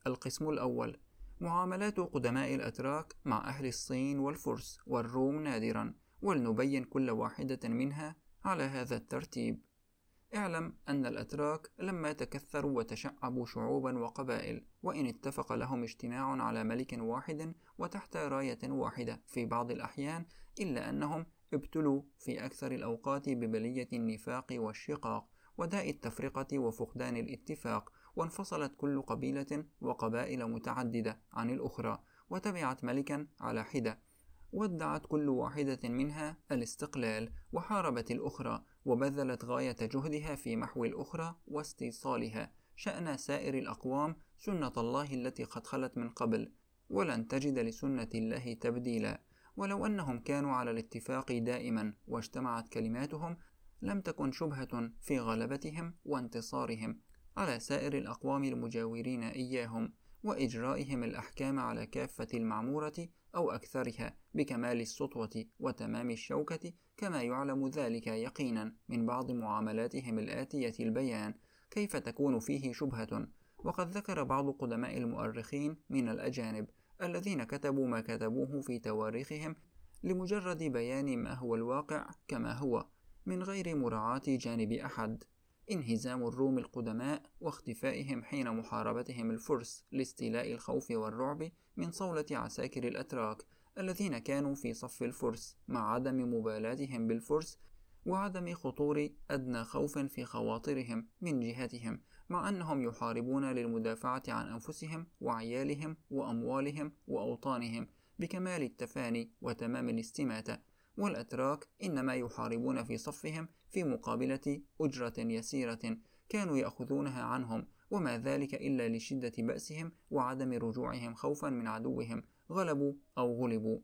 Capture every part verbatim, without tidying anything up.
القسم الأول: معاملات قدماء الأتراك مع أهل الصين والفرس والروم نادرا، ولنبين كل واحدة منها على هذا الترتيب. اعلم أن الأتراك لما تكثروا وتشعبوا شعوبا وقبائل، وإن اتفق لهم اجتماع على ملك واحد وتحت راية واحدة في بعض الأحيان، إلا أنهم ابتلوا في أكثر الأوقات ببلية النفاق والشقاق وداء التفرقة وفقدان الاتفاق، وانفصلت كل قبيلة وقبائل متعددة عن الأخرى، وتبعت ملكا على حدة، وادعت كل واحدة منها الاستقلال، وحاربت الأخرى، وبذلت غاية جهدها في محو الأخرى واستيصالها. شأن سائر الأقوام سنة الله التي قد خلت من قبل، ولن تجد لسنة الله تبديلا. ولو أنهم كانوا على الاتفاق دائما واجتمعت كلماتهم، لم تكن شبهة في غلبتهم وانتصارهم على سائر الأقوام المجاورين إياهم، وإجرائهم الأحكام على كافة المعمورة أو أكثرها بكمال السطوة وتمام الشوكة، كما يعلم ذلك يقينا من بعض معاملاتهم الآتية البيان كيف تكون فيه شبهة. وقد ذكر بعض قدماء المؤرخين من الأجانب الذين كتبوا ما كتبوه في تواريخهم لمجرد بيان ما هو الواقع كما هو، من غير مراعاة جانب أحد: انهزام الروم القدماء واختفائهم حين محاربتهم الفرس لاستيلاء الخوف والرعب من صولة عساكر الأتراك الذين كانوا في صف الفرس، مع عدم مبالاتهم بالفرس وعدم خطور أدنى خوف في خواطرهم من جهتهم، مع أنهم يحاربون للمدافعة عن أنفسهم وعيالهم وأموالهم وأوطانهم بكمال التفاني وتمام الاستماتة. والأتراك إنما يحاربون في صفهم في مقابلة أجرة يسيرة كانوا يأخذونها عنهم، وما ذلك إلا لشدة بأسهم وعدم رجوعهم خوفا من عدوهم غلبوا أو غلبوا.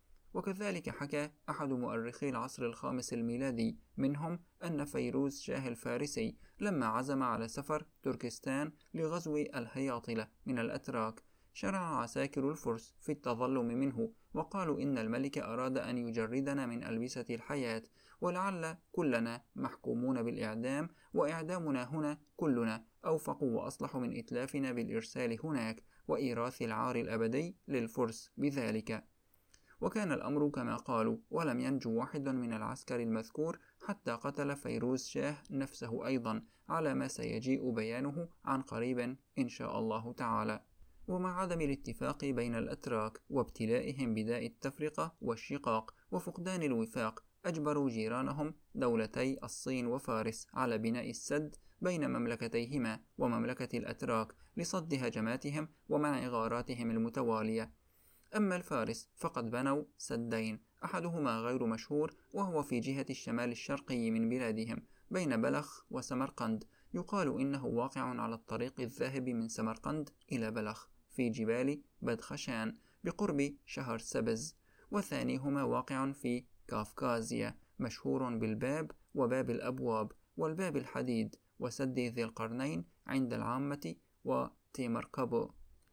وكذلك حكى أحد مؤرخي العصر الخامس الميلادي منهم أن فيروز شاه الفارسي لما عزم على سفر تركستان لغزو الهياطلة من الأتراك، شرع عساكر الفرس في التظلم منه، وقالوا إن الملك أراد أن يجردنا من ألبسة الحياة، ولعل كلنا محكومون بالإعدام، وإعدامنا هنا كلنا أوفق وأصلح من إتلافنا بالإرسال هناك وإيراث العار الأبدي للفرس بذلك. وكان الأمر كما قالوا، ولم ينجو واحد من العسكر المذكور حتى قتل فيروز شاه نفسه أيضا، على ما سيجيء بيانه عن قريب إن شاء الله تعالى. ومع عدم الاتفاق بين الأتراك وابتلائهم بداء التفرقة والشقاق وفقدان الوفاق، أجبروا جيرانهم دولتي الصين وفارس على بناء السد بين مملكتيهما ومملكة الأتراك لصد هجماتهم ومنع غاراتهم المتوالية. أما الفارس فقد بنوا سدين، أحدهما غير مشهور وهو في جهة الشمال الشرقي من بلادهم بين بلخ وسمرقند، يقال إنه واقع على الطريق الذاهب من سمرقند إلى بلخ في جبال بدخشان بقرب شهر سبز، وثانيهما واقع في كافكازيا مشهور بالباب وباب الأبواب والباب الحديد وسد ذي القرنين عند العامة وتيمركابو.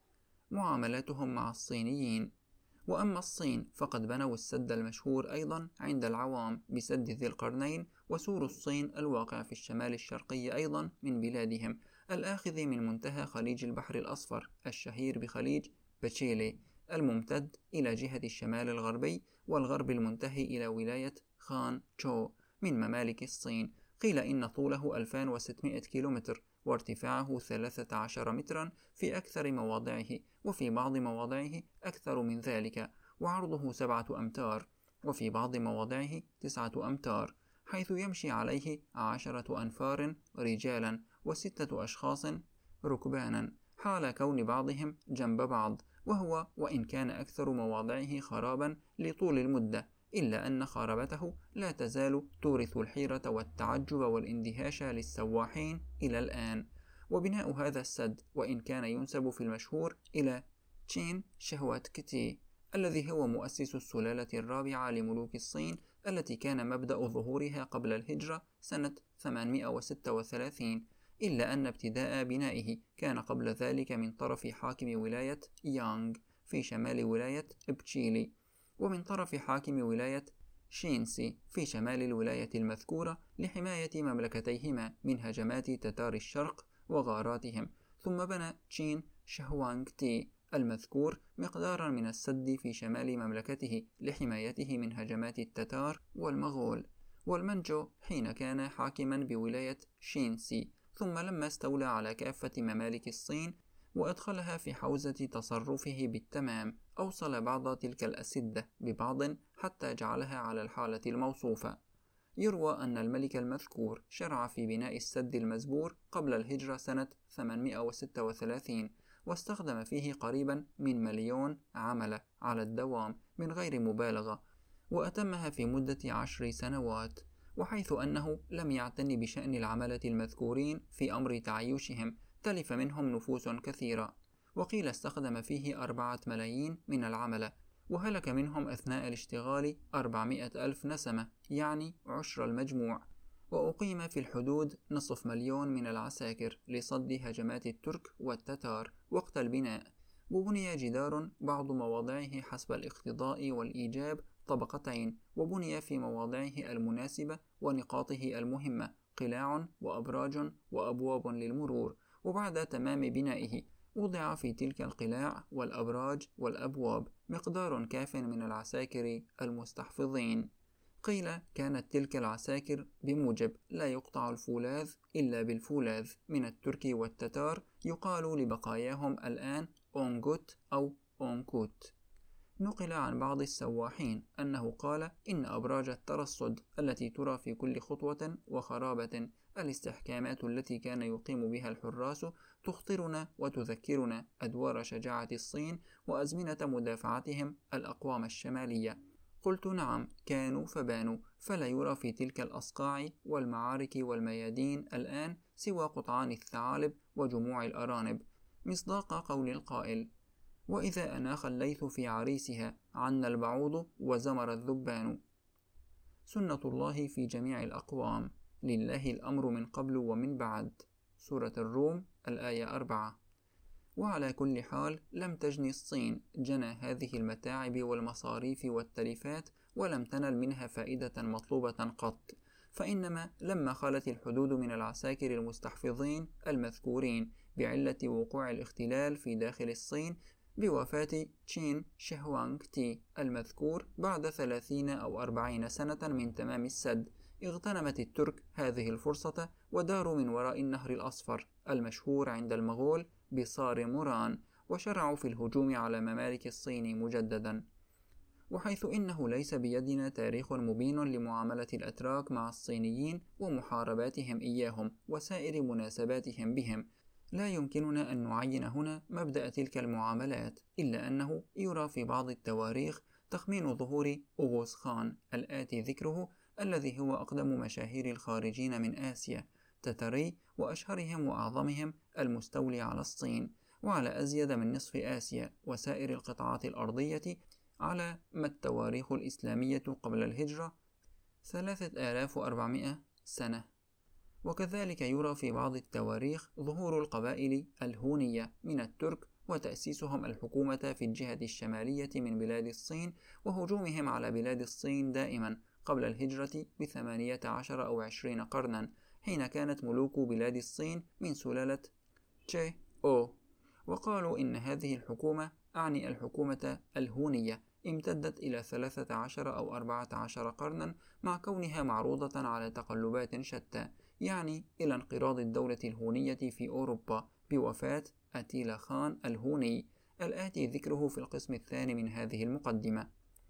معاملاتهم مع الصينيين: وأما الصين فقد بنوا السد المشهور أيضا عند العوام بسد ذي القرنين، وسور الصين الواقع في الشمال الشرقي أيضا من بلادهم، الآخذ من منتهى خليج البحر الأصفر الشهير بخليج باتشيلي الممتد إلى جهة الشمال الغربي، والغرب المنتهي إلى ولاية خان تشو من ممالك الصين. قيل إن طوله ألفين وستمائة كيلومتر وارتفاعه ثلاثة عشر مترا في أكثر مواضعه، وفي بعض مواضعه أكثر من ذلك، وعرضه سبعة أمتار، وفي بعض مواضعه تسعة أمتار، حيث يمشي عليه عشرة أنفار رجالا وستة أشخاص ركبانا، حال كون بعضهم جنب بعض، وهو وإن كان أكثر مواضعه خرابا لطول المدة، إلا أن خرابته لا تزال تورث الحيرة والتعجب والاندهاش للسواحين إلى الآن. وبناء هذا السد وإن كان ينسب في المشهور إلى تشين شهوات كتي الذي هو مؤسس السلالة الرابعة لملوك الصين، التي كان مبدأ ظهورها قبل الهجرة سنة ثمانمائة وستة وثلاثين، إلا أن ابتداء بنائه كان قبل ذلك من طرف حاكم ولاية يانغ في شمال ولاية بتشيلي، ومن طرف حاكم ولاية شينسي في شمال الولاية المذكورة، لحماية مملكتيهما من هجمات تتار الشرق وغاراتهم. ثم بنى تشين شهوانغ تي المذكور مقدارا من السد في شمال مملكته لحمايته من هجمات التتار والمغول، والمنجو حين كان حاكما بولاية شينسي، ثم لما استولى على كافة ممالك الصين وأدخلها في حوزة تصرفه بالتمام، أوصل بعض تلك الأسدة ببعض حتى جعلها على الحالة الموصوفة. يروى أن الملك المذكور شرع في بناء السد المزبور قبل الهجرة سنة ثمانمائة وستة وثلاثين، واستخدم فيه قريبا من مليون عملة على الدوام من غير مبالغة، وأتمها في مدة عشر سنوات. وحيث أنه لم يعتني بشأن العملة المذكورين في أمر تعيشهم، تلف منهم نفوس كثيرة، وقيل استخدم فيه أربعة ملايين من العملة، وهلك منهم أثناء الاشتغال أربعمائة ألف نسمة، يعني عشر المجموع. وأقيم في الحدود نصف مليون من العساكر لصد هجمات الترك والتتار وقت البناء، وبني جدار بعض مواضعه حسب الاقتضاء والإيجاب طبقتين، وبني في مواضعه المناسبة ونقاطه المهمة قلاع وأبراج وأبواب للمرور. وبعد تمام بنائه وضع في تلك القلاع والأبراج والأبواب مقدار كاف من العساكر المستحفظين. قيل كانت تلك العساكر بموجب لا يقطع الفولاذ إلا بالفولاذ من الترك والتتار، يقال لبقاياهم الآن أونغوت أو أونكوت. نقل عن بعض السواحين أنه قال إن أبراج الترصد التي ترى في كل خطوة وخرابة، الاستحكامات التي كان يقيم بها الحراس، تخطرنا وتذكرنا أدوار شجاعة الصين وأزمنة مدافعتهم الأقوام الشمالية. قلت نعم، كانوا فبانوا، فلا يرى في تلك الأصقاع والمعارك والميادين الآن سوى قطعان الثعالب وجموع الأرانب، مصداق قول القائل: وإذا أناخ الليث في عريسها عنا البعوض وزمر الذبان. سنة الله في جميع الأقوام، لله الأمر من قبل ومن بعد. سورة الروم الآية أربعة. وعلى كل حال لم تجني الصين جنى هذه المتاعب والمصاريف والتلفات، ولم تنل منها فائدة مطلوبة قط، فإنما لما خلت الحدود من العساكر المستحفظين المذكورين بعلة وقوع الاختلال في داخل الصين بوفاة تشين شهوانغ تي المذكور بعد ثلاثين أو أربعين سنة من تمام السد، اغتنمت الترك هذه الفرصة وداروا من وراء النهر الأصفر المشهور عند المغول بصار موران، وشرعوا في الهجوم على ممالك الصين مجددا. وحيث إنه ليس بيدنا تاريخ مبين لمعاملة الأتراك مع الصينيين ومحارباتهم إياهم وسائر مناسباتهم بهم، لا يمكننا أن نعين هنا مبدأ تلك المعاملات، إلا أنه يرى في بعض التواريخ تخمين ظهور أغوز خان الآتي ذكره، الذي هو أقدم مشاهير الخارجين من آسيا، تتري، وأشهرهم وأعظمهم المستولي على الصين وعلى أزيد من نصف آسيا وسائر القطاعات الأرضية على ما التواريخ الإسلامية قبل الهجرة ثلاثة آلاف وأربعمائة سنة. وكذلك يرى في بعض التواريخ ظهور القبائل الهونية من الترك وتأسيسهم الحكومة في الجهة الشمالية من بلاد الصين، وهجومهم على بلاد الصين دائما قبل الهجرة بثمانية عشر أو عشرين قرنا، حين كانت ملوك بلاد الصين من سلالة تشي أو. وقالوا إن هذه الحكومة، أعني الحكومة الهونية، امتدت إلى ثلاثة عشر أو أربعة عشر قرنا، مع كونها معروضة على تقلبات شتى، يعني إلى انقراض الدولة الهونية في أوروبا بوفاة أتيلا خان الهوني الآتي ذكره في القسم الثاني من هذه المقدمة.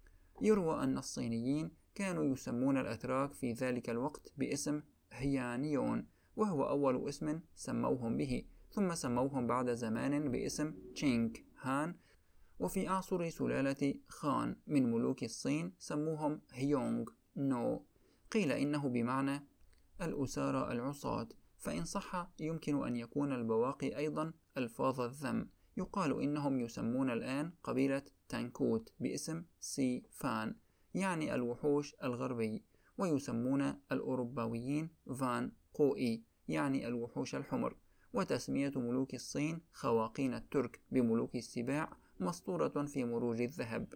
يروى أن الصينيين كانوا يسمون الأتراك في ذلك الوقت باسم هيانيون، وهو أول اسم سموهم به، ثم سموهم بعد زمان باسم تشينغ هان، وفي أعصر سلالة خان من ملوك الصين سموهم هيونغ نو. قيل إنه بمعنى الأسارة العصاة، فإن صح يمكن أن يكون البواقي أيضا ألفاظ الذم. يقال إنهم يسمون الآن قبيلة تانكوت باسم سي فان، يعني الوحوش الغربي، ويسمون الأوروباويين فان قوئي، يعني الوحوش الحمر. وتسمية ملوك الصين خواقين الترك بملوك السباع مسطورة في مروج الذهب.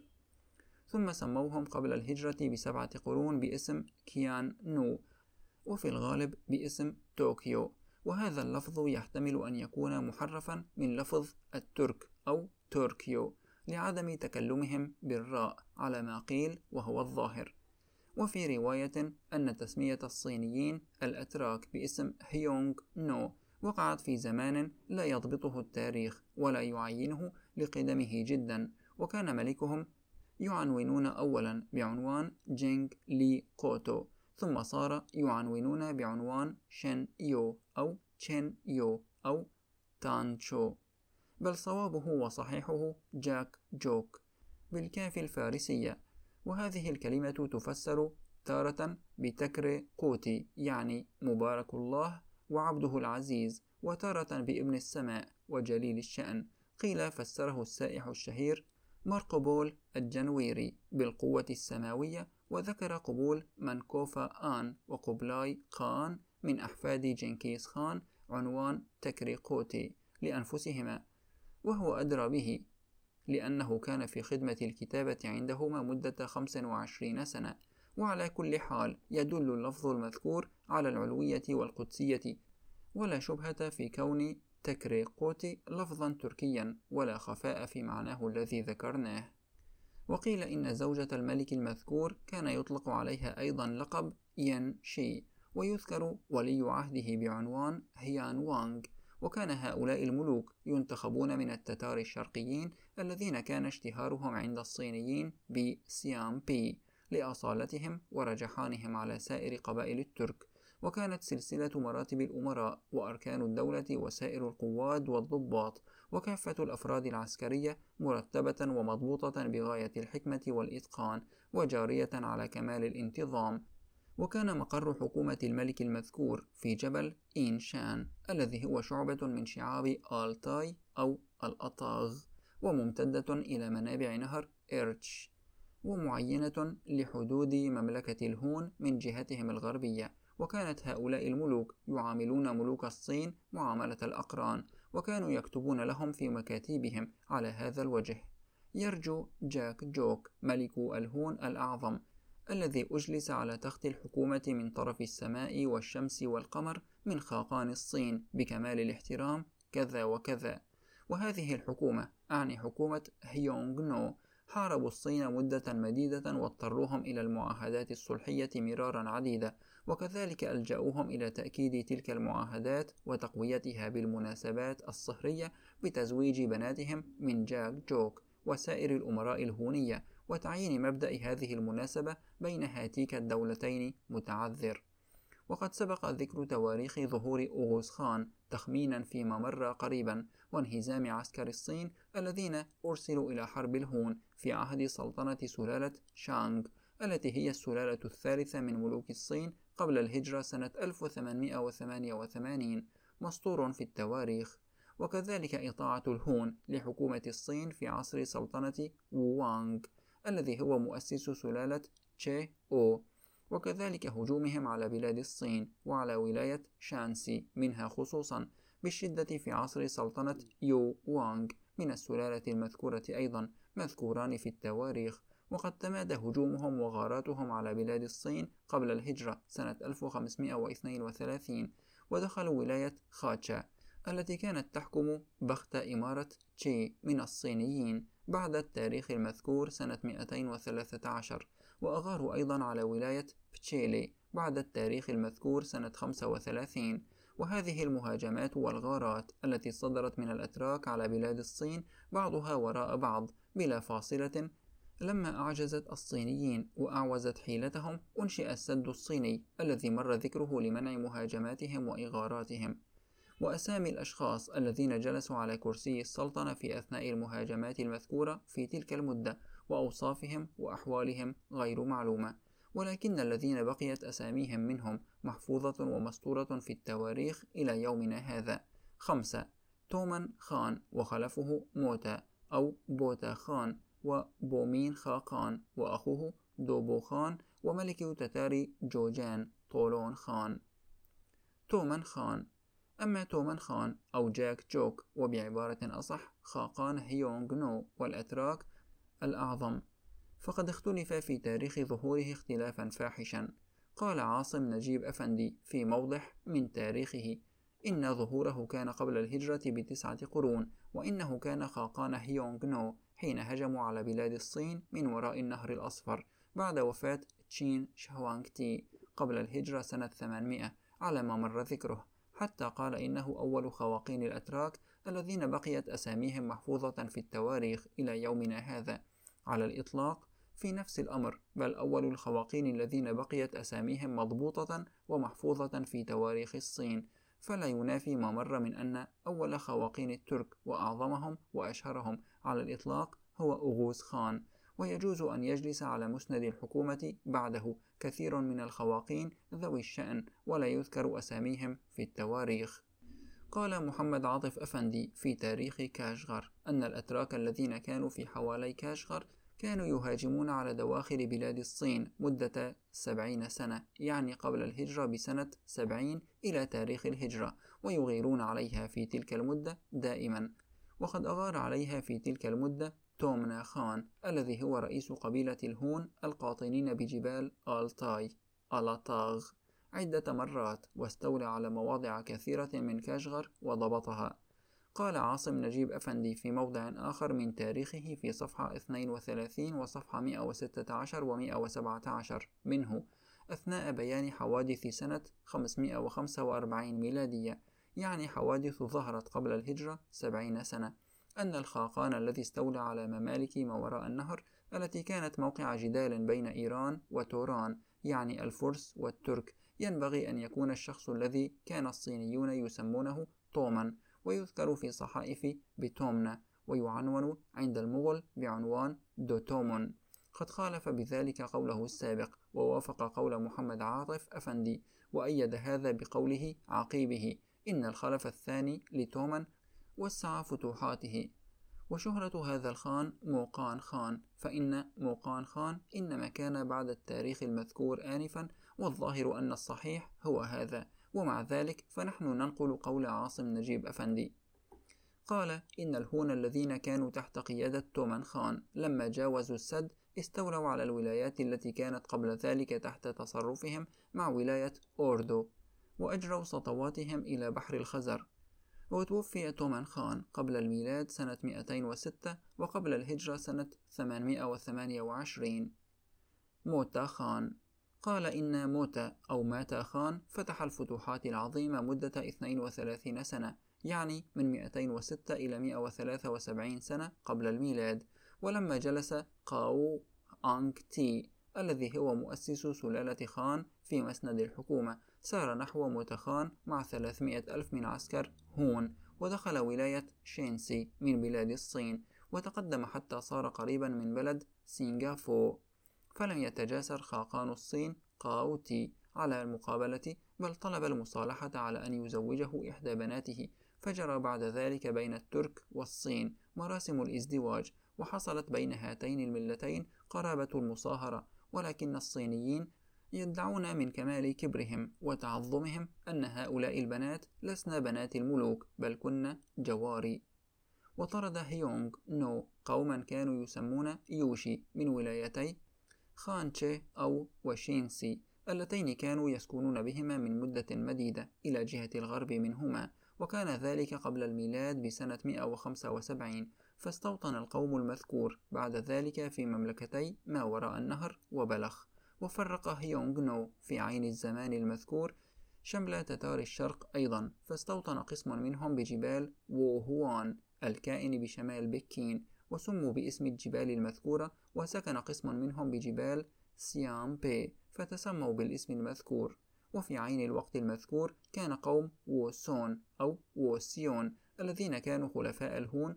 ثم سموهم قبل الهجرة بسبعة قرون باسم كيان نو، وفي الغالب باسم طوكيو، وهذا اللفظ يحتمل أن يكون محرفا من لفظ الترك أو توركيو لعدم تكلمهم بالراء على ما قيل وهو الظاهر. وفي رواية أن تسمية الصينيين الأتراك باسم هيونغ نو وقعت في زمان لا يضبطه التاريخ ولا يعينه لقدمه جدا، وكان ملكهم يعنونون أولا بعنوان جينغ لي قوتو، ثم صار يعنونون بعنوان شن يو أو تشين يو أو تان شو، بل صوابه وصحيحه جاك جوك بالكاف الفارسية. وهذه الكلمة تفسر تارة بتكر قوتي يعني مبارك الله وعبده العزيز، وتارة بابن السماء وجليل الشأن. قيل فسره السائح الشهير مرقبول الجنويري بالقوة السماوية، وذكر قبول منكوفا آن وقبلاي خان من أحفاد جنكيز خان عنوان تكري قوتي لأنفسهما، وهو أدرى به لأنه كان في خدمة الكتابة عندهما مدة خمس وعشرين سنة. وعلى كل حال يدل اللفظ المذكور على العلوية والقدسية، ولا شبهة في كون تكري قوتي لفظا تركيا، ولا خفاء في معناه الذي ذكرناه. وقيل إن زوجة الملك المذكور كان يطلق عليها أيضا لقب ين شي، ويذكر ولي عهده بعنوان هيان وانغ. وكان هؤلاء الملوك ينتخبون من التتار الشرقيين الذين كان اشتهارهم عند الصينيين بسيام بي لأصالتهم ورجحانهم على سائر قبائل الترك. وكانت سلسلة مراتب الأمراء وأركان الدولة وسائر القواد والضباط وكافة الأفراد العسكرية مرتبة ومضبوطة بغاية الحكمة والإتقان وجارية على كمال الانتظام. وكان مقر حكومة الملك المذكور في جبل إين شان الذي هو شعبة من شعاب آلتاي أو الأطاغ، وممتدة إلى منابع نهر إيرتش، ومعينة لحدود مملكة الهون من جهتهم الغربية. وكانت هؤلاء الملوك يعاملون ملوك الصين معاملة الأقران، وكانوا يكتبون لهم في مكاتيبهم على هذا الوجه. يرجو جاك جوك ملك الهون الأعظم الذي أجلس على تخت الحكومة من طرف السماء والشمس والقمر من خاقان الصين بكمال الاحترام كذا وكذا. وهذه الحكومة أعني حكومة هيونغ نو حاربوا الصين مدة مديدة واضطروهم إلى المعاهدات الصلحية مرارا عديدة، وكذلك ألجأوهم إلى تأكيد تلك المعاهدات وتقويتها بالمناسبات الصهرية بتزويج بناتهم من جاك جوك وسائر الأمراء الهونية، وتعيين مبدأ هذه المناسبة بين هاتيك الدولتين متعذر. وقد سبق ذكر تواريخ ظهور أوغوز خان تخمينا فيما مر قريبا وانهزام عسكر الصين الذين أرسلوا إلى حرب الهون في عهد سلطنة سلالة شانغ التي هي السلالة الثالثة من ملوك الصين قبل الهجرة سنة ألف وثمانمائة وثمانية وثمانين مسطور في التواريخ. وكذلك إطاعة الهون لحكومة الصين في عصر سلطنة ووانغ الذي هو مؤسس سلالة تشي أو، وكذلك هجومهم على بلاد الصين وعلى ولاية شانسي منها خصوصا بالشدة في عصر سلطنة يو وانغ من السلالة المذكورة أيضا مذكوران في التواريخ. وقد تمادى هجومهم وغاراتهم على بلاد الصين قبل الهجرة سنة ألف وخمسمائة واثنين وثلاثين، ودخلوا ولاية خاتشا التي كانت تحكم بخت إمارة تشي من الصينيين بعد التاريخ المذكور سنة مئتين وثلاثة عشر، وأغاروا أيضا على ولاية بتشيلي بعد التاريخ المذكور سنة خمسة وثلاثين. وهذه المهاجمات والغارات التي صدرت من الأتراك على بلاد الصين بعضها وراء بعض بلا فاصلة، لما أعجزت الصينيين وأعوزت حيلتهم أنشئ السد الصيني الذي مر ذكره لمنع مهاجماتهم وإغاراتهم. وأسامي الأشخاص الذين جلسوا على كرسي السلطنة في أثناء المهاجمات المذكورة في تلك المدة وأوصافهم وأحوالهم غير معلومة، ولكن الذين بقيت أساميهم منهم محفوظة ومسطورة في التواريخ إلى يومنا هذا. خمسة: تومان خان وخلفه موتا أو بوتا خان وبومين خاقان وأخوه دوبو خان وملك تتاري جوجان طولون خان. تومان خان. أما تومان خان أو جاك جوك وبعبارة أصح خاقان هيونغ نو والأتراك الأعظم، فقد اختلف في تاريخ ظهوره اختلافا فاحشا. قال عاصم نجيب أفندي في موضح من تاريخه إن ظهوره كان قبل الهجرة بتسعة قرون، وإنه كان خاقان هيونغ نو حين هجموا على بلاد الصين من وراء النهر الأصفر بعد وفاة تشين شهوانغ تي قبل الهجرة سنة ثمانمائة على ما مر ذكره، حتى قال إنه أول خواقين الأتراك الذين بقيت أساميهم محفوظة في التواريخ إلى يومنا هذا. على الإطلاق في نفس الأمر، بل أول الخواقين الذين بقيت أساميهم مضبوطة ومحفوظة في تواريخ الصين، فلا ينافي ما مر من أن أول خواقين الترك وأعظمهم وأشهرهم على الإطلاق هو أغوز خان، ويجوز أن يجلس على مسند الحكومة بعده كثير من الخواقين ذوي الشأن ولا يذكر أساميهم في التواريخ. قال محمد عاطف أفندي في تاريخ كاشغر أن الأتراك الذين كانوا في حوالي كاشغر كانوا يهاجمون على دواخل بلاد الصين مدة سبعين سنة، يعني قبل الهجرة بسنة سبعين إلى تاريخ الهجرة، ويغيرون عليها في تلك المدة دائما. وقد أغار عليها في تلك المدة تومنا خان الذي هو رئيس قبيلة الهون القاطنين بجبال آلتاي ألاتاغ عدة مرات، واستولى على مواضع كثيرة من كاشغر وضبطها. قال عاصم نجيب أفندي في موضع آخر من تاريخه في صفحة اثنين وثلاثين وصفحة مئة وستة عشر ومئة وسبعة عشر منه أثناء بيان حوادث سنة خمسمائة وخمسة وأربعين ميلادية، يعني حوادث ظهرت قبل الهجرة سبعين سنة، أن الخاقان الذي استولى على ممالك ما وراء النهر التي كانت موقع جدال بين إيران وتوران، يعني الفرس والترك، ينبغي أن يكون الشخص الذي كان الصينيون يسمونه تومان، ويذكر في صحائف بتومنا، ويعنون عند المغل بعنوان دوتومون. قد خالف بذلك قوله السابق، ووافق قول محمد عاطف أفندي، وأيد هذا بقوله عقيبه إن الخلف الثاني لتومان وسع فتوحاته. وشهرة هذا الخان موقان خان، فإن موقان خان إنما كان بعد التاريخ المذكور آنفا، والظاهر أن الصحيح هو هذا، ومع ذلك فنحن ننقل قول عاصم نجيب أفندي. قال إن الهون الذين كانوا تحت قيادة تومان خان لما جاوزوا السد استولوا على الولايات التي كانت قبل ذلك تحت تصرفهم مع ولاية أوردو، وأجروا سطواتهم إلى بحر الخزر. وتوفي تومان خان قبل الميلاد سنة مئتين وستة وقبل الهجرة سنة ثمانمائة وثمانية وعشرين. موتا خان قال إن موتا أو ماتا خان فتح الفتوحات العظيمة مدة اثنين وثلاثين سنة، يعني من مئتين وستة إلى مئة وثلاثة وسبعين سنة قبل الميلاد. ولما جلس قاو أنغ تي الذي هو مؤسس سلالة خان في مسند الحكومة، سار نحو موتا خان مع ثلاثمائة ألف من عسكر هون، ودخل ولاية شينسي من بلاد الصين، وتقدم حتى صار قريبا من بلد سينغافو، فلم يتجاسر خاقان الصين قاو تي على المقابلة، بل طلب المصالحة على أن يزوجه إحدى بناته، فجرى بعد ذلك بين الترك والصين مراسم الازدواج، وحصلت بين هاتين الملتين قرابة المصاهرة، ولكن الصينيين يدعون من كمال كبرهم وتعظمهم أن هؤلاء البنات لسن بنات الملوك بل كن جواري. وطرد هيونغ نو قوما كانوا يسمون يوشي من ولايتي خانشي أو وشينسي اللتين كانوا يسكنون بهما من مدة مديدة إلى جهة الغرب منهما، وكان ذلك قبل الميلاد بسنة مئة وخمسة وسبعين. فاستوطن القوم المذكور بعد ذلك في مملكتي ما وراء النهر وبلخ. وفرق هيونغ نو في عين الزمان المذكور شمل تتار الشرق أيضا، فاستوطن قسم منهم بجبال ووهوان الكائن بشمال بكين، وسموا باسم الجبال المذكورة، وسكن قسم منهم بجبال سيام بي فتسموا بالاسم المذكور. وفي عين الوقت المذكور كان قوم ووسون أو ووسيون الذين كانوا خلفاء الهون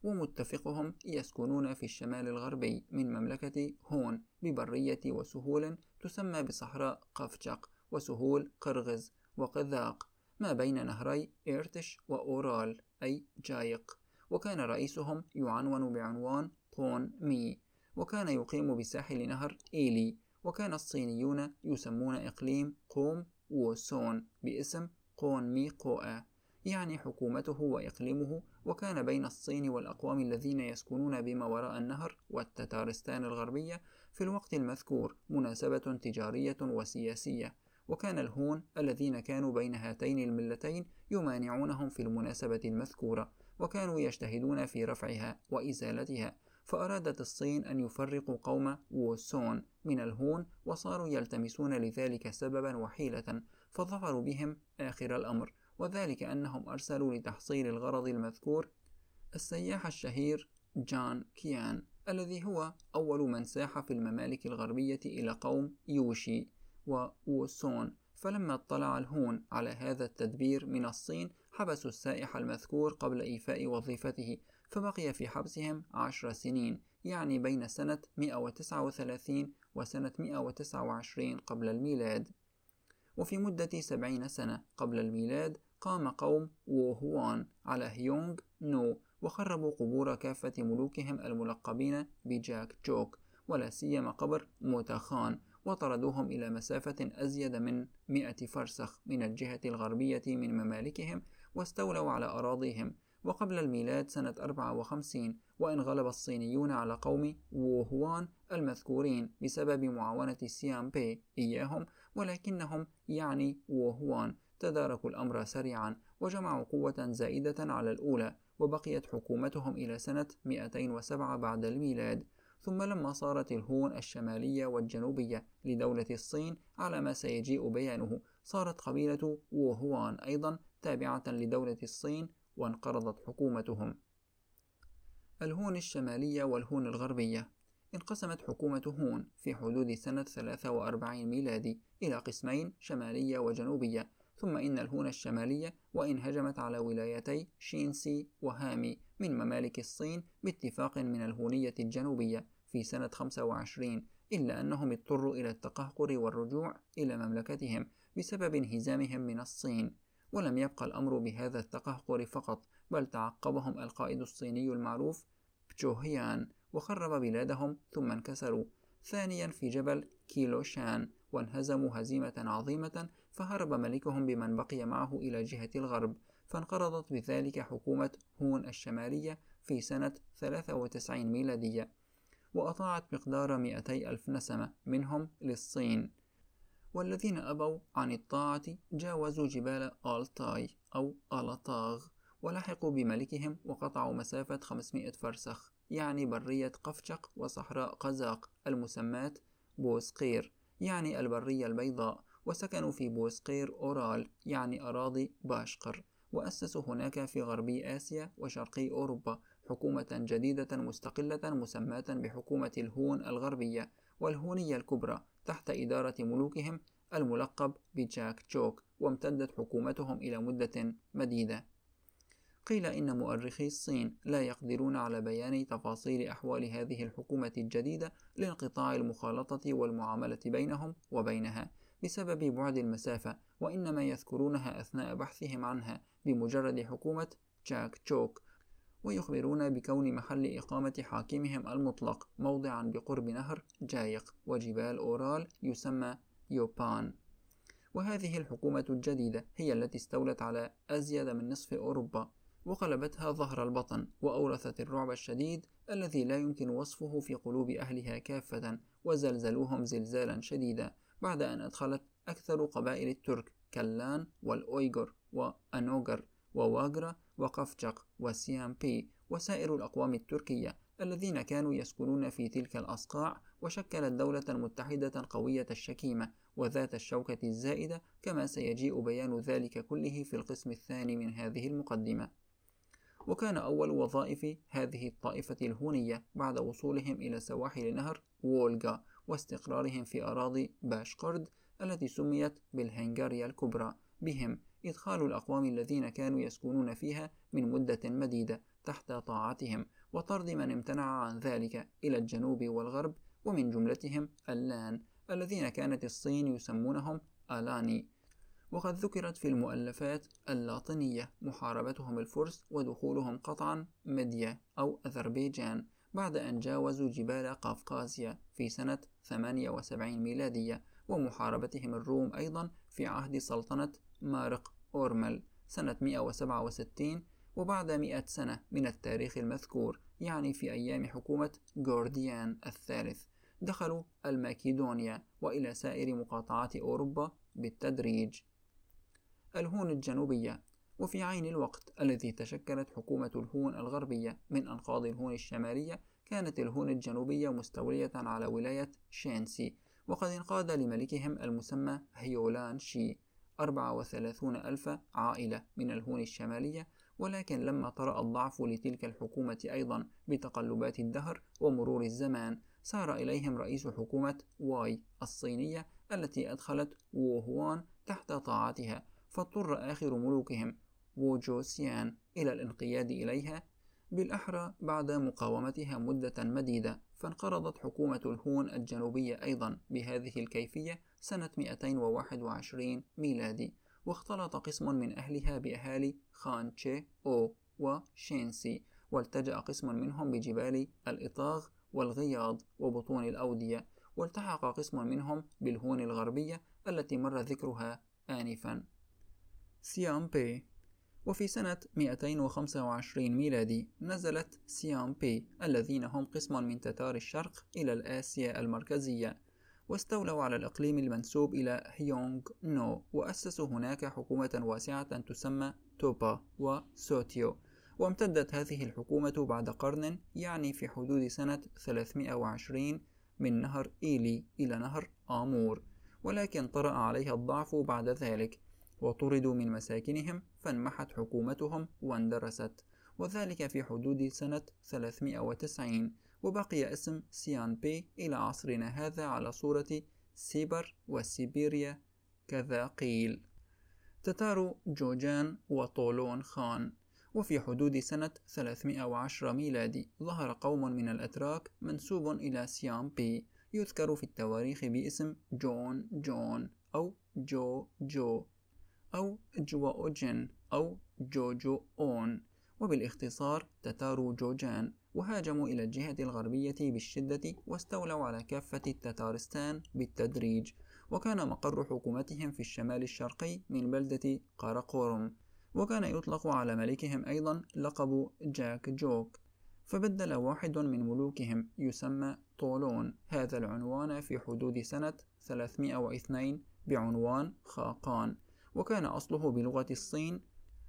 ومتفقهم يسكنون في الشمال الغربي من مملكة هون ببرية وسهول تسمى بصحراء قفجق وسهول قرغز وقذاق ما بين نهري إيرتش وأورال أي جايق، وكان رئيسهم يعنون بعنوان قون مي، وكان يقيم بساحل نهر إيلي. وكان الصينيون يسمون إقليم قوم وسون باسم قون مي قوآ، يعني حكومته وإقليمه، وكان بين الصين والأقوام الذين يسكنون بما وراء النهر والتتارستان الغربية في الوقت المذكور مناسبة تجارية وسياسية، وكان الهون الذين كانوا بين هاتين الملتين يمانعونهم في المناسبة المذكورة، وكانوا يجتهدون في رفعها وإزالتها. فأرادت الصين أن يفرقوا قوم ووسون من الهون، وصاروا يلتمسون لذلك سببا وحيلة، فظفروا بهم آخر الأمر، وذلك أنهم أرسلوا لتحصيل الغرض المذكور السياح الشهير جان كيان، الذي هو أول من ساح في الممالك الغربية إلى قوم يوشي ووسون. فلما اطلع الهون على هذا التدبير من الصين حبسوا السائح المذكور قبل إيفاء وظيفته، فبقي في حبسهم عشر سنين، يعني بين سنة مئة وتسعة وثلاثين وسنة مئة وتسعة وعشرين قبل الميلاد. وفي مدة سبعين سنة قبل الميلاد قام قوم ووهوان على هيونغ نو، وخربوا قبور كافة ملوكهم الملقبين بجاك جوك، ولا سيما قبر موتا خان، وطردوهم إلى مسافة أزيد من مئة فرسخ من الجهة الغربية من ممالكهم، واستولوا على أراضيهم. وقبل الميلاد سنة أربعة وخمسين، وإن غلب الصينيون على قوم ووهوان المذكورين بسبب معاونة سيام بي إياهم، ولكنهم يعني ووهوان تداركوا الأمر سريعا وجمعوا قوة زائدة على الأولى، وبقيت حكومتهم إلى سنة مئتين وسبعة بعد الميلاد. ثم لما صارت الهون الشمالية والجنوبية لدولة الصين على ما سيجيء بيانه، صارت قبيلة ووهوان أيضا تابعة لدولة الصين، وانقرضت حكومتهم. الهون الشمالية والهون الغربية. انقسمت حكومة هون في حدود سنة ثلاثة وأربعين ميلادي إلى قسمين، شمالية وجنوبية. ثم إن الهون الشمالية وإن هجمت على ولايتي شينسي وهامي من ممالك الصين باتفاق من الهونية الجنوبية في سنة خمسة وعشرين، إلا أنهم اضطروا إلى التقهقر والرجوع إلى مملكتهم بسبب انهزامهم من الصين. ولم يبقى الأمر بهذا التقهقر فقط، بل تعقبهم القائد الصيني المعروف بچوهيان وخرب بلادهم، ثم انكسروا ثانيا في جبل كيلوشان وانهزموا هزيمة عظيمة، فهرب ملكهم بمن بقي معه إلى جهة الغرب، فانقرضت بذلك حكومة هون الشمالية في سنة ثلاثة وتسعين ميلادية، وأطاعت مقدار مئتي ألف نسمة منهم للصين. والذين أبوا عن الطاعة جاوزوا جبال آلتاي أو آلطاغ ولحقوا بملكهم، وقطعوا مسافة خمسمائة فرسخ، يعني برية قفشق وصحراء قزاق المسماة بوسقير، يعني البرية البيضاء، وسكنوا في بوسقير أورال، يعني أراضي باشقر، وأسسوا هناك في غربي آسيا وشرقي أوروبا حكومة جديدة مستقلة مسماة بحكومة الهون الغربية والهونية الكبرى تحت إدارة ملوكهم الملقب بجاك جوك، وامتدت حكومتهم إلى مدة مديدة. قيل إن مؤرخي الصين لا يقدرون على بيان تفاصيل أحوال هذه الحكومة الجديدة لانقطاع المخالطة والمعاملة بينهم وبينها بسبب بعد المسافة، وإنما يذكرونها أثناء بحثهم عنها بمجرد حكومة جاك جوك، ويخبرون بكون محل إقامة حاكمهم المطلق موضعا بقرب نهر جايق وجبال أورال يسمى يوبان. وهذه الحكومة الجديدة هي التي استولت على أزيد من نصف أوروبا، وقلبتها ظهر البطن، وأورثت الرعب الشديد الذي لا يمكن وصفه في قلوب أهلها كافة، وزلزلوهم زلزالا شديدا، بعد أن أدخلت أكثر قبائل الترك كاللان والأويغور وأنوغر وواغرا وقفجق وسيام بي وسائر الأقوام التركية الذين كانوا يسكنون في تلك الأصقاع، وشكلت دولة متحدة قوية الشكيمة وذات الشوكة الزائدة، كما سيجيء بيان ذلك كله في القسم الثاني من هذه المقدمة. وكان أول وظائف هذه الطائفة الهونية بعد وصولهم إلى سواحل نهر وولغا واستقرارهم في أراضي باشقرد التي سميت بالهنغاريا الكبرى بهم إدخال الأقوام الذين كانوا يسكنون فيها من مدة مديدة تحت طاعتهم، وطرد من امتنع عن ذلك إلى الجنوب والغرب، ومن جملتهم اللان الذين كانت الصين يسمونهم آلاني. وقد ذكرت في المؤلفات اللاتينية محاربتهم الفرس ودخولهم قطعا مديا أو أذربيجان بعد أن جاوزوا جبال قفقازيا في سنة ثمانية وسبعين ميلادية، ومحاربتهم الروم أيضا في عهد سلطنة مارق أورمل سنة مئة وسبعة وستين، وبعد مئة سنة من التاريخ المذكور، يعني في أيام حكومة غورديان الثالث، دخلوا الماكيدونيا وإلى سائر مقاطعات أوروبا بالتدريج. الهون الجنوبية. وفي عين الوقت الذي تشكلت حكومة الهون الغربية من أنقاض الهون الشمالية، كانت الهون الجنوبية مستولية على ولاية شينسي، وقد انقاد لملكهم المسمى هيولان شي أربعة وثلاثين ألف عائلة من الهون الشمالية. ولكن لما طرأ الضعف لتلك الحكومة أيضا بتقلبات الدهر ومرور الزمان، سار إليهم رئيس حكومة واي الصينية التي أدخلت ووهوان تحت طاعتها، فاضطر آخر ملوكهم ووجوسيان إلى الانقياد إليها، بالأحرى بعد مقاومتها مدة مديدة. فانقرضت حكومة الهون الجنوبية أيضا بهذه الكيفية سنة مئتين وواحد وعشرين ميلادي، واختلط قسم من أهلها بأهالي خان تشي أو وشينسي، والتجأ قسم منهم بجبال الإطاغ والغياض وبطون الأودية، والتحق قسم منهم بالهون الغربية التي مر ذكرها آنفا. سيام بي. وفي سنة مئتين وخمسة وعشرين ميلادي نزلت سيام بي الذين هم قسم من تتار الشرق إلى الآسيا المركزية، واستولوا على الإقليم المنسوب إلى هيونغ نو، وأسسوا هناك حكومة واسعة تسمى توبا وسوتيو. وامتدت هذه الحكومة بعد قرن، يعني في حدود سنة ثلاثمئة وعشرين، من نهر إيلي إلى نهر آمور، ولكن طرأ عليها الضعف بعد ذلك وطردوا من مساكنهم، فانمحت حكومتهم واندرست، وذلك في حدود سنة ثلاثمئة وتسعين. وبقي اسم سيان بي إلى عصرنا هذا على صورة سيبر وسيبيريا كذا قيل. تتار جوجان وطولون خان. وفي حدود سنة ثلاثمئة وعشرة ميلادي ظهر قوم من الأتراك منسوب إلى سيام بي، يذكر في التواريخ باسم جون جون أو جو جو أو جواوجن أو جوجو أون، وبالاختصار تتار جوجان، وهاجموا إلى الجهة الغربية بالشدة واستولوا على كافة التتارستان بالتدريج. وكان مقر حكومتهم في الشمال الشرقي من بلدة قراقورم، وكان يطلق على ملكهم أيضا لقب جاك جوك، فبدل واحد من ملوكهم يسمى طولون هذا العنوان في حدود سنة ثلاثمئة واثنين بعنوان خاقان، وكان أصله بلغة الصين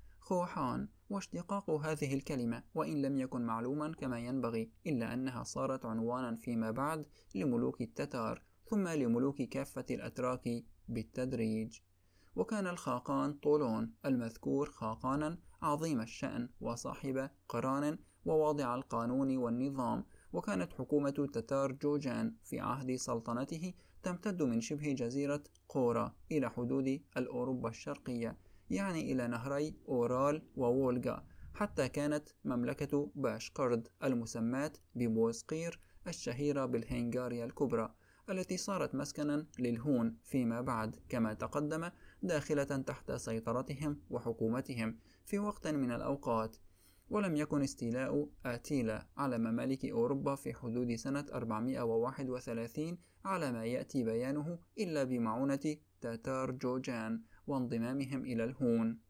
خوحان. واشتقاق هذه الكلمة وإن لم يكن معلوما كما ينبغي، إلا أنها صارت عنوانا فيما بعد لملوك التتار ثم لملوك كافة الأتراك بالتدريج. وكان الخاقان طولون المذكور خاقانا عظيم الشأن وصاحب قران وواضع القانون والنظام. وكانت حكومة تتار جوجان في عهد سلطنته تمتد من شبه جزيرة قورا إلى حدود الأوروبا الشرقية، يعني إلى نهري أورال ووولغا، حتى كانت مملكة باشقرد المسماة ببوسقير الشهيرة بالهنغاريا الكبرى، التي صارت مسكنا للهون فيما بعد كما تقدم، داخلة تحت سيطرتهم وحكومتهم في وقت من الأوقات. ولم يكن استيلاء آتيلا على ممالك أوروبا في حدود سنة أربعمئة وواحد وثلاثين على ما يأتي بيانه إلا بمعونة تتار جوجان وانضمامهم إلى الهون.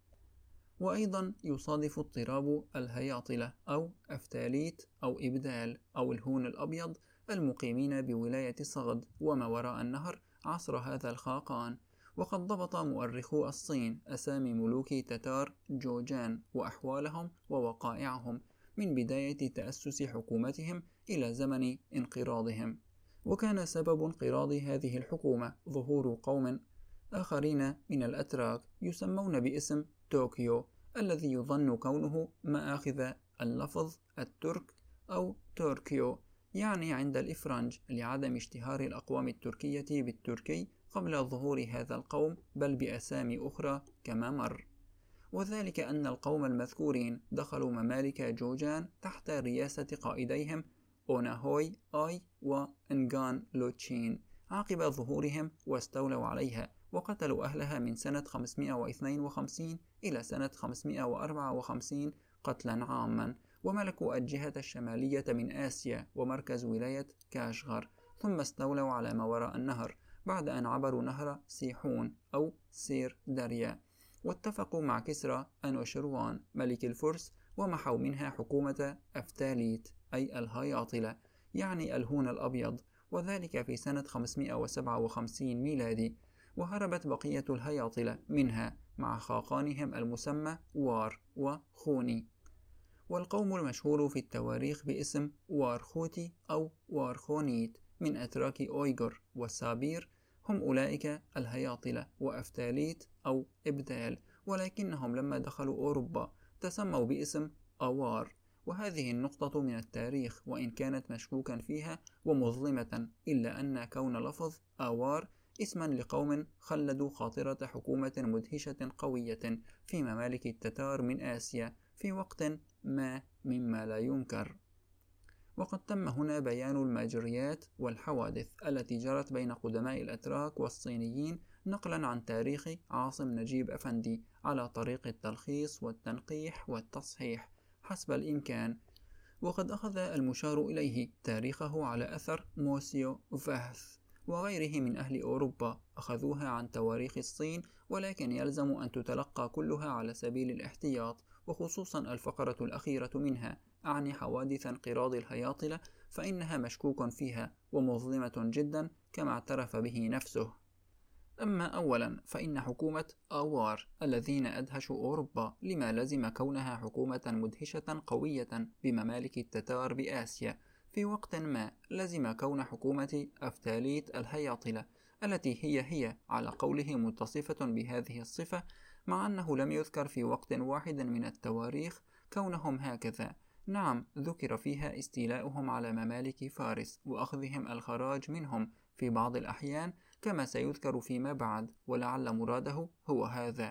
وأيضا يصادف اضطراب الهياطلة أو أفتاليت أو إبدال أو الهون الأبيض المقيمين بولاية صغد وما وراء النهر عصر هذا الخاقان. وقد ضبط مؤرخو الصين أسامي ملوك تتار جوجان وأحوالهم ووقائعهم من بداية تأسس حكومتهم إلى زمن انقراضهم. وكان سبب انقراض هذه الحكومة ظهور قوم آخرين من الأتراك يسمون باسم طوكيو، الذي يظن كونه مآخذ اللفظ الترك أو توركيو، يعني عند الإفرنج، لعدم اشتهار الأقوام التركية بالتركي قبل ظهور هذا القوم، بل بأسامي أخرى كما مر. وذلك أن القوم المذكورين دخلوا ممالك جوجان تحت رياسة قائديهم أوناهوي آي وإنغان لوتشين عقب ظهورهم، واستولوا عليها وقتلوا أهلها من سنة خمسمئة واثنين وخمسين إلى سنة خمسمئة وأربعة وخمسين قتلا عاما، وملكوا الجهة الشمالية من آسيا ومركز ولاية كاشغر، ثم استولوا على ما وراء النهر بعد أن عبروا نهر سيحون أو سير داريا، واتفقوا مع كسرى أنوشروان ملك الفرس ومحوا منها حكومة أفتاليت أي الهياطلة، يعني الهون الأبيض، وذلك في سنة خمسمئة وسبعة وخمسين ميلادي. وهربت بقية الهياطلة منها مع خاقانهم المسمى وار وخوني. والقوم المشهور في التواريخ باسم وارخوتي أو وارخونيت من أتراك أويغور وسابير هم أولئك الهياطلة وأفتاليت أو إبدال، ولكنهم لما دخلوا أوروبا تسموا باسم أوار. وهذه النقطة من التاريخ وإن كانت مشكوكا فيها ومظلمة، إلا أن كون لفظ أوار اسما لقوم خلدوا خاطرة حكومة مدهشة قوية في ممالك التتار من آسيا في وقت ما مما لا ينكر. وقد تم هنا بيان المجريات والحوادث التي جرت بين قدماء الأتراك والصينيين نقلا عن تاريخ عاصم نجيب أفندي على طريق التلخيص والتنقيح والتصحيح حسب الإمكان. وقد أخذ المشار إليه تاريخه على أثر موسيو فاهث وغيره من أهل أوروبا أخذوها عن تواريخ الصين، ولكن يلزم أن تتلقى كلها على سبيل الاحتياط، وخصوصا الفقرة الأخيرة منها أعني حوادث انقراض الهياطلة، فإنها مشكوك فيها ومظلمة جدا كما اعترف به نفسه. أما أولا فإن حكومة آوار الذين أدهشوا أوروبا لما لزم كونها حكومة مدهشة قوية بممالك التتار بآسيا، في وقت ما لزم كون حكومة أفتاليت الهياطلة التي هي هي على قوله متصفة بهذه الصفة، مع أنه لم يذكر في وقت واحد من التواريخ كونهم هكذا. نعم، ذكر فيها استيلاؤهم على ممالك فارس وأخذهم الخراج منهم في بعض الأحيان كما سيذكر فيما بعد، ولعل مراده هو هذا.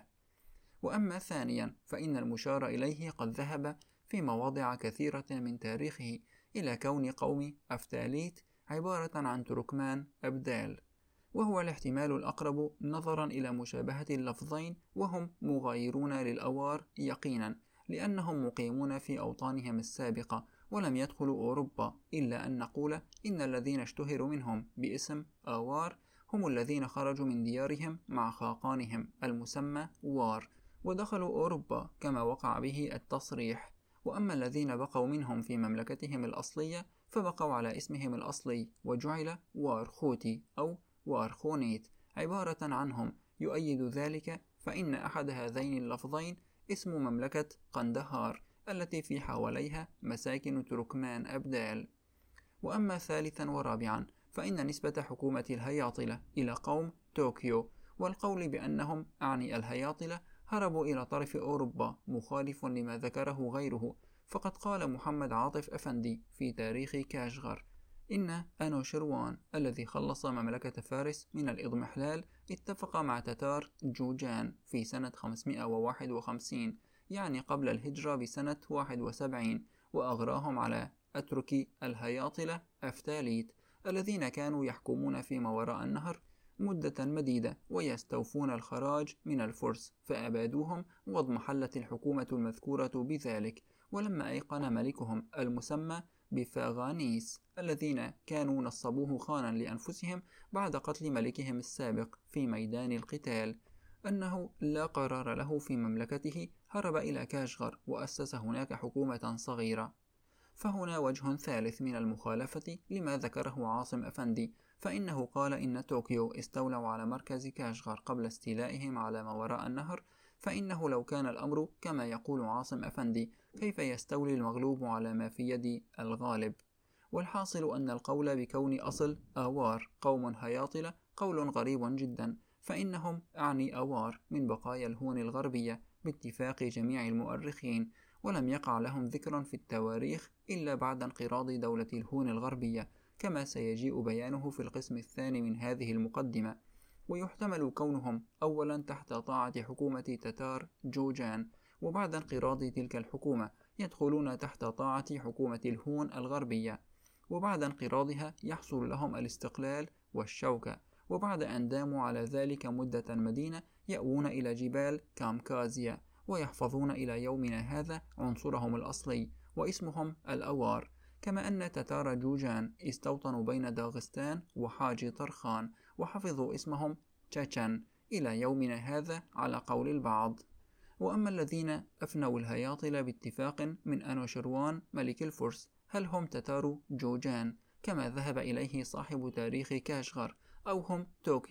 وأما ثانيا فإن المشار إليه قد ذهب في مواضع كثيرة من تاريخه إلى كون قوم أفتاليت عبارة عن تركمان أبدال، وهو الاحتمال الأقرب نظرا إلى مشابهة اللفظين، وهم مغايرون للأوار يقينا لأنهم مقيمون في أوطانهم السابقة ولم يدخلوا أوروبا، إلا أن نقول إن الذين اشتهروا منهم باسم آوار هم الذين خرجوا من ديارهم مع خاقانهم المسمى وار ودخلوا أوروبا كما وقع به التصريح. وأما الذين بقوا منهم في مملكتهم الأصلية فبقوا على اسمهم الأصلي وجعل وارخوتي أو وارخونيت عبارة عنهم. يؤيد ذلك فإن أحد هذين اللفظين اسم مملكة قندهار التي في حواليها مساكن تركمان أبدال. وأما ثالثا ورابعا فإن نسبة حكومة الهياطلة إلى قوم طوكيو والقول بأنهم أعني الهياطلة هربوا إلى طرف أوروبا مخالف لما ذكره غيره، فقد قال محمد عاطف أفندي في تاريخ كاشغر إن أنوشروان الذي خلص مملكة فارس من الإضمحلال اتفق مع تتار جوجان في سنة خمسمائة وواحد وخمسين، يعني قبل الهجرة بسنة واحد وسبعين، وأغراهم على أترك الهياطلة أفتاليت الذين كانوا يحكمون فيما وراء النهر مدة مديدة ويستوفون الخراج من الفرس، فأبادوهم واضمحلت الحكومة المذكورة بذلك. ولما أيقن ملكهم المسمى بفاغانيس الذين كانوا نصبوه خانا لأنفسهم بعد قتل ملكهم السابق في ميدان القتال أنه لا قرار له في مملكته، هرب إلى كاشغر وأسس هناك حكومة صغيرة. فهنا وجه ثالث من المخالفة لما ذكره عاصم أفندي، فإنه قال إن طوكيو استولوا على مركز كاشغر قبل استيلائهم على ما وراء النهر، فإنه لو كان الأمر كما يقول عاصم أفندي كيف يستولي المغلوب على ما في يد الغالب؟ والحاصل أن القول بكون أصل آوار قوم هياطلة قول غريب جدا، فإنهم أعني آوار من بقايا الهون الغربية باتفاق جميع المؤرخين، ولم يقع لهم ذكر في التواريخ إلا بعد انقراض دولة الهون الغربية كما سيجيء بيانه في القسم الثاني من هذه المقدمة. ويحتمل كونهم أولا تحت طاعة حكومة تتار جوجان، وبعد انقراض تلك الحكومة يدخلون تحت طاعة حكومة الهون الغربية، وبعد انقراضها يحصل لهم الاستقلال والشوكة، وبعد أن داموا على ذلك مدة مدينة يأوون إلى جبال كامكازيا ويحفظون إلى يومنا هذا عنصرهم الأصلي واسمهم الأوار. كما أن تتار جوجان استوطنوا بين داغستان وحاجي طرخان وحفظوا اسمهم تشاتشان إلى يومنا هذا على قول البعض. وأما الذين أفنوا الهياطلة باتفاق من أنوشروان ملك الفرس هل هم تتار جوجان كما ذهب إليه صاحب تاريخ كاشغر أو هم طوكيو،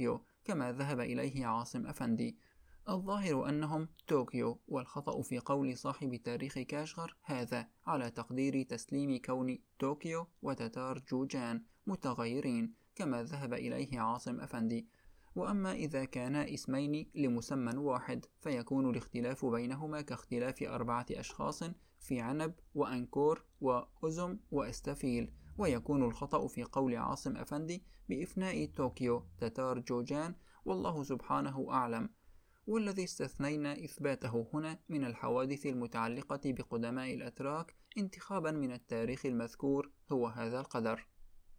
كما ذهب إليه عاصم أفندي. الظاهر أنهم طوكيو، والخطأ في قول صاحب تاريخ كاشغر هذا على تقدير تسليم كون طوكيو وتتار جوجان متغيرين كما ذهب إليه عاصم أفندي. وأما إذا كانا اسمين لمسمى واحد فيكون الاختلاف بينهما كاختلاف أربعة أشخاص في عنب وأنكور وأزم وأستفيل، ويكون الخطأ في قول عاصم أفندي بإفناء طوكيو تتار جوجان، والله سبحانه أعلم. والذي استثنينا إثباته هنا من الحوادث المتعلقة بقدماء الأتراك انتخابا من التاريخ المذكور هو هذا القدر: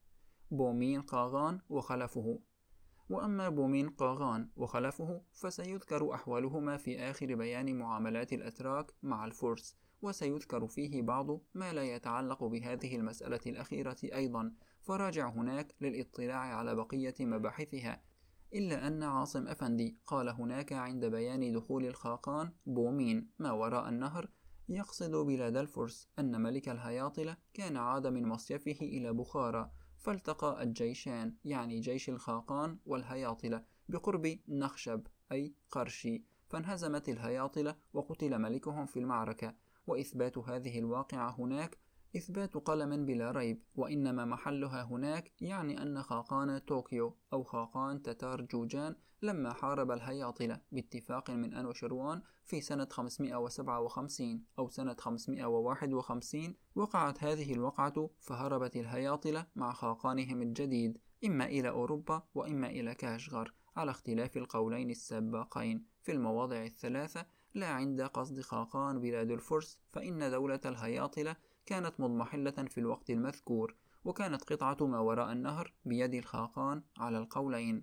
بومين قاغان وخلفه. وأما بومين قاغان وخلفه فسيذكر أحوالهما في آخر بيان معاملات الأتراك مع الفرس، وسيذكر فيه بعض ما لا يتعلق بهذه المسألة الأخيرة أيضا، فراجع هناك للإطلاع على بقية مباحثها. إلا أن عاصم أفندي قال هناك عند بيان دخول الخاقان بومين ما وراء النهر يقصد بلاد الفرس أن ملك الهياطلة كان عاد من مصيفه إلى بخارى، فالتقى الجيشان يعني جيش الخاقان والهياطلة بقرب نخشب أي قرشي، فانهزمت الهياطلة وقتل ملكهم في المعركة. وإثبات هذه الواقعة هناك إثبات قلم بلا ريب، وإنما محلها هناك يعني أن خاقان طوكيو أو خاقان تتار جوجان لما حارب الهياطلة باتفاق من أنوشروان في سنة خمسمائة وسبعة وخمسين أو سنة خمسمائة وواحد وخمسين وقعت هذه الوقعة، فهربت الهياطلة مع خاقانهم الجديد إما إلى أوروبا وإما إلى كاشغر، على اختلاف القولين السابقين في المواضع الثلاثة، لا عند قصد خاقان بلاد الفرس، فإن دولة الهياطلة كانت مضمحلة في الوقت المذكور، وكانت قطعة ما وراء النهر بيد الخاقان على القولين.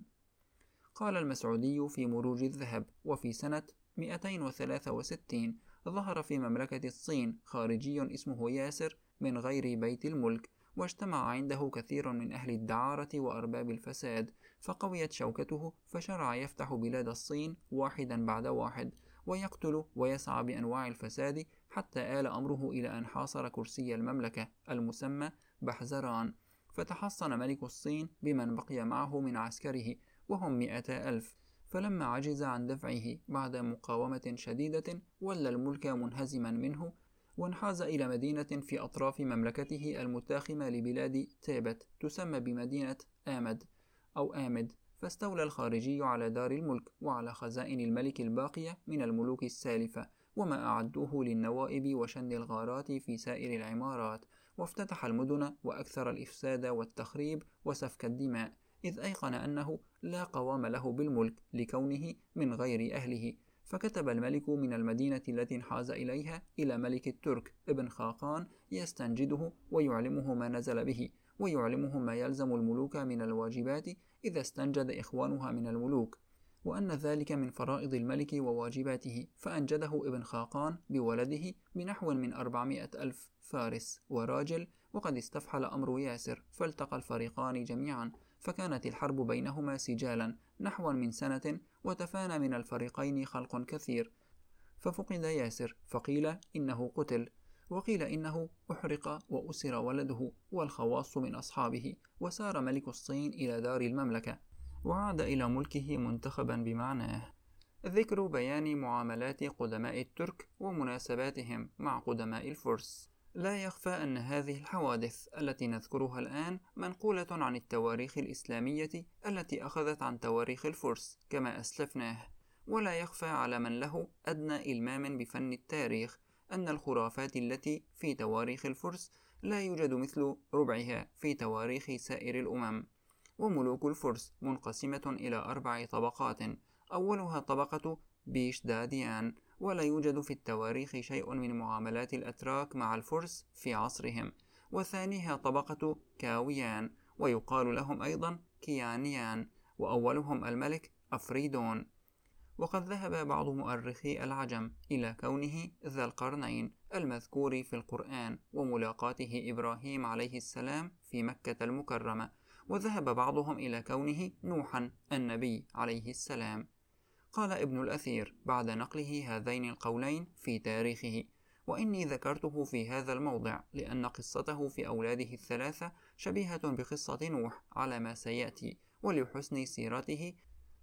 قال المسعودي في مروج الذهب: وفي سنة مئتين وثلاثة وستين ظهر في مملكة الصين خارجي اسمه ياسر من غير بيت الملك، واجتمع عنده كثير من أهل الدعارة وأرباب الفساد، فقويت شوكته، فشرع يفتح بلاد الصين واحدا بعد واحد، ويقتل ويسعى بأنواع الفساد، حتى آل أمره إلى أن حاصر كرسي المملكة المسمى بحزران. فتحصن ملك الصين بمن بقي معه من عسكره وهم مئتا ألف، فلما عجز عن دفعه بعد مقاومة شديدة ولى الملك منهزما منه، وانحاز إلى مدينة في أطراف مملكته المتاخمة لبلاد تيبت تسمى بمدينة آمد أو آمد، فاستولى الخارجي على دار الملك وعلى خزائن الملك الباقية من الملوك السالفة وما أعدوه للنوائب وشن الغارات في سائر العمارات، وافتتح المدن وأكثر الإفساد والتخريب وسفك الدماء، إذ أيقن أنه لا قوام له بالملك لكونه من غير أهله. فكتب الملك من المدينة التي انحاز إليها إلى ملك الترك ابن خاقان يستنجده ويعلمه ما نزل به، ويعلمه ما يلزم الملوك من الواجبات إذا استنجد إخوانها من الملوك، وأن ذلك من فرائض الملك وواجباته. فأنجده ابن خاقان بولده بنحو من أربعمائة ألف فارس وراجل، وقد استفحل أمر ياسر، فالتقى الفريقان جميعا، فكانت الحرب بينهما سجالا نحو من سنة، وتفانى من الفريقين خلق كثير، ففقد ياسر، فقيل إنه قتل، وقيل إنه أحرق وأسر ولده والخواص من أصحابه، وسار ملك الصين إلى دار المملكة وعاد إلى ملكه منتخبا بمعناه. ذكر بيان معاملات قدماء الترك ومناسباتهم مع قدماء الفرس. لا يخفى أن هذه الحوادث التي نذكرها الآن منقولة عن التواريخ الإسلامية التي أخذت عن تواريخ الفرس كما أسلفناه، ولا يخفى على من له أدنى إلمام بفن التاريخ أن الخرافات التي في تواريخ الفرس لا يوجد مثل ربعها في تواريخ سائر الأمم. وملوك الفرس منقسمة إلى أربع طبقات: أولها طبقة بيش داديان، ولا يوجد في التواريخ شيء من معاملات الأتراك مع الفرس في عصرهم. وثانيها طبقة كاويان، ويقال لهم أيضا كيانيان، وأولهم الملك أفريدون. وقد ذهب بعض مؤرخي العجم إلى كونه ذا القرنين المذكور في القرآن وملاقاته إبراهيم عليه السلام في مكة المكرمة، وذهب بعضهم إلى كونه نوحا النبي عليه السلام. قال ابن الأثير بعد نقله هذين القولين في تاريخه: وإني ذكرته في هذا الموضع لأن قصته في أولاده الثلاثة شبيهة بقصة نوح على ما سيأتي، ولحسن سيرته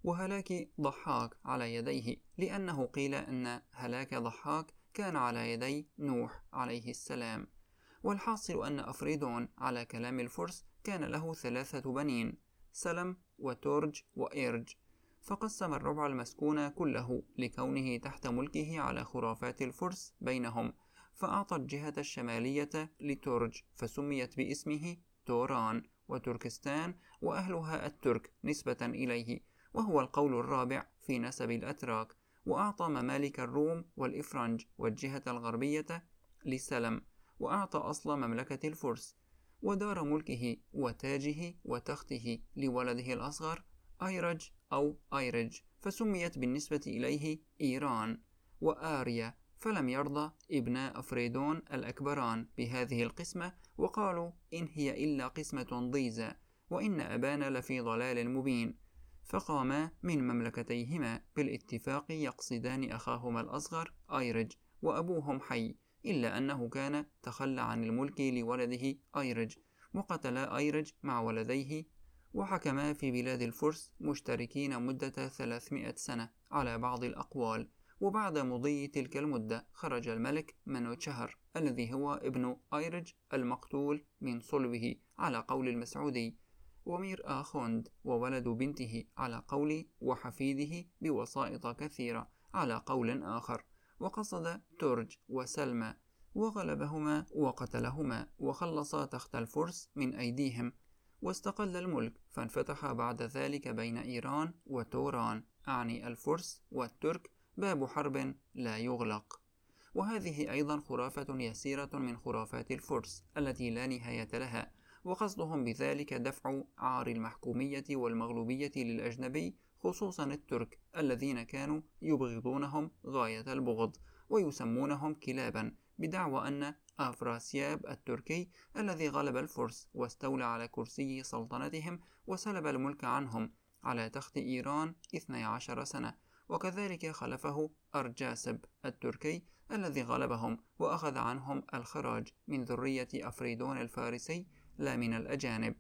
وهلاك ضحاك على يديه، لأنه قيل أن هلاك ضحاك كان على يدي نوح عليه السلام. والحاصل أن أفريدون على كلام الفرس كان له ثلاثة بنين، سلم وتورج وإيرج، فقسم الربع المسكون كله لكونه تحت ملكه على خرافات الفرس بينهم، فأعطى الجهة الشمالية لتورج فسميت باسمه توران، وتركستان وأهلها الترك نسبة إليه، وهو القول الرابع في نسب الأتراك. وأعطى ممالك الروم والإفرنج والجهة الغربية لسلم، وأعطى أصل مملكة الفرس ودار ملكه وتاجه وتخته لولده الأصغر أيرج أو أيرج، فسميت بالنسبة إليه إيران وآريا. فلم يرضى ابناء أفريدون الأكبران بهذه القسمة، وقالوا إن هي إلا قسمة ضيزى، وإن أبانا لفي ضلال مبين. فقاما من مملكتيهما بالاتفاق يقصدان أخاهما الأصغر أيرج، وأبوهم حي، إلا أنه كان تخلى عن الملك لولده أيرج، وقتلا أيرج مع ولديه، وحكما في بلاد الفرس مشتركين مدة ثلاثمائة سنة على بعض الأقوال. وبعد مضي تلك المدة خرج الملك منوتشهر الذي هو ابن أيرج المقتول من صلبه على قول المسعودي، ومير آخوند وولد بنته على قول، وحفيده بوسائط كثيرة على قول آخر، وقصد تورج وسلمى وغلبهما وقتلهما وخلص تخت الفرس من أيديهم، واستقل الملك، فانفتح بعد ذلك بين إيران وتوران، أعني الفرس والترك، باب حرب لا يغلق. وهذه أيضا خرافة يسيرة من خرافات الفرس التي لا نهاية لها، وقصدهم بذلك دفع عار المحكومية والمغلوبية للأجنبي، خصوصا الترك الذين كانوا يبغضونهم غاية البغض ويسمونهم كلابا، بدعوى أن أفراسياب التركي الذي غلب الفرس واستولى على كرسي سلطنتهم وسلب الملك عنهم على تخت إيران اثني عشر سنة، وكذلك خلفه أرجاسب التركي الذي غلبهم وأخذ عنهم الخراج من ذرية أفريدون الفارسي لا من الأجانب.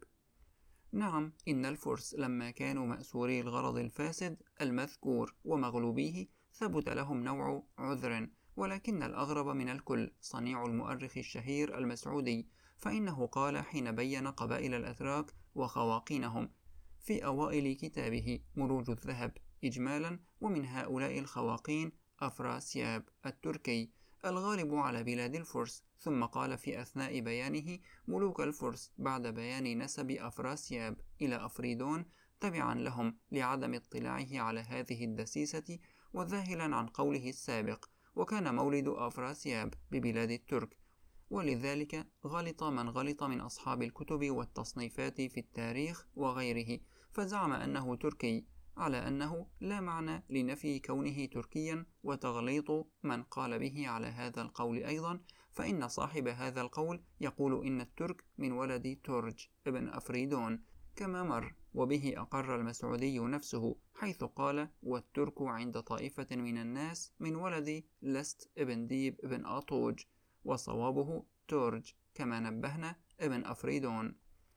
نعم، إن الفرس لما كانوا مأسوري الغرض الفاسد المذكور ومغلوبيه ثبت لهم نوع عذر، ولكن الأغرب من الكل صنيع المؤرخ الشهير المسعودي، فإنه قال حين بين قبائل الأتراك وخواقينهم في أوائل كتابه مروج الذهب إجمالا: ومن هؤلاء الخواقين أفراسياب التركي الغالب على بلاد الفرس. ثم قال في أثناء بيانه ملوك الفرس بعد بيان نسب أفراسياب إلى أفريدون تبعا لهم لعدم اطلاعه على هذه الدسيسة، وذاهلا عن قوله السابق: وكان مولد أفراسياب ببلاد الترك. ولذلك غلط من غلط من أصحاب الكتب والتصنيفات في التاريخ وغيره، فزعم أنه تركي، على أنه لا معنى لنفي كونه تركيا، وتغليط من قال به على هذا القول أيضا، فإن صاحب هذا القول يقول إن الترك من ولد تورج ابن أفريدون كما مر، وبه أقر المسعودي نفسه حيث قال: والترك عند طائفة من الناس من ولد لست ابن ديب ابن أطوج، وصوابه تورج كما نبهنا ابن أفريدون.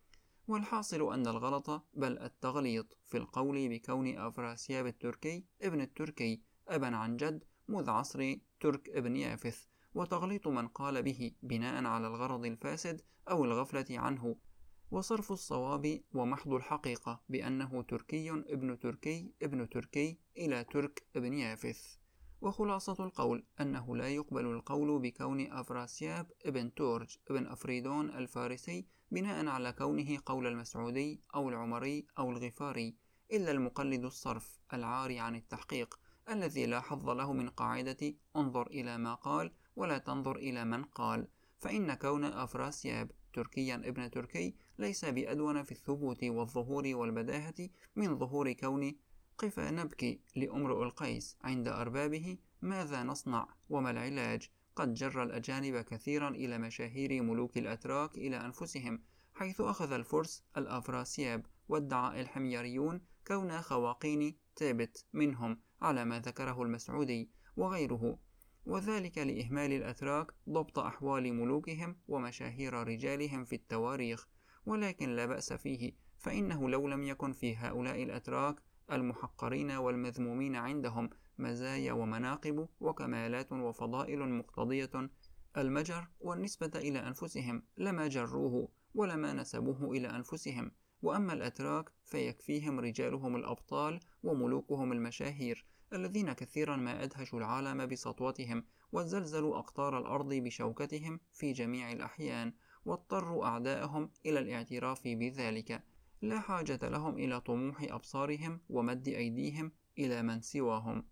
والحاصل أن الغلط بل التغليط في القول بكون أفراسياب التركي ابن التركي أبا عن جد مذ عصر ترك ابن يافث، وتغليط من قال به بناء على الغرض الفاسد أو الغفلة عنه، وصرف الصواب ومحض الحقيقة بأنه تركي ابن تركي ابن تركي إلى ترك ابن يافث. وخلاصة القول أنه لا يقبل القول بكون أفراسياب ابن تورج ابن أفريدون الفارسي بناء على كونه قول المسعودي أو العمري أو الغفاري، إلا المقلد الصرف العاري عن التحقيق الذي لا حظ له من قاعدة انظر إلى ما قال ولا تنظر إلى من قال، فإن كون أفراسياب تركيا ابن تركي ليس بأدون في الثبوت والظهور والبداهة من ظهور كون قف نبكي لأمرؤ القيس عند أربابه ماذا نصنع وما العلاج، قد جر الأجانب كثيرا إلى مشاهير ملوك الأتراك إلى أنفسهم، حيث أخذ الفرس الأفراسياب، وادعى الحميريون كون خواقين تابت منهم على ما ذكره المسعودي وغيره، وذلك لإهمال الأتراك ضبط أحوال ملوكهم ومشاهير رجالهم في التواريخ. ولكن لا بأس فيه، فإنه لو لم يكن في هؤلاء الأتراك المحقرين والمذمومين عندهم مزايا ومناقب وكمالات وفضائل مقتضية المجر والنسبة إلى أنفسهم لما جروه ولما نسبوه إلى أنفسهم. وأما الأتراك فيكفيهم رجالهم الأبطال وملوكهم المشاهير الذين كثيرا ما أدهشوا العالم بسطوتهم وزلزلوا أقطار الأرض بشوكتهم في جميع الأحيان، واضطروا أعداءهم إلى الاعتراف بذلك. لا حاجة لهم إلى طموح أبصارهم ومد أيديهم إلى من سواهم.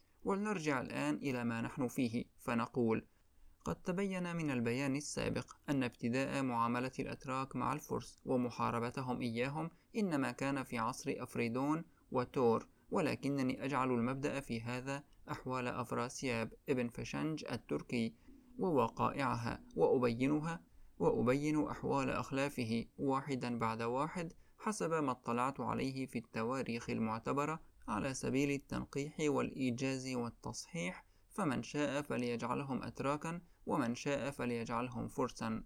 ولنرجع الآن إلى ما نحن فيه فنقول: قد تبين من البيان السابق أن ابتداء معاملة الأتراك مع الفرس ومحاربتهم إياهم إنما كان في عصر أفريدون وتور، ولكنني أجعل المبدأ في هذا أحوال أفراسياب ابن فشنج التركي ووقائعها، وأبينها وأبين أحوال أخلافه واحدا بعد واحد حسب ما اطلعت عليه في التواريخ المعتبرة على سبيل التنقيح والإيجاز والتصحيح، فمن شاء فليجعلهم أتراكا ومن شاء فليجعلهم فرسا.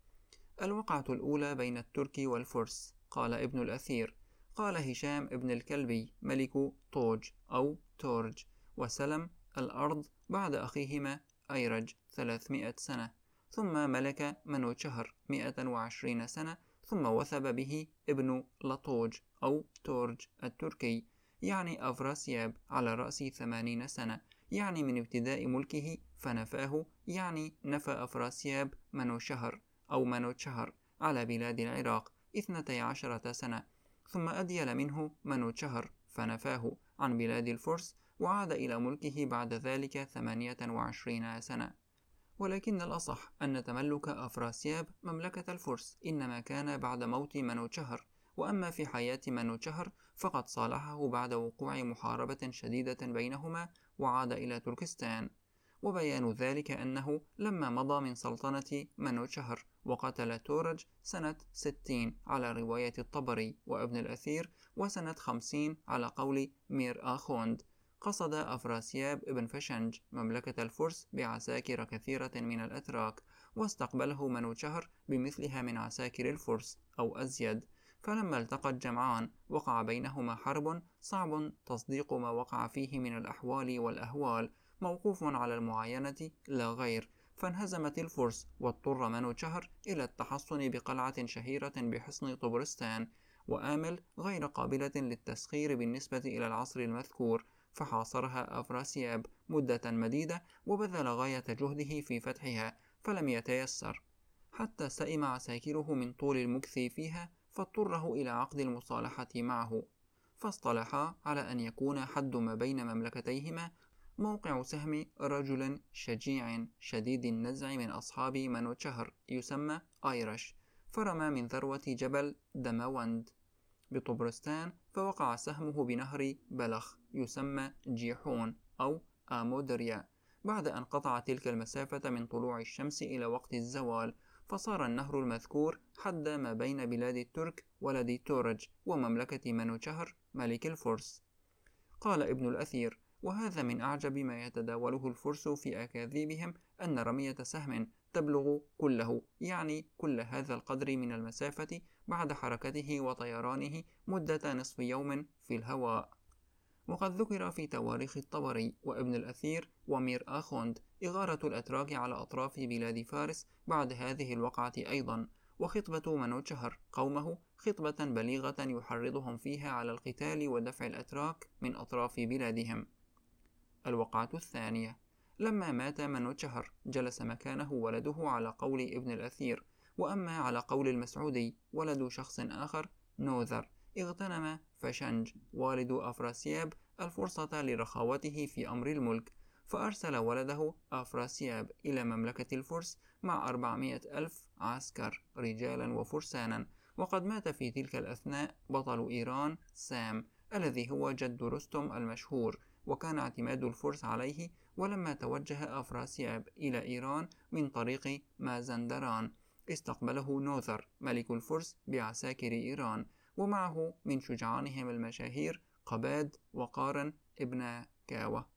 الوقعة الأولى بين الترك والفرس. قال ابن الأثير: قال هشام ابن الكلبي ملك طوج أو تورج وسلم الأرض بعد أخيهما أيرج ثلاثمائة سنة، ثم ملك منوشهر مائة وعشرين سنة، ثم وثب به ابن لطوج أو تورج التركي يعني أفراسياب على رأس ثمانين سنة، يعني من ابتداء ملكه فنفاه، يعني نفى أفراسياب منوشهر أو منوشهر على بلاد العراق اثنتي عشرة سنة، ثم أديل منه منوشهر فنفاه عن بلاد الفرس، وعاد إلى ملكه بعد ذلك ثمانية وعشرين سنة. ولكن الأصح أن تملك أفراسياب مملكة الفرس إنما كان بعد موت منوشهر، وأما في حياة منوشهر فقد صالحه بعد وقوع محاربة شديدة بينهما وعاد إلى تركستان. وبيان ذلك أنه لما مضى من سلطنة منوشهر وقتل تورج سنة ستين على رواية الطبري وابن الأثير، وسنة خمسين على قول مير آخوند، قصد أفراسياب ابن فشنج مملكة الفرس بعساكر كثيرة من الأتراك، واستقبله منوشهر بمثلها من عساكر الفرس أو أزيد. فلما التقى الجمعان وقع بينهما حرب صعب تصديق ما وقع فيه من الأحوال والأهوال، موقوف على المعاينة لا غير، فانهزمت الفرس واضطر منوشهر إلى التحصن بقلعة شهيرة بحصن طبرستان وآمل غير قابلة للتسخير بالنسبة إلى العصر المذكور، فحاصرها أفراسياب مدة مديدة وبذل غاية جهده في فتحها فلم يتيسر، حتى سئم عساكره من طول المكث فيها، فاضطره إلى عقد المصالحة معه، فاصطلحا على أن يكون حد ما بين مملكتيهما موقع سهم رجل شجيع شديد النزع من أصحاب منوشهر يسمى آيرش، فرمى من ذروة جبل دماوند بطبرستان، فوقع سهمه بنهر بلخ يسمى جيحون أو آمودريا، بعد أن قطع تلك المسافة من طلوع الشمس إلى وقت الزوال، فصار النهر المذكور حد ما بين بلاد الترك ولد تورج ومملكة منوشهر ملك الفرس. قال ابن الأثير: وهذا من أعجب ما يتداوله الفرس في أكاذيبهم، أن رمية سهم تبلغ كله، يعني كل هذا القدر من المسافة بعد حركته وطيرانه مدة نصف يوم في الهواء. وقد ذكر في تواريخ الطبري وابن الأثير ومير آخوند إغارة الأتراك على أطراف بلاد فارس بعد هذه الوقعة أيضا، وخطبة منوشهر قومه خطبة بليغة يحرضهم فيها على القتال ودفع الأتراك من أطراف بلادهم. الوقعة الثانية: لما مات منوشهر جلس مكانه ولده على قول ابن الأثير، وأما على قول المسعودي ولد شخص آخر نوذر، اغتنم فشنج والد أفراسياب الفرصة لرخاوته في أمر الملك، فأرسل ولده أفراسياب إلى مملكة الفرس مع أربعمائة ألف عسكر رجالا وفرسانا. وقد مات في تلك الأثناء بطل إيران سام الذي هو جد رستم المشهور، وكان اعتماد الفرس عليه. ولما توجه أفراسياب إلى إيران من طريق مازندران استقبله نوذر ملك الفرس بعساكر إيران، ومعه من شجعانهم المشاهير قباد وقارن ابن كاوة.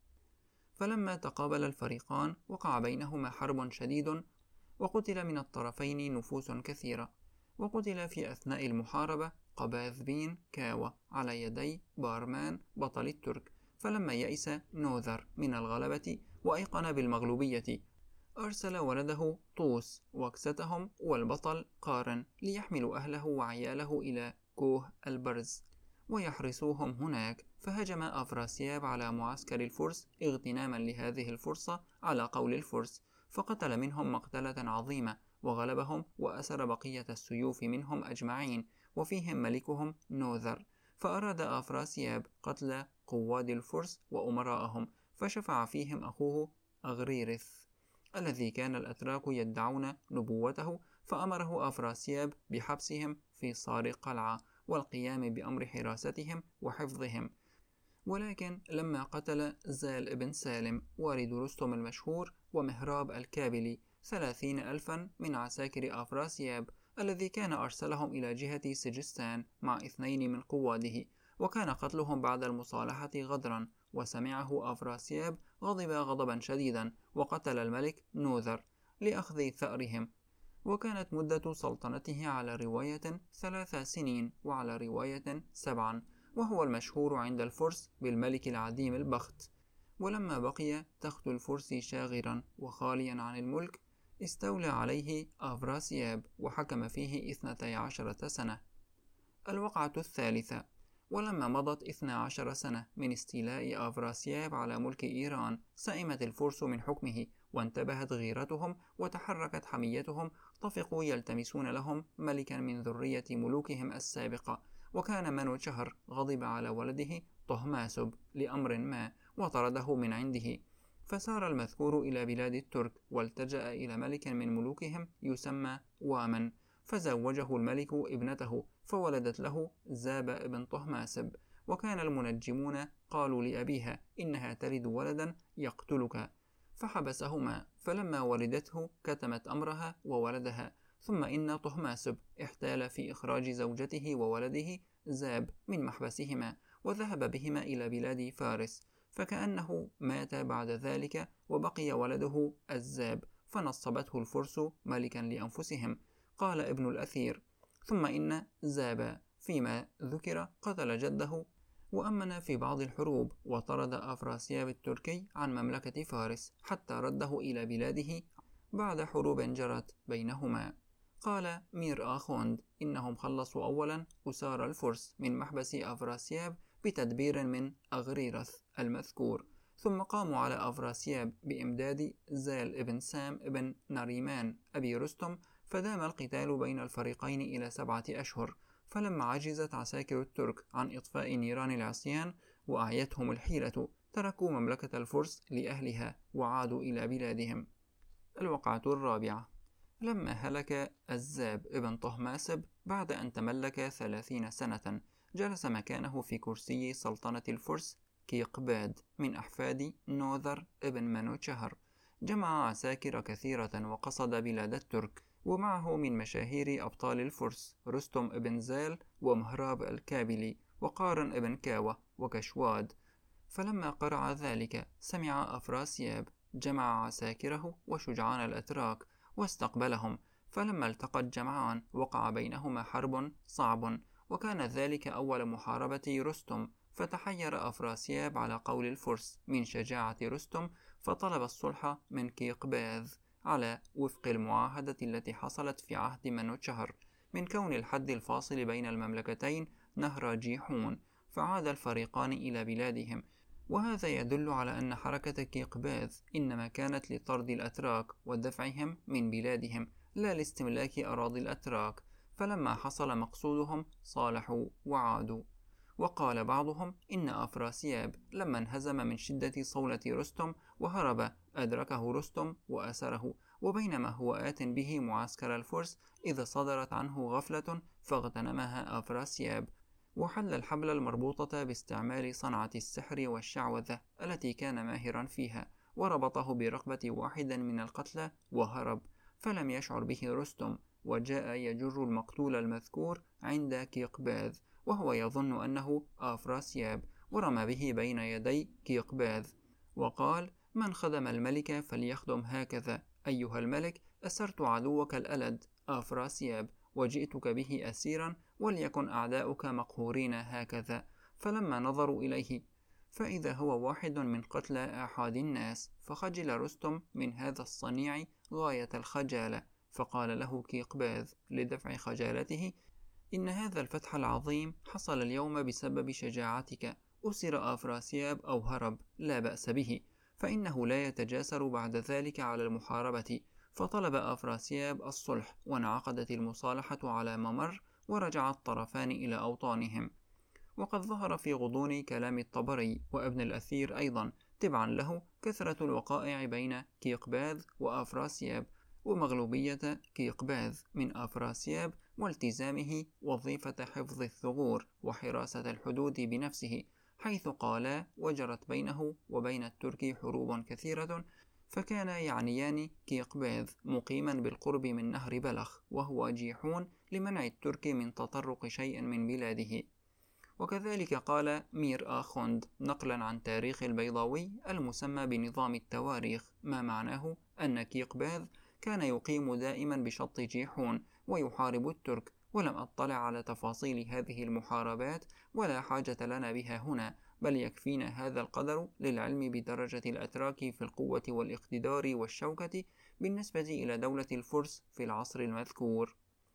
فلما تقابل الفريقان وقع بينهما حرب شديد، وقتل من الطرفين نفوس كثيرة، وقتل في أثناء المحاربة قباذ بن كاوى على يدي بارمان بطل الترك. فلما يئس نوذر من الغلبة وأيقن بالمغلوبية أرسل ولده طوس وكستهم والبطل قارن ليحملوا أهله وعياله إلى كوه البرز ويحرسوهم هناك. فهجم أفراسياب على معسكر الفرس اغتناما لهذه الفرصة على قول الفرس، فقتل منهم مقتلة عظيمة وغلبهم وأسر بقية السيوف منهم أجمعين وفيهم ملكهم نوذر. فأراد أفراسياب قتل قواد الفرس وأمراءهم، فشفع فيهم أخوه أغريرث الذي كان الأتراك يدعون نبوته، فأمره أفراسياب بحبسهم في صار قلعة والقيام بأمر حراستهم وحفظهم. ولكن لما قتل زال بن سالم والد رستم المشهور ومهراب الكابلي ثلاثين ألفا من عساكر أفراسياب الذي كان أرسلهم إلى جهة سجستان مع اثنين من قواده، وكان قتلهم بعد المصالحة غدرا، وسمعه أفراسياب غضب غضبا شديدا وقتل الملك نوذر لأخذ ثأرهم. وكانت مدة سلطنته على رواية ثلاث سنين وعلى رواية سبعا، وهو المشهور عند الفرس بالملك العديم البخت. ولما بقي تخت الفرس شاغرا وخاليا عن الملك استولى عليه أفراسياب وحكم فيه اثنتي عشرة سنة. الوقعة الثالثة. ولما مضت اثنا عشر سنة من استيلاء أفراسياب على ملك إيران سئمت الفرس من حكمه وانتبهت غيرتهم وتحركت حميتهم، طفقوا يلتمسون لهم ملكا من ذرية ملوكهم السابقة. وكان منوچهر غضب على ولده طهماسب لأمر ما وطرده من عنده، فسار المذكور إلى بلاد الترك والتجأ إلى ملك من ملوكهم يسمى وامن، فزوجه الملك ابنته فولدت له زاب ابن طهماسب. وكان المنجمون قالوا لأبيها إنها تلد ولدا يقتلك، فحبسهما، فلما ولدته كتمت أمرها وولدها. ثم إن طهماسب احتال في إخراج زوجته وولده زاب من محبسهما وذهب بهما إلى بلاد فارس، فكأنه مات بعد ذلك وبقي ولده الزاب، فنصبته الفرس ملكا لأنفسهم. قال ابن الأثير: ثم إن زاب فيما ذكر قتل جده وأمن في بعض الحروب، وطرد أفراسياب التركي عن مملكة فارس حتى رده إلى بلاده بعد حروب جرت بينهما. قال مير آخوند: إنهم خلصوا أولا أسار الفرس من محبس أفراسياب بتدبير من أغريرث المذكور، ثم قاموا على أفراسياب بإمداد زال ابن سام ابن نريمان أبي رستم، فدام القتال بين الفريقين إلى سبعة أشهر. فلما عجزت عساكر الترك عن إطفاء نيران العصيان وأعيتهم الحيلة تركوا مملكة الفرس لأهلها وعادوا إلى بلادهم. الوقعة الرابعة. لما هلك الزاب ابن طهماسب بعد أن تملك ثلاثين سنة، جلس مكانه في كرسي سلطنة الفرس كيقباد من أحفاد نوذر ابن منوچهر. جمع عساكر كثيرة وقصد بلاد الترك، ومعه من مشاهير أبطال الفرس رستم ابن زال ومهراب الكابلي وقارن ابن كاوى وكشواد. فلما قرع ذلك سمع أفراسياب جمع عساكره وشجعان الأتراك واستقبلهم، فلما التقى الجمعان وقع بينهما حرب صعب، وكان ذلك أول محاربة رستم. فتحير أفراسياب على قول الفرس من شجاعة رستم، فطلب الصلح من كيقباذ على وفق المعاهدة التي حصلت في عهد منوچهر من كون الحد الفاصل بين المملكتين نهر جيحون، فعاد الفريقان إلى بلادهم. وهذا يدل على أن حركة كيقباذ إنما كانت لطرد الأتراك ودفعهم من بلادهم لا لاستملاك أراضي الأتراك، فلما حصل مقصودهم صالحوا وعادوا. وقال بعضهم إن أفراسياب لما انهزم من شدة صولة رستم وهرب أدركه رستم وأسره، وبينما هو آت به معسكر الفرس إذا صدرت عنه غفلة فاغتنمها أفراسياب، وحل الحبل المربوطة باستعمال صنعة السحر والشعوذة التي كان ماهرا فيها، وربطه برقبة واحد من القتلى وهرب، فلم يشعر به رستم، وجاء يجر المقتول المذكور عند كيقباذ وهو يظن أنه أفراسياب، ورمى به بين يدي كيقباذ وقال: من خدم الملك فليخدم هكذا. أيها الملك، أسرت عدوك الألد أفراسياب وجئتك به أسيرا، وليكن أعداؤك مقهورين هكذا. فلما نظروا إليه فإذا هو واحد من قتلى آحاد الناس، فخجل رستم من هذا الصنيع غاية الخجالة، فقال له كيقباذ لدفع خجالته: إن هذا الفتح العظيم حصل اليوم بسبب شجاعتك، أسر أفراسياب أو هرب لا بأس به، فإنه لا يتجاسر بعد ذلك على المحاربة. فطلب أفراسياب الصلح، وانعقدت المصالحة على ممر، ورجع الطرفان إلى أوطانهم. وقد ظهر في غضون كلام الطبري وابن الأثير أيضا تبعا له كثرة الوقائع بين كيقباذ وأفراسياب، ومغلوبية كيقباذ من أفراسياب، والتزامه وظيفة حفظ الثغور وحراسة الحدود بنفسه، حيث قالا وجرت بينه وبين الترك حروب كثيرة، فكان يعنيان كيقباذ مقيما بالقرب من نهر بلخ، وهو جيحون لمنع الترك من تطرق شيء من بلاده. وكذلك قال مير آخوند نقلا عن تاريخ البيضاوي المسمى بنظام التواريخ، ما معناه أن كيقباذ كان يقيم دائما بشط جيحون ويحارب الترك، ولم أطلع على تفاصيل هذه المحاربات ولا حاجة لنا بها هنا، بل يكفينا هذا القدر للعلم بدرجة الأتراك في القوة والاقتدار والشوكة بالنسبة إلى دولة الفرس في العصر المذكور.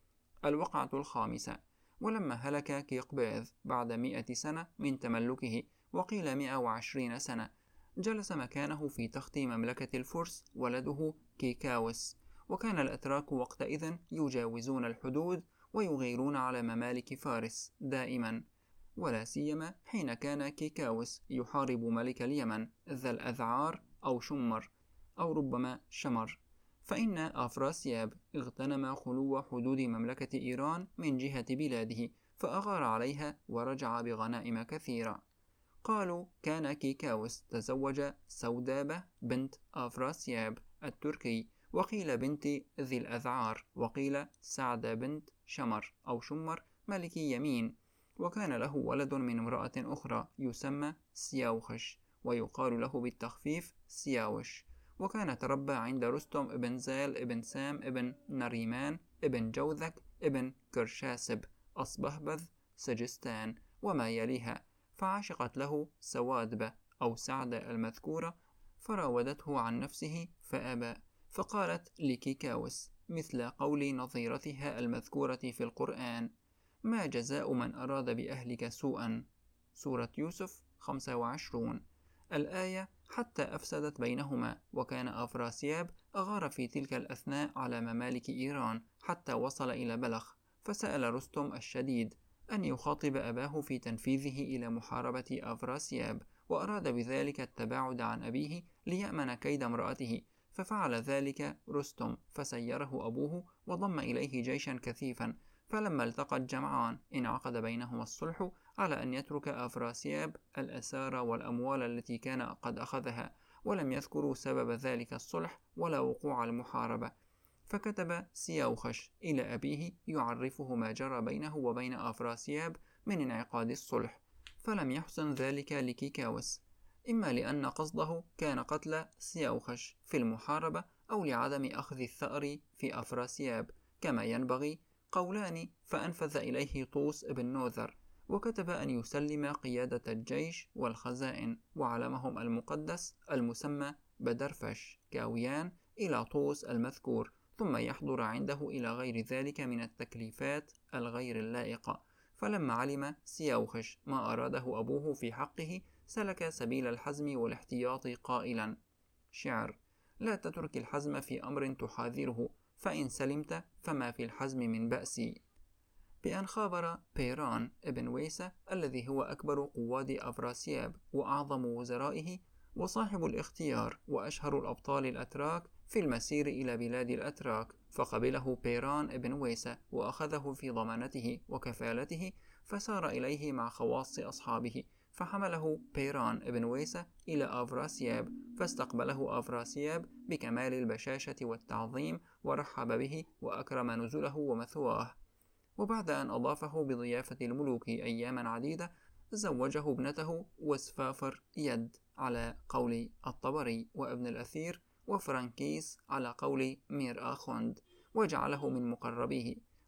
الوقعة الخامسة: ولما هلك كيقباذ بعد مئة سنة من تملكه، وقيل مئة وعشرين سنة، جلس مكانه في تخت مملكة الفرس ولده كيكاوس. وكان الأتراك وقتئذ يجاوزون الحدود ويغيرون على ممالك فارس دائما، ولا سيما حين كان كيكاوس يحارب ملك اليمن ذا الأذعار أو شمر أو ربما شمر، فإن أفراسياب اغتنم خلو حدود مملكة إيران من جهة بلاده، فأغار عليها ورجع بغنائم كثيرة. قالوا كان كيكاوس تزوج سودابة بنت أفراسياب التركي، وقيل بنت ذي الأذعار، وقيل سعدة بنت شمر أو شمر ملك يمين، وكان له ولد من امرأة أخرى يسمى سياوخش، ويقال له بالتخفيف سياوش. وكان تربى عند رستم ابن زال ابن سام ابن نريمان ابن جوذك ابن كرشاسب أصبهبذ سجستان وما يليها، فعشقت له سوادبة أو سعدة المذكورة، فراودته عن نفسه فأبى، فقالت لكيكاوس مثل قول نظيرتها المذكورة في القرآن: ما جزاء من أراد بأهلك سوءا، سورة يوسف خمسة وعشرون الآية، حتى أفسدت بينهما. وكان أفراسياب أغار في تلك الأثناء على ممالك إيران حتى وصل إلى بلخ، فسأل رستم الشديد أن يخاطب أباه في تنفيذه إلى محاربة أفراسياب، وأراد بذلك التباعد عن أبيه ليأمن كيد امرأته، ففعل ذلك رستم، فسيره أبوه وضم إليه جيشا كثيفا. فلما التقى الجمعان انعقد بينهما الصلح على أن يترك أفراسياب الأسارى والأموال التي كان قد أخذها، ولم يذكروا سبب ذلك الصلح ولا وقوع المحاربة. فكتب سياوخش إلى أبيه يعرفه ما جرى بينه وبين أفراسياب من انعقاد الصلح، فلم يحسن ذلك لكيكاوس، إما لأن قصده كان قتل سياوخش في المحاربة، أو لعدم أخذ الثأر في أفراسياب كما ينبغي، قولان. فأنفذ إليه طوس ابن نوذر، وكتب أن يسلم قيادة الجيش والخزائن وعلمهم المقدس المسمى بدرفش كاويان إلى طوس المذكور، ثم يحضر عنده إلى غير ذلك من التكليفات الغير اللائقة. فلما علم سياوخش ما أراده أبوه في حقه، سلك سبيل الحزم والاحتياط قائلا: شعر: لا تترك الحزم في أمر تحاذره، فإن سلمت فما في الحزم من بأس. بأن خابر بيران ابن ويسة الذي هو أكبر قواد أفراسياب وأعظم وزرائه وصاحب الاختيار وأشهر الأبطال الأتراك في المسير إلى بلاد الأتراك، فقبله بيران ابن ويسة وأخذه في ضمانته وكفالته، فسار إليه مع خواص أصحابه، فحمله بيران ابن ويسة إلى أفراسياب، فاستقبله أفراسياب بكمال البشاشة والتعظيم، ورحب به وأكرم نزله ومثواه. وبعد أن أضافه بضيافة الملوك أياما عديدة، زوجه ابنته وسفافر يد على قول الطبري وابن الأثير، وفرانكيس على قول مير آخوند، وجعله من مقربيه،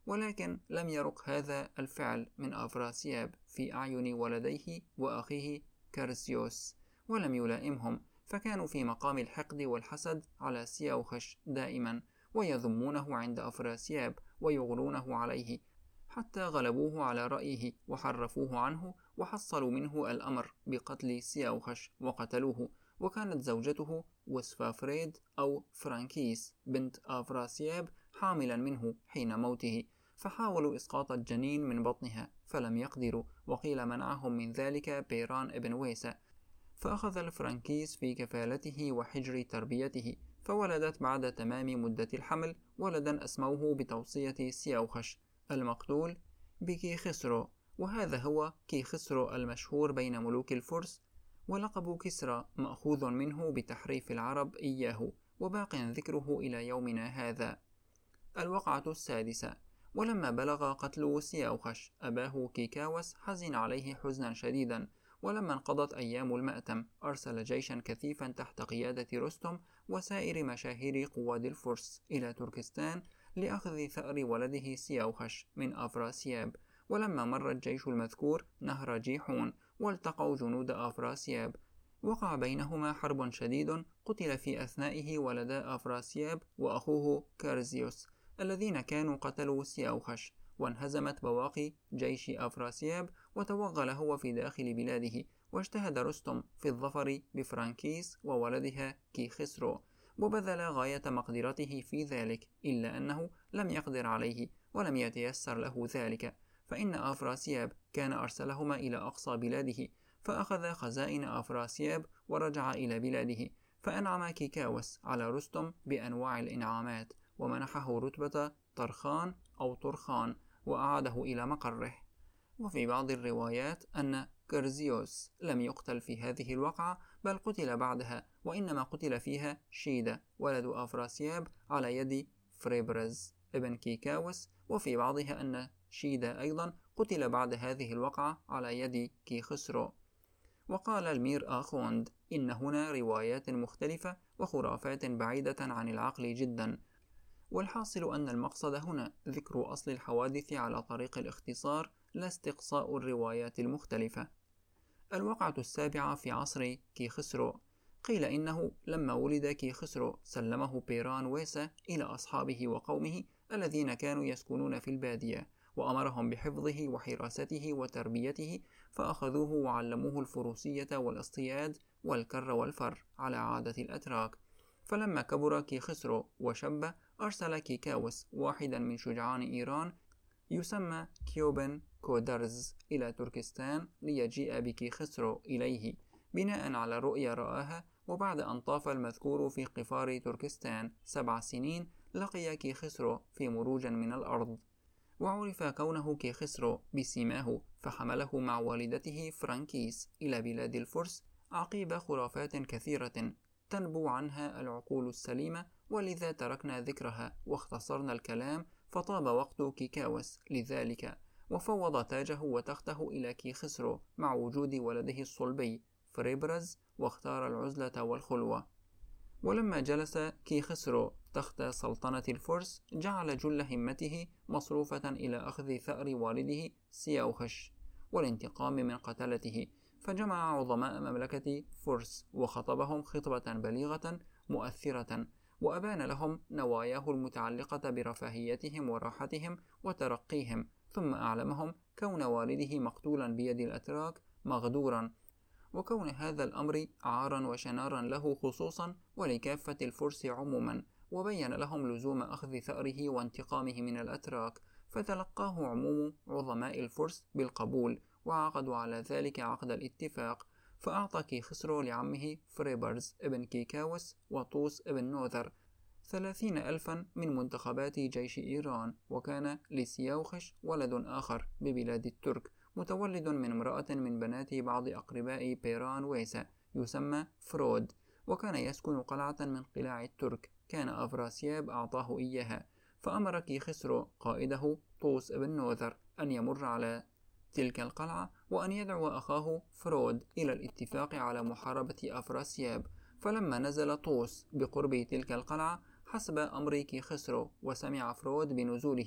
ولكن لم يرق هذا الفعل من أفراسياب في أعين ولديه وأخيه كارسيوس، ولم يلائمهم، فكانوا في مقام الحقد والحسد على سياوخش دائما، ويذمونه عند أفراسياب ويغرونه عليه، حتى غلبوه على رأيه وحرفوه عنه، وحصلوا منه الأمر بقتل سياوخش وقتلوه. وكانت زوجته وسفافريد أو فرانكيس بنت أفراسياب حاملا منه حين موته، فحاولوا إسقاط الجنين من بطنها فلم يقدروا، وقيل منعهم من ذلك بيران ابن ويسا، فأخذ الفرانكيس في كفالته وحجر تربيته، فولدت بعد تمام مدة الحمل ولدا أسموه بتوصية سياوخش المقتول بكي خسرو، وهذا هو كي خسرو المشهور بين ملوك الفرس، ولقب كسرى مأخوذ منه بتحريف العرب إياه، وباق ذكره إلى يومنا هذا. الوقعة السادسة. ولما بلغ قتل سياوخش أباه كيكاوس حزن عليه حزنا شديدا، ولما انقضت أيام المأتم أرسل جيشا كثيفا تحت قيادة رستم وسائر مشاهير قواد الفرس إلى تركستان لأخذ ثأر ولده سياوخش من أفراسياب. ولما مر الجيش المذكور نهر جيحون والتقوا جنود أفراسياب، وقع بينهما حرب شديد، قتل في أثنائه ولدا أفراسياب وأخوه كارزيوس الذين كانوا قتلوا سياوخش، وانهزمت بواقي جيش أفراسياب، وتوغل هو في داخل بلاده، واجتهد رستم في الظفر بفرانكيس وولدها كي خسرو، وبذل غاية مقدرته في ذلك، إلا أنه لم يقدر عليه ولم يتيسر له ذلك، فإن أفراسياب كان أرسلهما إلى أقصى بلاده، فأخذ خزائن أفراسياب ورجع إلى بلاده، فأنعم كيكاوس على رستم بأنواع الإنعامات، ومنحه رتبة طرخان أو طرخان، وأعاده إلى مقره. وفي بعض الروايات أن كرزيوس لم يقتل في هذه الوقعة، بل قتل بعدها، وإنما قتل فيها شيدا ولد أفراسياب على يد فريبرز ابن كيكاوس، وفي بعضها أن شيدا أيضا قتل بعد هذه الوقعة على يد كي خسرو. وقال المير آخوند إن هنا روايات مختلفة وخرافات بعيدة عن العقل جدا، والحاصل أن المقصد هنا ذكر أصل الحوادث على طريق الاختصار لا استقصاء الروايات المختلفة. الوقعة السابعة في عصر كي خسرو. قيل إنه لما ولد كي خسرو سلمه بيران ويسا إلى أصحابه وقومه الذين كانوا يسكنون في البادية، وأمرهم بحفظه وحراسته وتربيته، فأخذوه وعلموه الفروسية والاصطياد والكر والفر على عادة الأتراك. فلما كبر كي خسرو وشب أرسل كيكاوس واحدا من شجعان إيران يسمى كيوبن كودرز إلى تركستان ليجيء بكي خسرو إليه بناء على رؤيا رآها. وبعد أن طاف المذكور في قفار تركستان سبع سنين لقي كي خسرو في مروج من الأرض، وعرف كونه كي خسرو بسيماه، فحمله مع والدته فرانكيس إلى بلاد الفرس عقيب خرافات كثيرة تنبو عنها العقول السليمة، ولذا تركنا ذكرها واختصرنا الكلام، فطاب وقت كيكاوس لذلك، وفوض تاجه وتخته إلى كي خسرو مع وجود ولده الصلبي فريبرز، واختار العزلة والخلوة. ولما جلس كي خسرو تخت سلطنة الفرس جعل جل همته مصروفة إلى أخذ ثأر والده سياوخش والانتقام من قتلته، فجمع عظماء مملكة فرس وخطبهم خطبة بليغة مؤثرة، وأبان لهم نواياه المتعلقة برفاهيتهم وراحتهم وترقيهم، ثم أعلمهم كون والده مقتولا بيد الأتراك مغدورا، وكون هذا الأمر عارا وشنارا له خصوصا ولكافة الفرس عموما، وبين لهم لزوم أخذ ثأره وانتقامه من الأتراك، فتلقاه عموم عظماء الفرس بالقبول، وعقدوا على ذلك عقد الاتفاق. فأعطى كي خسرو لعمه فريبرز ابن كيكاوس وطوس ابن نوذر ثلاثين ألفا من منتخبات جيش إيران، وكان لسياوخش ولد آخر ببلاد الترك متولد من امرأة من بنات بعض أقرباء بيران ويسا يسمى فرود، وكان يسكن قلعة من قلاع الترك كان أفراسياب أعطاه إياها، فأمر كي خسرو قائده طوس ابن نوذر أن يمر على تلك القلعة وأن يدعو أخاه فرود إلى الاتفاق على محاربة أفراسياب. فلما نزل طوس بقرب تلك القلعة حسب أمر كي خسرو وسمع فرود بنزوله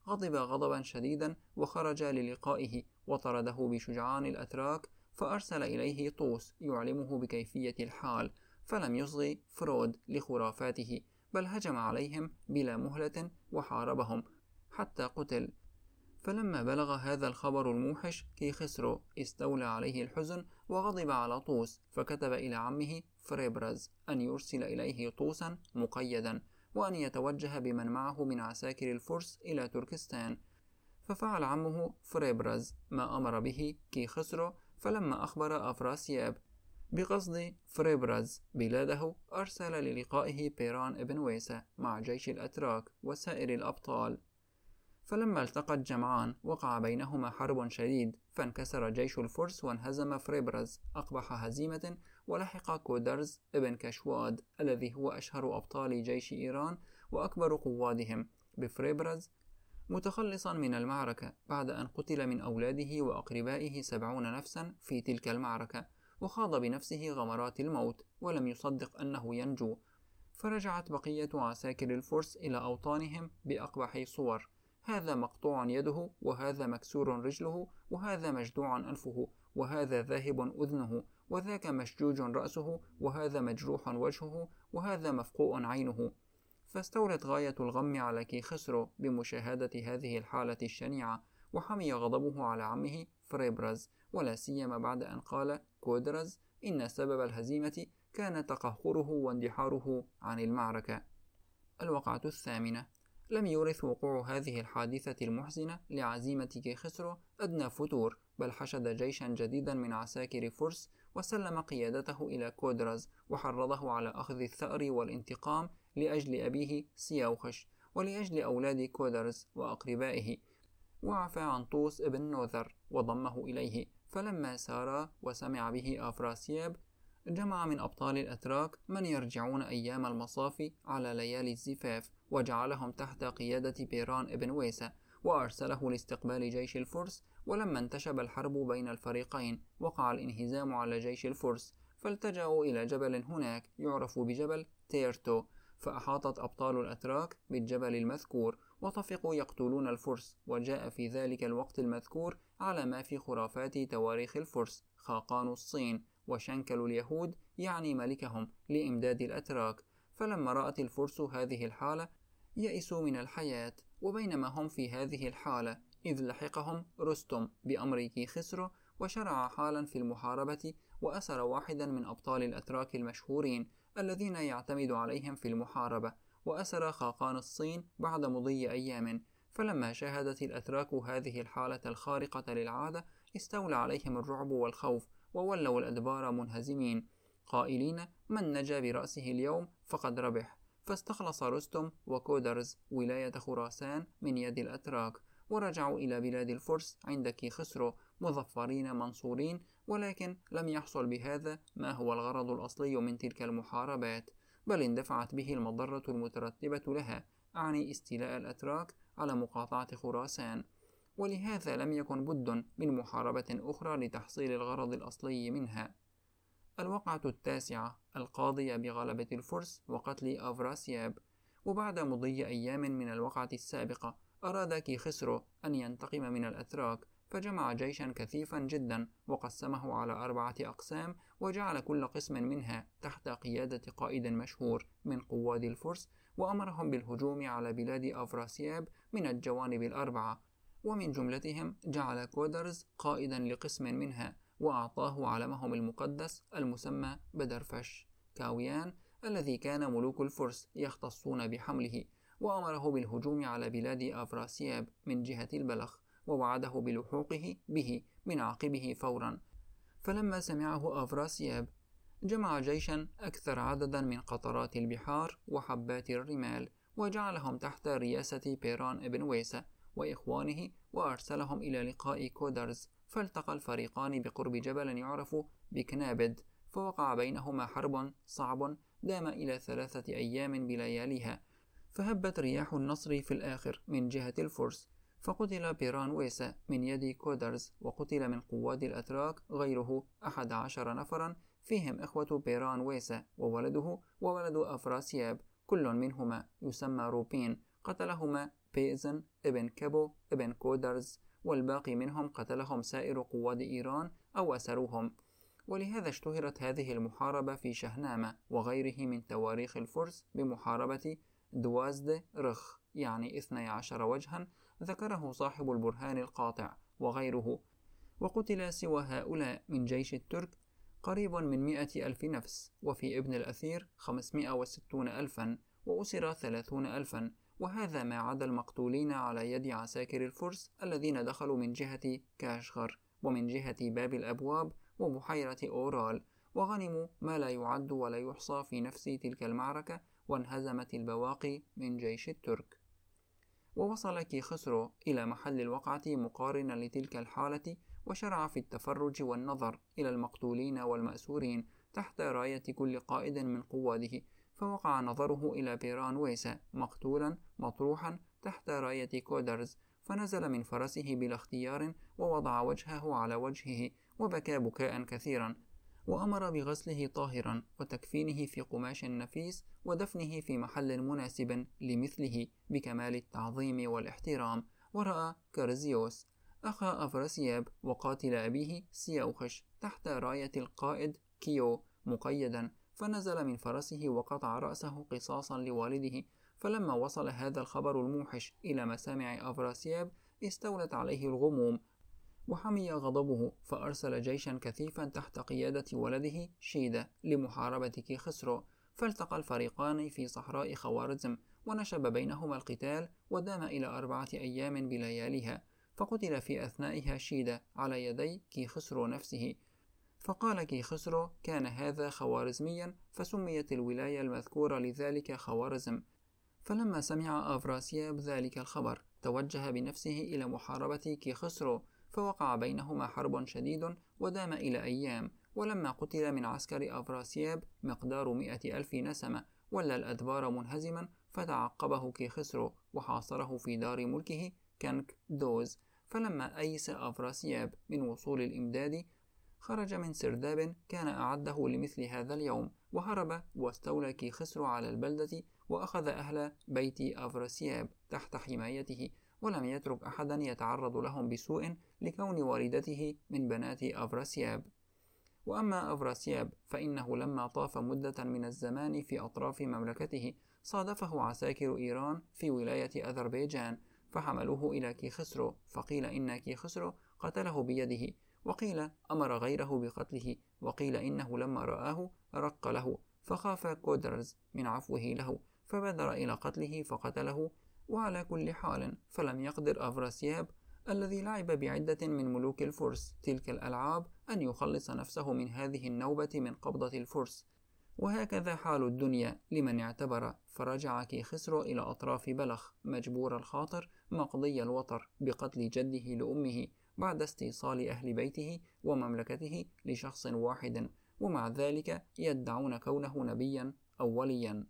غضب غضبا شديدا وخرج للقائه وطرده بشجعان الأتراك، فأرسل إليه طوس يعلمه بكيفية الحال، فلم يصغي فرود لخرافاته، بل هجم عليهم بلا مهلة وحاربهم حتى قتل. فلما بلغ هذا الخبر الموحش كيخسرو استولى عليه الحزن وغضب على طوس، فكتب إلى عمه فريبرز أن يرسل إليه طوسا مقيدا، وأن يتوجه بمن معه من عساكر الفرس إلى تركستان. ففعل عمه فريبرز ما أمر به كيخسرو، فلما أخبر أفراسياب بقصد فريبرز بلاده أرسل للقائه بيران ابن ويسا مع جيش الأتراك وسائر الأبطال. فلما التقى الجمعان وقع بينهما حرب شديد، فانكسر جيش الفرس وانهزم فريبرز أقبح هزيمة، ولحق كودرز ابن كشواد الذي هو أشهر أبطال جيش إيران وأكبر قوادهم بفريبرز متخلصا من المعركة بعد أن قتل من أولاده وأقربائه سبعون نفسا في تلك المعركة، وخاض بنفسه غمرات الموت ولم يصدق أنه ينجو. فرجعت بقية عساكر الفرس إلى أوطانهم بأقبح صور، هذا مقطوع يده، وهذا مكسور رجله، وهذا مجدوع أنفه، وهذا ذاهب أذنه، وذاك مشجوج رأسه، وهذا مجروح وجهه، وهذا مفقوء عينه. فاستولت غاية الغم على كيخسرو بمشاهدة هذه الحالة الشنيعة، وحمي غضبه على عمه فريبرز، ولا سيما بعد أن قال كودرز إن سبب الهزيمة كان تقهقره واندحاره عن المعركة. الوقعة الثامنة. لم يورث وقوع هذه الحادثة المحزنة لعزيمة كيخسرو أدنى فتور، بل حشد جيشا جديدا من عساكر فرس وسلم قيادته إلى كودرز، وحرضه على أخذ الثأر والانتقام لأجل أبيه سياوخش ولأجل أولاد كودرز وأقربائه، وعفى عن طوس ابن نوذر وضمه إليه. فلما سار وسمع به أفراسياب جمع من أبطال الأتراك من يرجعون أيام المصاف على ليالي الزفاف، وجعلهم تحت قيادة بيران ابن ويسا، وأرسله لاستقبال جيش الفرس. ولما انتشب الحرب بين الفريقين وقع الانهزام على جيش الفرس، فالتجأوا إلى جبل هناك يعرف بجبل تيرتو، فأحاطت أبطال الأتراك بالجبل المذكور وطفقوا يقتلون الفرس. وجاء في ذلك الوقت المذكور على ما في خرافات تواريخ الفرس خاقان الصين وشنكل اليهود يعني ملكهم لإمداد الأتراك. فلما رأت الفرس هذه الحالة يئسوا من الحياة، وبينما هم في هذه الحالة إذ لحقهم رستم بأمر كيخسرو وشرع حالا في المحاربة، وأسر واحدا من أبطال الأتراك المشهورين الذين يعتمد عليهم في المحاربة، وأسر خاقان الصين بعد مضي أيام. فلما شاهدت الأتراك هذه الحالة الخارقة للعادة استولى عليهم الرعب والخوف، وولوا الأدبار منهزمين قائلين من نجا برأسه اليوم فقد ربح. فاستخلص رستم وكودرز ولاية خراسان من يد الأتراك، ورجعوا إلى بلاد الفرس عند كيخسرو مظفرين منصورين، ولكن لم يحصل بهذا ما هو الغرض الأصلي من تلك المحاربات، بل اندفعت به المضرة المترتبة لها، أعني استيلاء الأتراك على مقاطعة خراسان. ولهذا لم يكن بد من محاربة أخرى لتحصيل الغرض الأصلي منها. الوقعة التاسعة القاضية بغلبة الفرس وقتل أفراسياب. وبعد مضي أيام من الوقعة السابقة أراد كيخسرو أن ينتقم من الأتراك، فجمع جيشا كثيفا جدا وقسمه على أربعة أقسام، وجعل كل قسم منها تحت قيادة قائد مشهور من قواد الفرس، وأمرهم بالهجوم على بلاد أفراسياب من الجوانب الأربعة، ومن جملتهم جعل كودرز قائدا لقسم منها، وأعطاه علمهم المقدس المسمى بدرفش كاويان الذي كان ملوك الفرس يختصون بحمله، وأمره بالهجوم على بلاد أفراسياب من جهة البلخ، ووعده بلحوقه به من عقبه فورا. فلما سمعه أفراسياب جمع جيشا أكثر عددا من قطرات البحار وحبات الرمال، وجعلهم تحت رياسة بيران ابن ويسا وإخوانه، وأرسلهم إلى لقاء كودرز. فالتقى الفريقان بقرب جبل يعرف بكنابد، فوقع بينهما حرب صعب دام إلى ثلاثة أيام بلياليها، فهبت رياح النصر في الآخر من جهة الفرس، فقتل بيران ويسا من يد كودرز، وقتل من قواد الأتراك غيره أحد عشر نفرا، فيهم إخوة بيران ويسا وولده وولد أفراسياب، كل منهما يسمى روبين، قتلهما بيزن ابن كبو ابن كودرز، والباقي منهم قتلهم سائر قواد إيران أو أسروهم. ولهذا اشتهرت هذه المحاربة في شهنامة وغيره من تواريخ الفرس بمحاربة دوازد رخ، يعني اثني عشر وجها ذكره صاحب البرهان القاطع وغيره. وقتل سوى هؤلاء من جيش الترك قريب من مئة ألف نفس، وفي ابن الأثير خمسمائة وستون ألفا، وأسر ثلاثون ألفا، وهذا ما عدا المقتولين على يد عساكر الفرس الذين دخلوا من جهة كاشغر ومن جهة باب الأبواب وبحيرة أورال، وغنموا ما لا يعد ولا يحصى في نفس تلك المعركة، وانهزمت البواقي من جيش الترك. ووصل كيخسرو إلى محل الوقعة مقارنا لتلك الحالة، وشرع في التفرج والنظر إلى المقتولين والمأسورين تحت راية كل قائد من قواده، فوقع نظره إلى بيران ويسا مقتولا مطروحا تحت راية كودرز، فنزل من فرسه بلا اختيار ووضع وجهه على وجهه وبكى بكاء كثيرا، وأمر بغسله طاهرا وتكفينه في قماش نفيس ودفنه في محل مناسب لمثله بكمال التعظيم والاحترام. ورأى كارزيوس أخا أفراسياب وقاتل أبيه سياوخش تحت راية القائد كيو مقيدا، فنزل من فرسه وقطع رأسه قصاصا لوالده. فلما وصل هذا الخبر الموحش إلى مسامع أفراسياب استولت عليه الغموم وحمي غضبه، فأرسل جيشا كثيفا تحت قيادة ولده شيدة لمحاربة كيخسرو، فالتقى الفريقان في صحراء خوارزم ونشب بينهما القتال ودام إلى أربعة أيام بلياليها، فقتل في أثنائها شيدة على يدي كيخسرو نفسه. فقال كيخسرو كان هذا خوارزميا، فسميت الولاية المذكورة لذلك خوارزم. فلما سمع أفراسياب ذلك الخبر توجه بنفسه إلى محاربة كيخسرو، فوقع بينهما حرب شديد ودام إلى أيام. ولما قتل من عسكر أفراسياب مقدار مئة ألف نسمة ولى الأدبار منهزما، فتعقبه كيخسرو وحاصره في دار ملكه كنك دوز. فلما أيس أفراسياب من وصول الإمداد خرج من سرداب كان أعده لمثل هذا اليوم، وهرب واستولى كيخسرو على البلدة وأخذ أهل بيت أفراسياب تحت حمايته، ولم يترك أحدا يتعرض لهم بسوء لكون والدته من بنات أفراسياب. وأما أفراسياب فإنه لما طاف مدة من الزمان في أطراف مملكته صادفه عساكر إيران في ولاية أذربيجان، فحملوه إلى كيخسرو، فقيل إن كيخسرو قتله بيده، وقيل أمر غيره بقتله، وقيل إنه لما رآه رق له، فخاف كودرز من عفوه له فبادر إلى قتله فقتله. وعلى كل حال فلم يقدر أفراسياب الذي لعب بعدة من ملوك الفرس تلك الألعاب أن يخلص نفسه من هذه النوبة من قبضة الفرس. وهكذا حال الدنيا لمن اعتبر، فرجع كيخسرو إلى أطراف بلخ مجبور الخاطر مقضي الوطر بقتل جده لأمه بعد استيصال أهل بيته ومملكته لشخص واحد، ومع ذلك يدعون كونه نبيا أو وليا.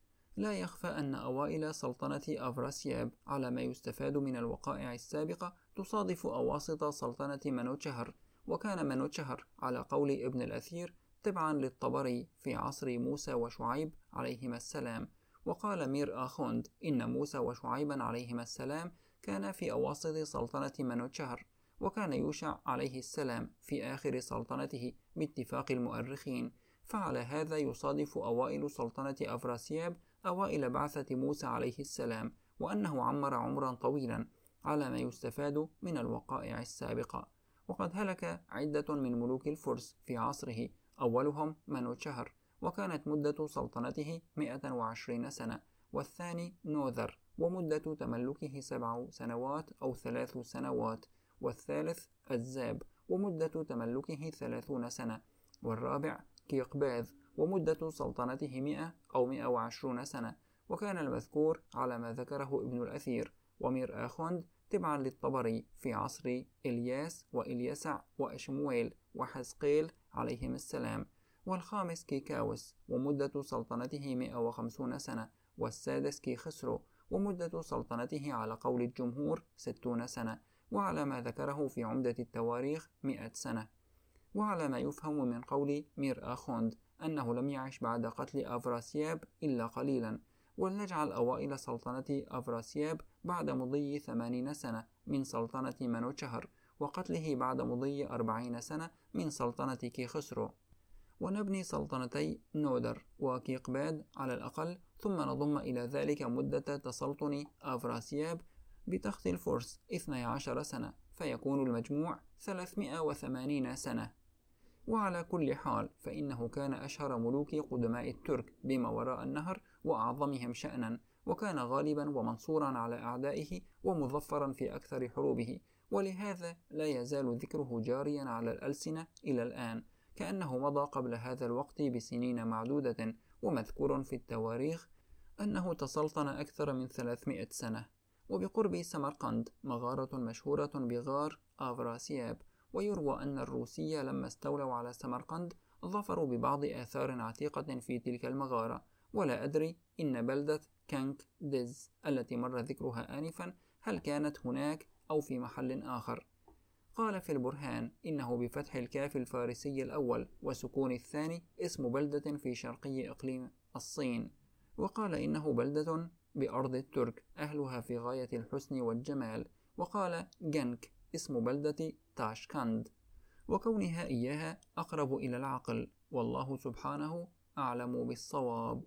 لا يخفى أن أوائل سلطنة أفراسياب على ما يستفاد من الوقائع السابقة تصادف أواسط سلطنة منوتشهر، وكان منوتشهر على قول ابن الأثير تبعا للطبري في عصر موسى وشعيب عليهما السلام. وقال مير آخوند إن موسى وشعيبا عليهما السلام كان في أواسط سلطنة منوتشهر، وكان يوشع عليه السلام في آخر سلطنته باتفاق المؤرخين. فعلى هذا يصادف أوائل سلطنة أفراسياب أوائل بعثة موسى عليه السلام، وأنه عمر عمرا طويلا على ما يستفاد من الوقائع السابقة. وقد هلك عدة من ملوك الفرس في عصره، أولهم منوتشهر وكانت مدة سلطنته مئة وعشرين سنة، والثاني نوذر ومدة تملكه سبع سنوات أو ثلاث سنوات، والثالث الزاب ومدة تملكه ثلاثون سنة، والرابع كيقباذ ومدة سلطنته مئة أو مئة وعشرون سنة. وكان المذكور على ما ذكره ابن الأثير ومير آخوند تبعا للطبري في عصر إلياس وإليسع وأشمويل وحزقيل عليهم السلام. والخامس كيكاوس ومدة سلطنته مئة وخمسون سنة، والسادس كيخسرو ومدة سلطنته على قول الجمهور ستون سنة، وعلى ما ذكره في عمدة التواريخ مئة سنة. وعلى ما يفهم من قول مير آخوند أنه لم يعش بعد قتل أفراسياب إلا قليلا. ولنجعل أوائل سلطنة أفراسياب بعد مضي ثمانين سنة من سلطنة منوتشهر، وقتله بعد مضي أربعين سنة من سلطنة كيخسرو. ونبني سلطنتي نودر وكيقباد على الأقل، ثم نضم إلى ذلك مدة تسلطن أفراسياب بتخت الفرس اثني عشر سنة، فيكون المجموع ثلاثمائة وثمانين سنة. وعلى كل حال فإنه كان أشهر ملوك قدماء الترك بما وراء النهر وأعظمهم شأنا، وكان غالبا ومنصورا على أعدائه ومظفرا في أكثر حروبه، ولهذا لا يزال ذكره جاريا على الألسنة إلى الآن، كأنه مضى قبل هذا الوقت بسنين معدودة. ومذكور في التواريخ أنه تسلطن أكثر من ثلاثمائة سنة. وبقرب سمرقند مغارة مشهورة بغار أفراسياب، ويروى أن الروسية لما استولوا على سمرقند ظفروا ببعض آثار عتيقة في تلك المغارة، ولا أدري إن بلدة كانك ديز التي مر ذكرها آنفا هل كانت هناك أو في محل آخر. قال في البرهان إنه بفتح الكاف الفارسي الأول وسكون الثاني اسم بلدة في شرقي إقليم الصين. وقال إنه بلدة بأرض الترك أهلها في غاية الحسن والجمال. وقال جنك اسم بلدة تاشكند، وكونها إياها أقرب إلى العقل، والله سبحانه أعلم بالصواب.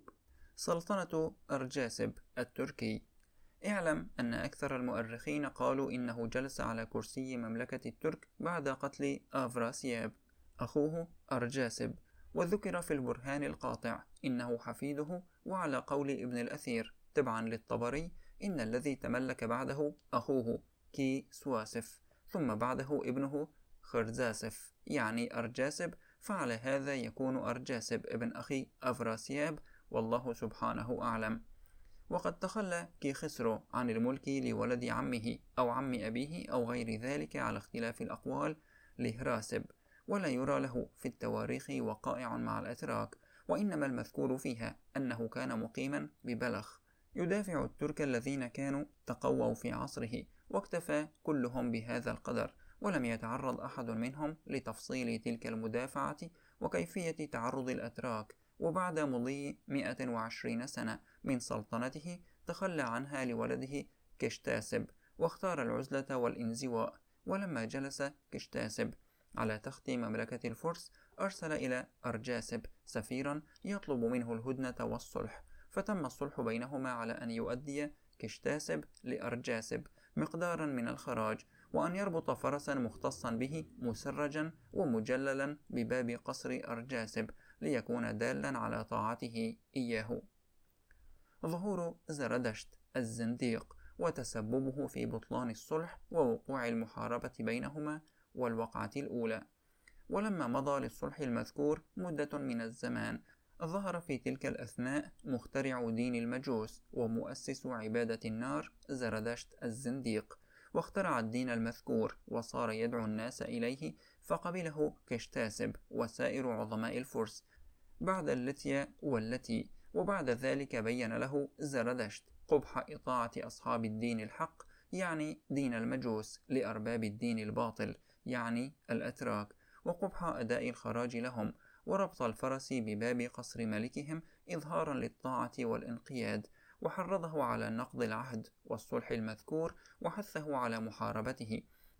سلطنة أرجاسب التركي. اعلم أن أكثر المؤرخين قالوا إنه جلس على كرسي مملكة الترك بعد قتل أفراسياب أخوه أرجاسب، وذكر في البرهان القاطع إنه حفيده، وعلى قول ابن الأثير تبعا للطبري إن الذي تملك بعده أخوه كي سواسف، ثم بعده ابنه خرزاسف يعني أرجاسب، فعلى هذا يكون أرجاسب ابن أخي أفراسياب، والله سبحانه أعلم. وقد تخلى كيخسرو عن الملك لولد عمه أو عم أبيه أو غير ذلك على اختلاف الأقوال لهراسب، ولا يرى له في التواريخ وقائع مع الأتراك، وإنما المذكور فيها أنه كان مقيما ببلخ يدافع الترك الذين كانوا تقووا في عصره، واكتفى كلهم بهذا القدر، ولم يتعرض أحد منهم لتفصيل تلك المدافعة وكيفية تعرض الأتراك. وبعد مضي مئة وعشرين سنة من سلطنته تخلى عنها لولده كشتاسب، واختار العزلة والانزواء. ولما جلس كشتاسب على تخت مملكة الفرس أرسل إلى أرجاسب سفيرا يطلب منه الهدنة والصلح، فتم الصلح بينهما على أن يؤدي كشتاسب لأرجاسب مقدارا من الخراج، وأن يربط فرسا مختصا به مسرجا ومجللا بباب قصر أرجاسب ليكون دالا على طاعته إياه. ظهور زردشت الزنديق وتسببه في بطلان الصلح ووقوع المحاربة بينهما والوقعة الأولى. ولما مضى للصلح المذكور مدة من الزمان، ظهر في تلك الأثناء مخترع دين المجوس ومؤسس عبادة النار زردشت الزنديق، واخترع الدين المذكور وصار يدعو الناس إليه، فقبله كشتاسب وسائر عظماء الفرس بعد اللتيا والتي. وبعد ذلك بين له زردشت قبح إطاعة أصحاب الدين الحق يعني دين المجوس لأرباب الدين الباطل يعني الأتراك، وقبح أداء الخراج لهم، وربط الفرس بباب قصر ملكهم إظهارا للطاعة والانقياد، وحرضه على نقض العهد والصلح المذكور، وحثه على محاربته،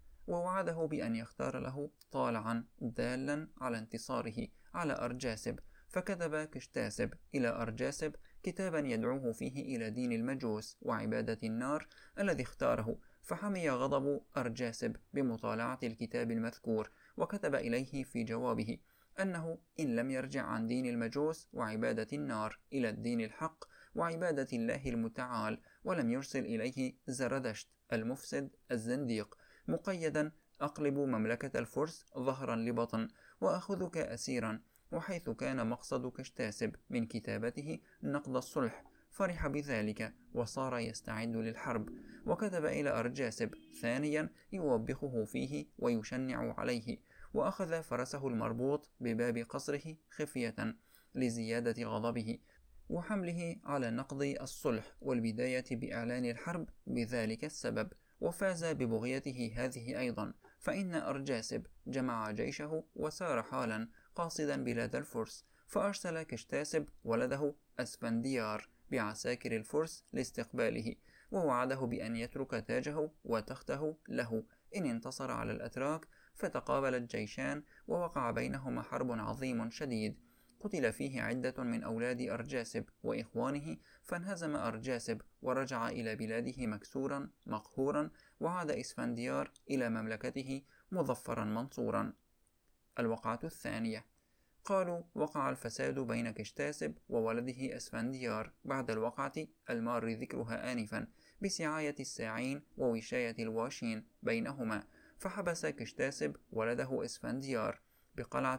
ووعده بأن يختار له طالعا دالا على انتصاره على أرجاسب. فكتب كشتاسب إلى أرجاسب كتابا يدعوه فيه إلى دين المجوس وعبادة النار الذي اختاره، فحمي غضب أرجاسب بمطالعة الكتاب المذكور، وكتب إليه في جوابه أنه إن لم يرجع عن دين المجوس وعبادة النار إلى الدين الحق وعبادة الله المتعال، ولم يرسل إليه زردشت المفسد الزنديق مقيدا أقلب مملكة الفرس ظهرا لبطن وأخذك أسيرا. وحيث كان مقصد كشتاسب من كتابته نقض الصلح فرح بذلك وصار يستعد للحرب، وكتب إلى أرجاسب ثانيا يوبخه فيه ويشنع عليه، وأخذ فرسه المربوط بباب قصره خفية لزيادة غضبه وحمله على نقض الصلح والبداية بإعلان الحرب بذلك السبب، وفاز ببغيته هذه أيضا، فإن أرجاسب جمع جيشه وسار حالا قاصدا بلاد الفرس، فأرسل كشتاسب ولده أسفنديار بعساكر الفرس لاستقباله، ووعده بأن يترك تاجه وتخته له إن انتصر على الأتراك. فتقابل الجيشان ووقع بينهما حرب عظيم شديد، قتل فيه عدة من أولاد أرجاسب وإخوانه، فانهزم أرجاسب ورجع إلى بلاده مكسورا مقهورا، وعاد إسفنديار إلى مملكته مظفرا منصورا. الوقعة الثانية. قالوا وقع الفساد بين كشتاسب وولده أسفنديار بعد الوقعة المار ذكرها آنفا بسعاية الساعين ووشاية الواشين بينهما، فحبس كشتاسب ولده أسفنديار بقلعة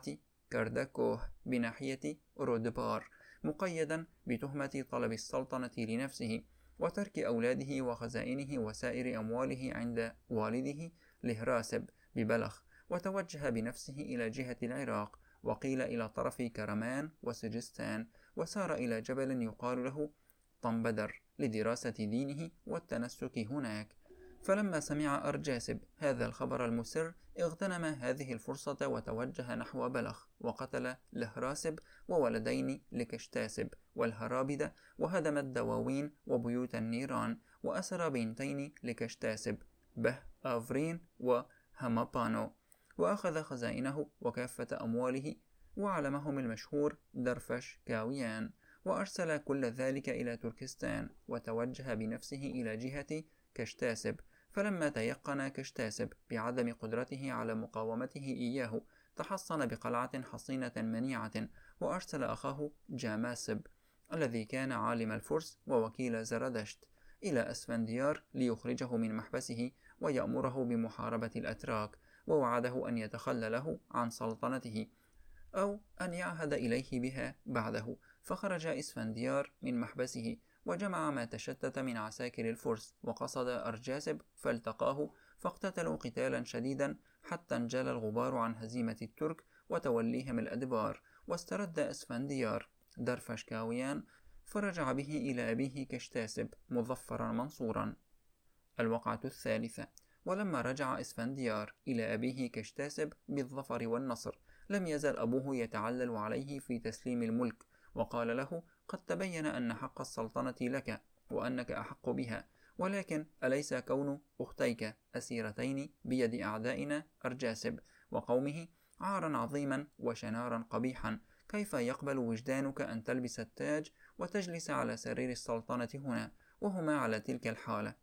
كردكوه بناحية رودبار مقيدا بتهمة طلب السلطنة لنفسه وترك أولاده وخزائنه وسائر أمواله عند والده لهراسب ببلخ، وتوجه بنفسه إلى جهة العراق، وقيل إلى طرف كرمان وسجستان، وسار إلى جبل يقال له طنبدر لدراسة دينه والتنسك هناك. فلما سمع أرجاسب هذا الخبر المسر اغتنم هذه الفرصة وتوجه نحو بلخ، وقتل لهراسب وولدين لكشتاسب والهرابدة، وهدم الدواوين وبيوت النيران، وأسر بنتين لكشتاسب به آفرين وهمابانو، وأخذ خزائنه وكافة أمواله وعلمهم المشهور درفش كاويان، وأرسل كل ذلك إلى تركستان، وتوجه بنفسه إلى جهة كشتاسب. فلما تيقن كشتاسب بعدم قدرته على مقاومته إياه تحصن بقلعة حصينة منيعة، وأرسل أخاه جاماسب الذي كان عالم الفرس ووكيل زردشت إلى أسفنديار ليخرجه من محبسه ويأمره بمحاربة الأتراك، ووعده أن يتخلى له عن سلطنته أو أن يعهد إليه بها بعده. فخرج إسفنديار من محبسه وجمع ما تشتت من عساكر الفرس وقصد أرجاسب فالتقاه، فاقتتلوا قتالا شديدا حتى انجلى الغبار عن هزيمة الترك وتوليهم الأدبار، واسترد إسفنديار درفش كاويان، فرجع به إلى أبيه كشتاسب مظفرا منصورا. الوقعة الثالثة. ولما رجع إسفنديار إلى أبيه كشتاسب بالظفر والنصر لم يزل أبوه يتعلل عليه في تسليم الملك، وقال له: قد تبين أن حق السلطنة لك وأنك أحق بها، ولكن أليس كون أختيك أسيرتين بيد أعدائنا أرجاسب وقومه عارا عظيما وشنارا قبيحا؟ كيف يقبل وجدانك أن تلبس التاج وتجلس على سرير السلطنة هنا وهما على تلك الحالة؟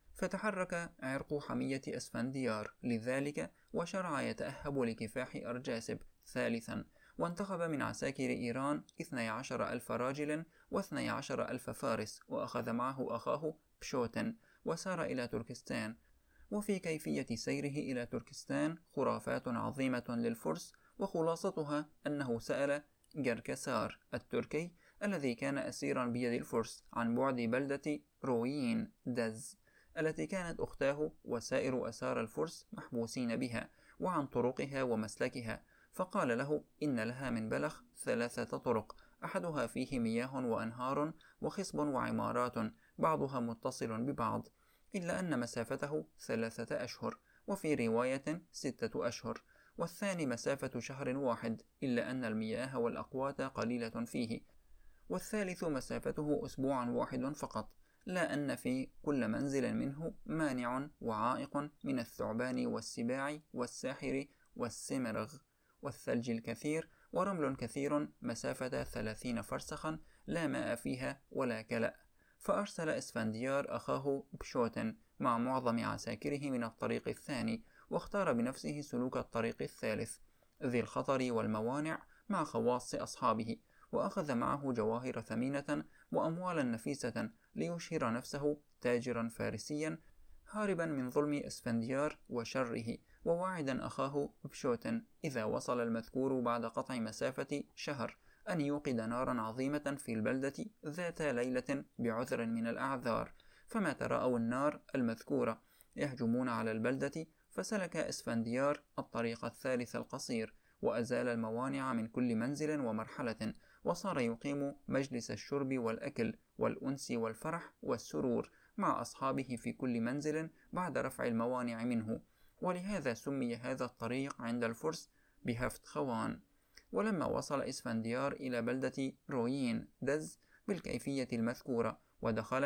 فتحرك عرق حمية أسفنديار لذلك، وشرع يتأهب لكفاح أرجاسب ثالثا، وانتخب من عساكر إيران اثني عشر ألف راجل واثني عشر ألف فارس، وأخذ معه أخاه بشوتن، وسار إلى تركستان. وفي كيفية سيره إلى تركستان خرافات عظيمة للفرس، وخلاصتها أنه سأل جركسار التركي الذي كان أسيرا بيد الفرس عن بعد بلدة رويين دز التي كانت أختاه وسائر أسار الفرس محبوسين بها، وعن طرقها ومسلكها، فقال له: إن لها من بلخ ثلاثة طرق، أحدها فيه مياه وأنهار وخصب وعمارات بعضها متصل ببعض، إلا أن مسافته ثلاثة أشهر، وفي رواية ستة أشهر، والثاني مسافة شهر واحد، إلا أن المياه والأقوات قليلة فيه، والثالث مسافته أسبوع واحد فقط، لا أن في كل منزل منه مانع وعائق من الثعبان والسباع والساحر والسمرغ والثلج الكثير، ورمل كثير مسافة ثلاثين فرسخا لا ماء فيها ولا كلأ. فأرسل إسفنديار أخاه بشوتن مع معظم عساكره من الطريق الثاني، واختار بنفسه سلوك الطريق الثالث ذي الخطر والموانع مع خواص أصحابه، وأخذ معه جواهر ثمينة وأموالا نفيسة ليشهر نفسه تاجرا فارسيا هاربا من ظلم إسفنديار وشره، وواعدا أخاه بشوتن إذا وصل المذكور بعد قطع مسافة شهر أن يوقد نارا عظيمة في البلدة ذات ليلة بعذر من الأعذار. فما تراءوا النار المذكورة يهجمون على البلدة، فسلك إسفنديار الطريق الثالث القصير، وأزال الموانع من كل منزل ومرحلة، وصار يقيم مجلس الشرب والأكل والأنس والفرح والسرور مع أصحابه في كل منزل بعد رفع الموانع منه، ولهذا سمي هذا الطريق عند الفرس بهفت خوان. ولما وصل إسفنديار إلى بلدة رويين دز بالكيفية المذكورة ودخلها،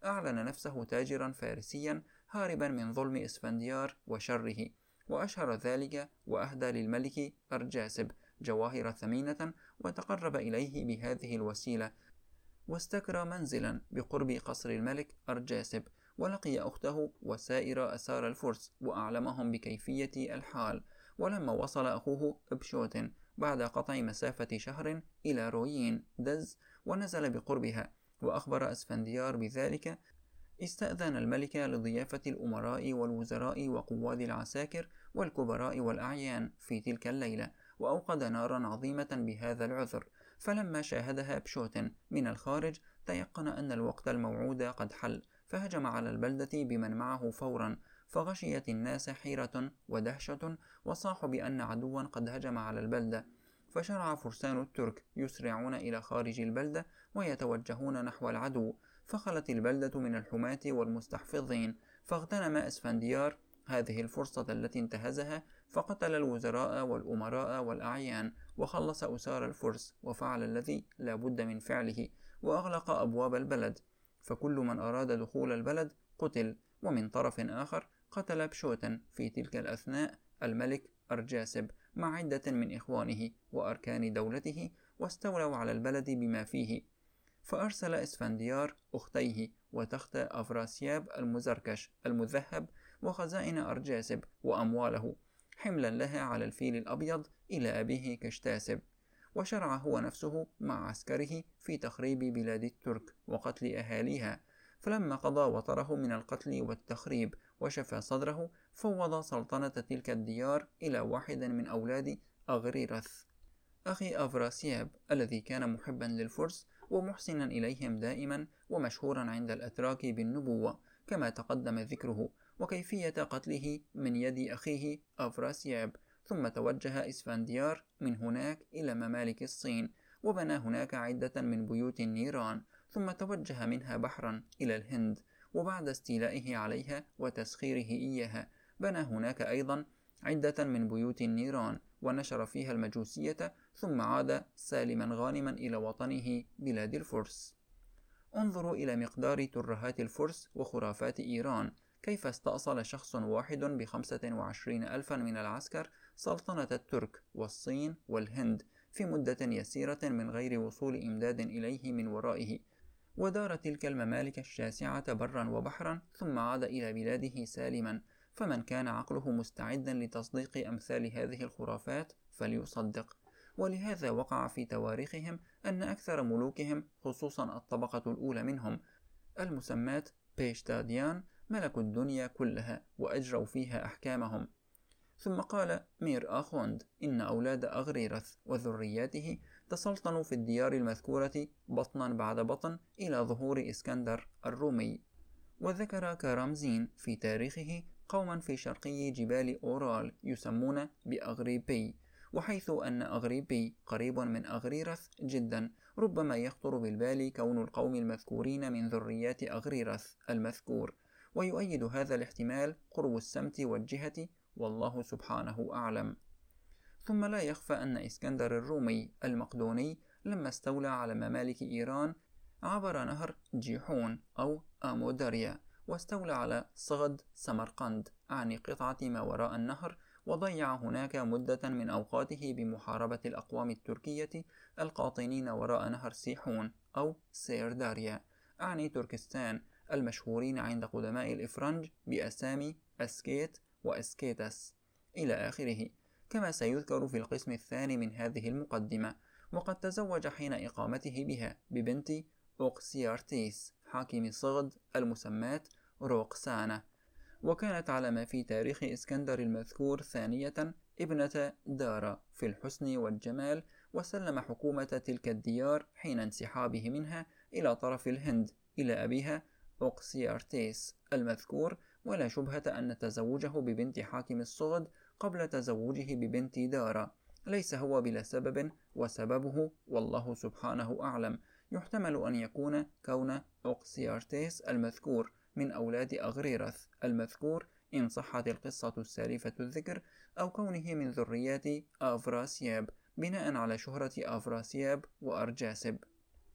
أعلن نفسه تاجرا فارسيا هاربا من ظلم إسفنديار وشره، وأشهر ذلك وأهدى للملك أرجاسب جواهر ثمينة وتقرب إليه بهذه الوسيلة، واستكرى منزلا بقرب قصر الملك أرجاسب، ولقي أخته وسائر أسار الفرس وأعلمهم بكيفية الحال. ولما وصل أخوه بشوتن بعد قطع مسافة شهر إلى رويين دز ونزل بقربها وأخبر أسفنديار بذلك، استأذن الملك لضيافة الأمراء والوزراء وقواد العساكر والكبراء والأعيان في تلك الليلة، وأوقد نارا عظيمة بهذا العذر. فلما شاهدها بشوتن من الخارج تيقن أن الوقت الموعود قد حل، فهجم على البلدة بمن معه فورا، فغشيت الناس حيرة ودهشة، وصاحوا بأن عدوا قد هجم على البلدة. فشرع فرسان الترك يسرعون إلى خارج البلدة ويتوجهون نحو العدو، فخلت البلدة من الحماة والمستحفظين. فاغتنم اسفنديار هذه الفرصة التي انتهزها، فقتل الوزراء والأمراء والأعيان، وخلص أسار الفرس، وفعل الذي لا بد من فعله، وأغلق أبواب البلد، فكل من أراد دخول البلد قتل. ومن طرف آخر قتل بشوتن في تلك الأثناء الملك أرجاسب مع عدة من إخوانه وأركان دولته، واستولوا على البلد بما فيه. فأرسل إسفنديار أختيه وتخت أفراسياب المزركش المذهب وخزائن أرجاسب وأمواله حملا لها على الفيل الأبيض إلى أبيه كشتاسب، وشرع هو نفسه مع عسكره في تخريب بلاد الترك وقتل أهاليها. فلما قضى وطره من القتل والتخريب وشفى صدره، فوض سلطنة تلك الديار إلى واحد من أولاد أغريرث أخي أفراسياب الذي كان محبا للفرس ومحسنا إليهم دائما، ومشهورا عند الأتراك بالنبوة كما تقدم ذكره، وكيفية قتله من يد أخيه أفراسياب. ثم توجه إسفنديار من هناك إلى ممالك الصين، وبنى هناك عدة من بيوت النيران، ثم توجه منها بحرا إلى الهند، وبعد استيلائه عليها وتسخيره إياها بنى هناك أيضا عدة من بيوت النيران ونشر فيها المجوسية، ثم عاد سالما غانما إلى وطنه بلاد الفرس. انظروا إلى مقدار ترهات الفرس وخرافات إيران، كيف استأصل شخص واحد بخمسة وعشرين ألفا من العسكر سلطنة الترك والصين والهند في مدة يسيرة من غير وصول إمداد إليه من ورائه، ودار تلك الممالك الشاسعة برا وبحرا، ثم عاد إلى بلاده سالما. فمن كان عقله مستعدا لتصديق أمثال هذه الخرافات فليصدق. ولهذا وقع في تواريخهم أن أكثر ملوكهم، خصوصا الطبقة الأولى منهم المسمات بيشتاديان، ملكوا الدنيا كلها وأجروا فيها أحكامهم. ثم قال مير آخوند إن أولاد أغريرث وذرياته تسلطنوا في الديار المذكورة بطنا بعد بطن إلى ظهور إسكندر الرومي. وذكر كارامزين في تاريخه قوما في شرقي جبال أورال يسمون بأغريبي، وحيث أن أغريبي قريب من أغريرث جدا، ربما يخطر بالبال كون القوم المذكورين من ذريات أغريرث المذكور، ويؤيد هذا الاحتمال قرب السمت والجهة، والله سبحانه أعلم. ثم لا يخفى أن إسكندر الرومي المقدوني لما استولى على ممالك إيران عبر نهر جيحون أو آموداريا، واستولى على صغد سمرقند عن قطعة ما وراء النهر، وضيع هناك مدة من أوقاته بمحاربة الأقوام التركية القاطنين وراء نهر سيحون أو سيرداريا أعني تركستان، المشهورين عند قدماء الإفرنج بأسامي أسكيت وأسكيتس إلى آخره، كما سيذكر في القسم الثاني من هذه المقدمة. وقد تزوج حين إقامته بها ببنت أوقسيارتيس حاكم صغد المسماة روقسانة، وكانت على ما في تاريخ إسكندر المذكور ثانية ابنة دارا في الحسن والجمال، وسلم حكومة تلك الديار حين انسحابه منها إلى طرف الهند إلى أبيها أوقسيارتيس المذكور. ولا شبهة أن تزوجه ببنت حاكم الصغد قبل تزوجه ببنت دارا ليس هو بلا سبب، وسببه والله سبحانه أعلم. يحتمل أن يكون كون أوقسيارتيس المذكور من أولاد أغريرث المذكور إن صحت القصة السالفة الذكر، أو كونه من ذريات أفراسياب بناء على شهرة أفراسياب وأرجاسب.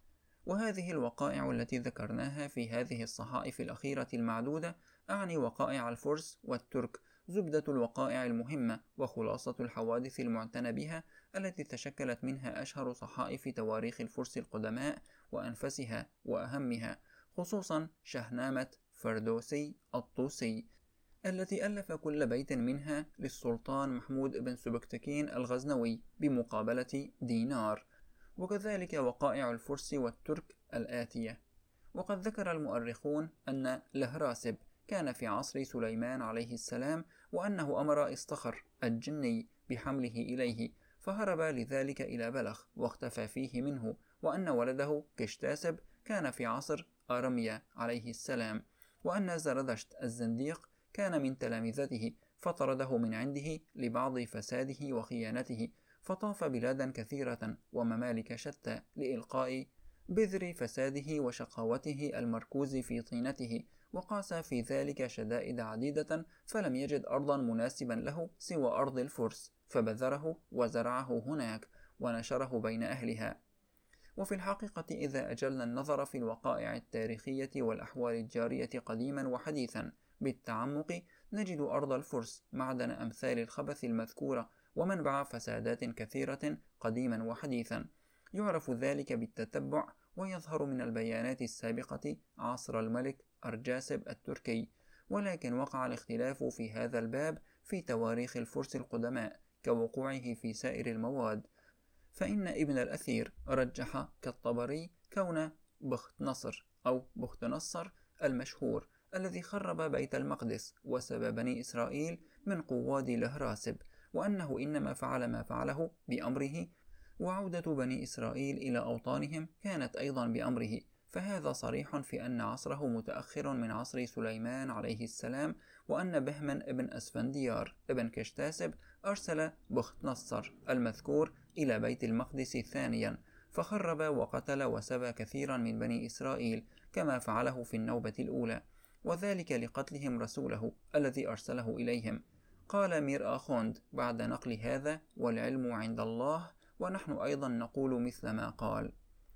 وهذه الوقائع التي ذكرناها في هذه الصحائف الأخيرة المعدودة أعني وقائع الفرس والترك، زبدة الوقائع المهمة وخلاصة الحوادث المعتنى بها التي تشكلت منها أشهر صحائف تواريخ الفرس القدماء وأنفسها وأهمها، خصوصا شهنامة فردوسي الطوسي التي ألف كل بيت منها للسلطان محمود بن سبكتكين الغزنوي بمقابلة دينار، وكذلك وقائع الفرس والترك الآتية. وقد ذكر المؤرخون أن لهراسب كان في عصر سليمان عليه السلام، وأنه أمر إصطخر الجني بحمله إليه فهرب لذلك إلى بلخ واختفى فيه منه، وأن ولده كشتاسب كان في عصر أرميا عليه السلام، وأن زردشت الزنديق كان من تلامذته فطرده من عنده لبعض فساده وخيانته، فطاف بلادا كثيرة وممالك شتى لإلقاء بذر فساده وشقاوته المركوز في طينته، وقاس في ذلك شدائد عديدة، فلم يجد أرضا مناسبا له سوى أرض الفرس فبذره وزرعه هناك ونشره بين أهلها. وفي الحقيقة إذا أجلنا النظر في الوقائع التاريخية والأحوال الجارية قديما وحديثا بالتعمق، نجد أرض الفرس معدن أمثال الخبث المذكورة ومنبع فسادات كثيرة قديما وحديثا، يعرف ذلك بالتتبع ويظهر من البيانات السابقة عصر الملك أرجاسب التركي. ولكن وقع الاختلاف في هذا الباب في تواريخ الفرس القدماء كوقوعه في سائر المواد، فإن ابن الأثير رجح كالطبري كون بخت نصر أو بخت نصر المشهور الذي خرب بيت المقدس وسبى بني إسرائيل من قواد لهراسب، وأنه إنما فعل ما فعله بأمره، وعودة بني إسرائيل إلى أوطانهم كانت أيضا بأمره، فهذا صريح في أن عصره متأخر من عصر سليمان عليه السلام، وأن بهمن ابن أسفنديار ابن كشتاسب أرسل بخت نصر المذكور إلى بيت المقدس ثانيا فخرب وقتل وسبى كثيرا من بني إسرائيل كما فعله في النوبة الأولى، وذلك لقتلهم رسوله الذي أرسله إليهم. قال مير آخوند بعد نقل هذا: والعلم عند الله، ونحن أيضا نقول مثل ما قال.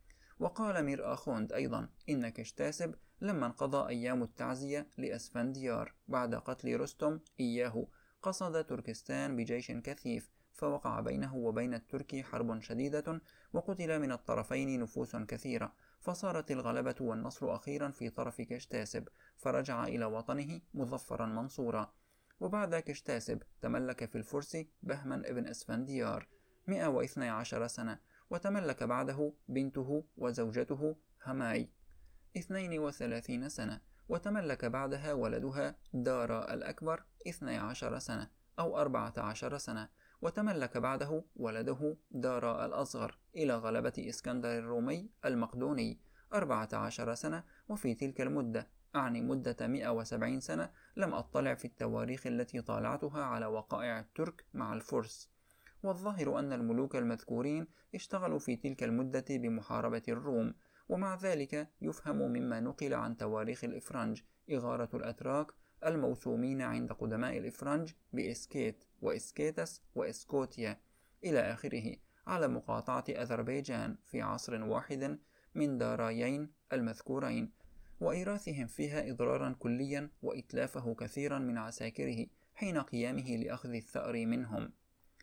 وقال مير آخوند أيضا إن كشتاسب لما انقضى أيام التعزية لأسفنديار بعد قتل رستم إياه قصد تركستان بجيش كثيف، فوقع بينه وبين الترك حرب شديدة، وقتل من الطرفين نفوس كثيرة، فصارت الغلبة والنصر أخيرا في طرف كشتاسب، فرجع إلى وطنه مظفرا منصورا. وبعد كشتاسب تملك في الفرس بهمن ابن أسفنديار مئة واثني عشر سنة، وتملك بعده بنته وزوجته هماي اثنين وثلاثين سنة، وتملك بعدها ولدها دارا الأكبر اثني عشر سنة أو أربعة عشر سنة، وتملك بعده ولده دارا الأصغر إلى غلبة إسكندر الرومي المقدوني أربعة عشر سنة. وفي تلك المدة، أعني مدة مئة وسبعين سنة، لم أطلع في التواريخ التي طالعتها على وقائع الترك مع الفرس، والظاهر أن الملوك المذكورين اشتغلوا في تلك المدة بمحاربة الروم. ومع ذلك يفهم مما نقل عن تواريخ الإفرنج إغارة الأتراك الموسومين عند قدماء الإفرنج بإسكيت وإسكيتس وإسكوتيا إلى آخره على مقاطعة أذربيجان في عصر واحد من دارايين المذكورين، وإيراثهم فيها إضرارا كليا وإتلافه كثيرا من عساكره حين قيامه لأخذ الثأر منهم.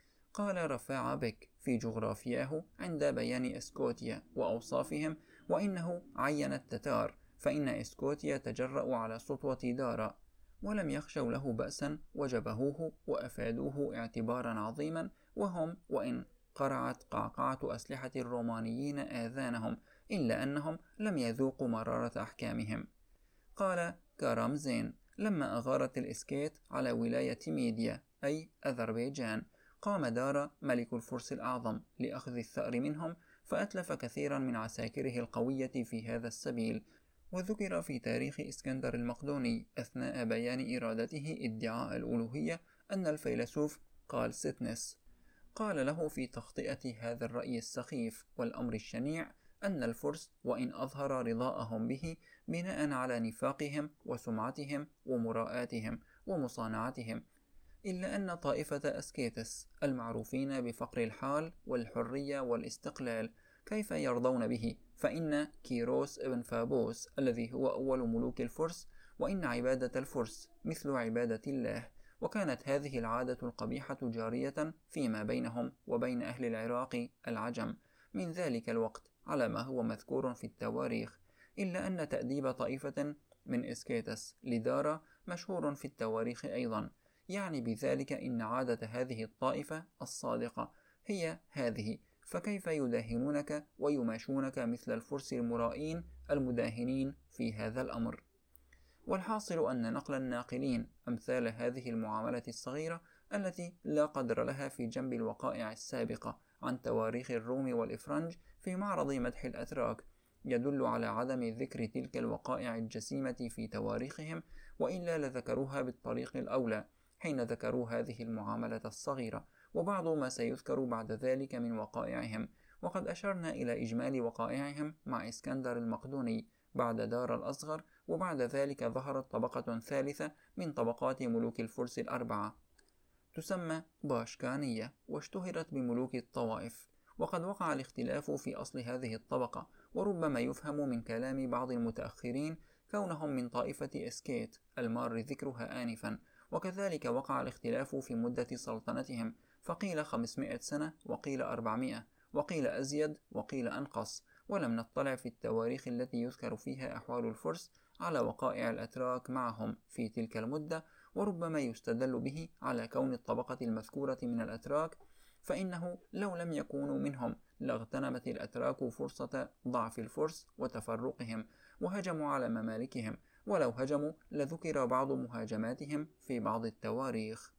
قال رفاع بك في جغرافياه عند بيان إسكوتيا وأوصافهم: وإنه عين التتار، فإن إسكوتيا تجرأوا على سطوة دارا ولم يخشوا له بأسا، وجبهوه وأفادوه اعتبارا عظيما، وهم وإن قرعت قعقعة أسلحة الرومانيين آذانهم إلا أنهم لم يذوقوا مرارة أحكامهم. قال كارامزين: لما أغارت الإسكيت على ولاية ميديا أي أذربيجان، قام دارا ملك الفرس الأعظم لأخذ الثأر منهم، فأتلف كثيرا من عساكره القوية في هذا السبيل. وذكر في تاريخ إسكندر المقدوني أثناء بيان إرادته ادعاء الألوهية أن الفيلسوف قال ستنس قال له في تخطئة هذا الرأي السخيف والأمر الشنيع أن الفرس وإن أظهر رضاءهم به بناء على نفاقهم وسمعتهم ومراءاتهم ومصانعتهم، إلا أن طائفة أسكيتس المعروفين بفقر الحال والحرية والاستقلال كيف يرضون به؟ فإن كيروس ابن فابوس الذي هو أول ملوك الفرس، وإن عبادة الفرس مثل عبادة الله، وكانت هذه العادة القبيحة جارية فيما بينهم وبين أهل العراق العجم من ذلك الوقت على ما هو مذكور في التواريخ، إلا أن تأديب طائفة من إسكيتس لدارا مشهور في التواريخ أيضا، يعني بذلك إن عادة هذه الطائفة الصادقة هي هذه، فكيف يداهنونك ويماشونك مثل الفرس المرائين المداهنين في هذا الأمر؟ والحاصل أن نقل الناقلين أمثال هذه المعاملة الصغيرة التي لا قدر لها في جنب الوقائع السابقة عن تواريخ الروم والإفرنج في معرض مدح الأتراك يدل على عدم ذكر تلك الوقائع الجسيمة في تواريخهم، وإلا لذكروها بالطريق الأولى حين ذكروا هذه المعاملة الصغيرة، وبعض ما سيذكر بعد ذلك من وقائعهم. وقد أشرنا إلى إجمال وقائعهم مع إسكندر المقدوني بعد دار الأصغر، وبعد ذلك ظهرت طبقة ثالثة من طبقات ملوك الفرس الأربعة تسمى باشكانية، واشتهرت بملوك الطوائف. وقد وقع الاختلاف في أصل هذه الطبقة، وربما يفهم من كلام بعض المتأخرين كونهم من طائفة إسكيت المار ذكرها آنفا، وكذلك وقع الاختلاف في مدة سلطنتهم، فقيل خمسمائة سنة وقيل أربعمائة وقيل أزيد وقيل أنقص، ولم نطلع في التواريخ التي يذكر فيها أحوال الفرس على وقائع الأتراك معهم في تلك المدة، وربما يستدل به على كون الطبقة المذكورة من الأتراك، فإنه لو لم يكونوا منهم لاغتنمت الأتراك فرصة ضعف الفرس وتفرقهم وهجموا على ممالكهم، ولو هجموا لذكر بعض مهاجماتهم في بعض التواريخ.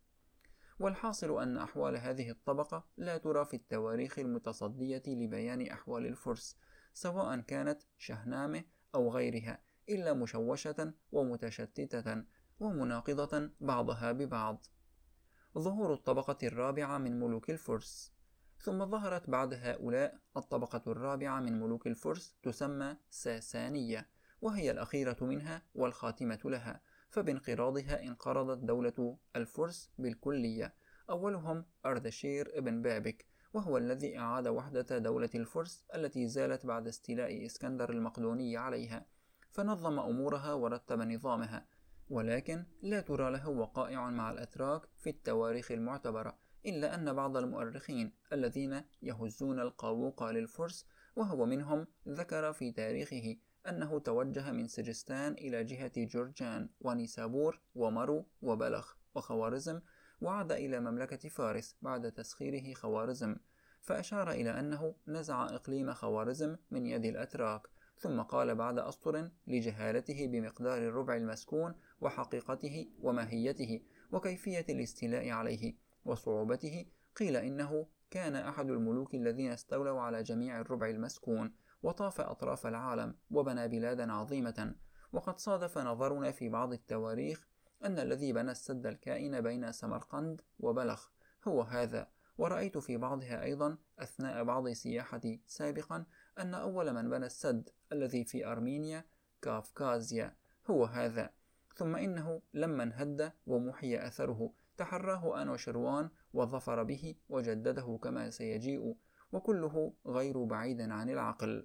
والحاصل أن أحوال هذه الطبقة لا ترى في التواريخ المتصدية لبيان أحوال الفرس، سواء كانت شهنامة أو غيرها، إلا مشوشة ومتشتتة ومناقضة بعضها ببعض. ظهور الطبقة الرابعة من ملوك الفرس. ثم ظهرت بعد هؤلاء الطبقة الرابعة من ملوك الفرس تسمى ساسانية، وهي الأخيرة منها والخاتمة لها، فبانقراضها انقرضت دولة الفرس بالكلية. أولهم أردشير ابن بابك، وهو الذي أعاد وحدة دولة الفرس التي زالت بعد استيلاء إسكندر المقدوني عليها، فنظم أمورها ورتب نظامها، ولكن لا ترى له وقائع مع الأتراك في التواريخ المعتبرة، إلا أن بعض المؤرخين الذين يهزون القاووق للفرس وهو منهم ذكر في تاريخه أنه توجه من سجستان إلى جهة جرجان ونيسابور ومرو وبلخ وخوارزم، وعاد إلى مملكة فارس بعد تسخيره خوارزم، فأشار إلى أنه نزع إقليم خوارزم من يد الأتراك، ثم قال بعد أسطر لجهالته بمقدار الربع المسكون وحقيقته وماهيته وكيفية الاستيلاء عليه وصعوبته، قيل إنه كان أحد الملوك الذين استولوا على جميع الربع المسكون وطاف أطراف العالم وبنى بلادا عظيمة. وقد صادف نظرنا في بعض التواريخ أن الذي بنى السد الكائن بين سمرقند وبلخ هو هذا، ورأيت في بعضها أيضا أثناء بعض سياحتي سابقا أن أول من بنى السد الذي في أرمينيا كافكازيا هو هذا، ثم إنه لما انهد ومحي أثره تحراه أنوشروان وظفر به وجدده كما سيجيء، وكله غير بعيد عن العقل.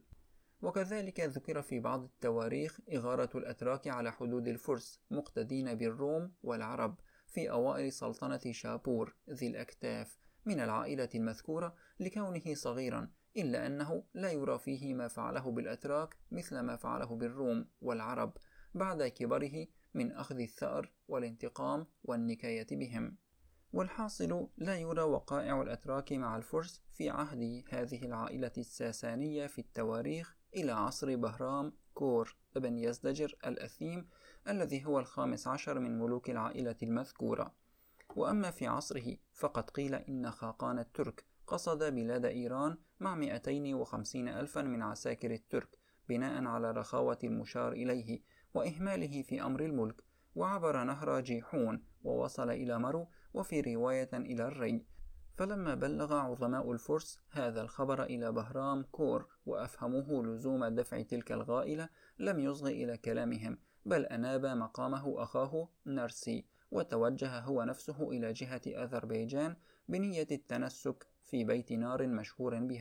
وكذلك ذكر في بعض التواريخ إغارة الأتراك على حدود الفرس مقتدين بالروم والعرب في أوائل سلطنة شابور ذي الأكتاف من العائلة المذكورة لكونه صغيرا، إلا أنه لا يرى فيه ما فعله بالأتراك مثل ما فعله بالروم والعرب بعد كبره من أخذ الثأر والانتقام والنكاية بهم. والحاصل لا يرى وقائع الأتراك مع الفرس في عهد هذه العائلة الساسانية في التواريخ إلى عصر بهرام كور ابن يزدجر الأثيم الذي هو الخامس عشر من ملوك العائلة المذكورة. وأما في عصره فقد قيل إن خاقان الترك قصد بلاد إيران مع مئتين وخمسين ألفا من عساكر الترك بناء على رخاوة المشار إليه وإهماله في أمر الملك، وعبر نهر جيحون ووصل إلى مرو، وفي رواية إلى الري. فلما بلغ عظماء الفرس هذا الخبر إلى بهرام كور وأفهموه لزوم دفع تلك الغائلة لم يصغ إلى كلامهم، بل أناب مقامه أخاه نرسي وتوجه هو نفسه إلى جهة أذربيجان بنية التنسك في بيت نار مشهور بها،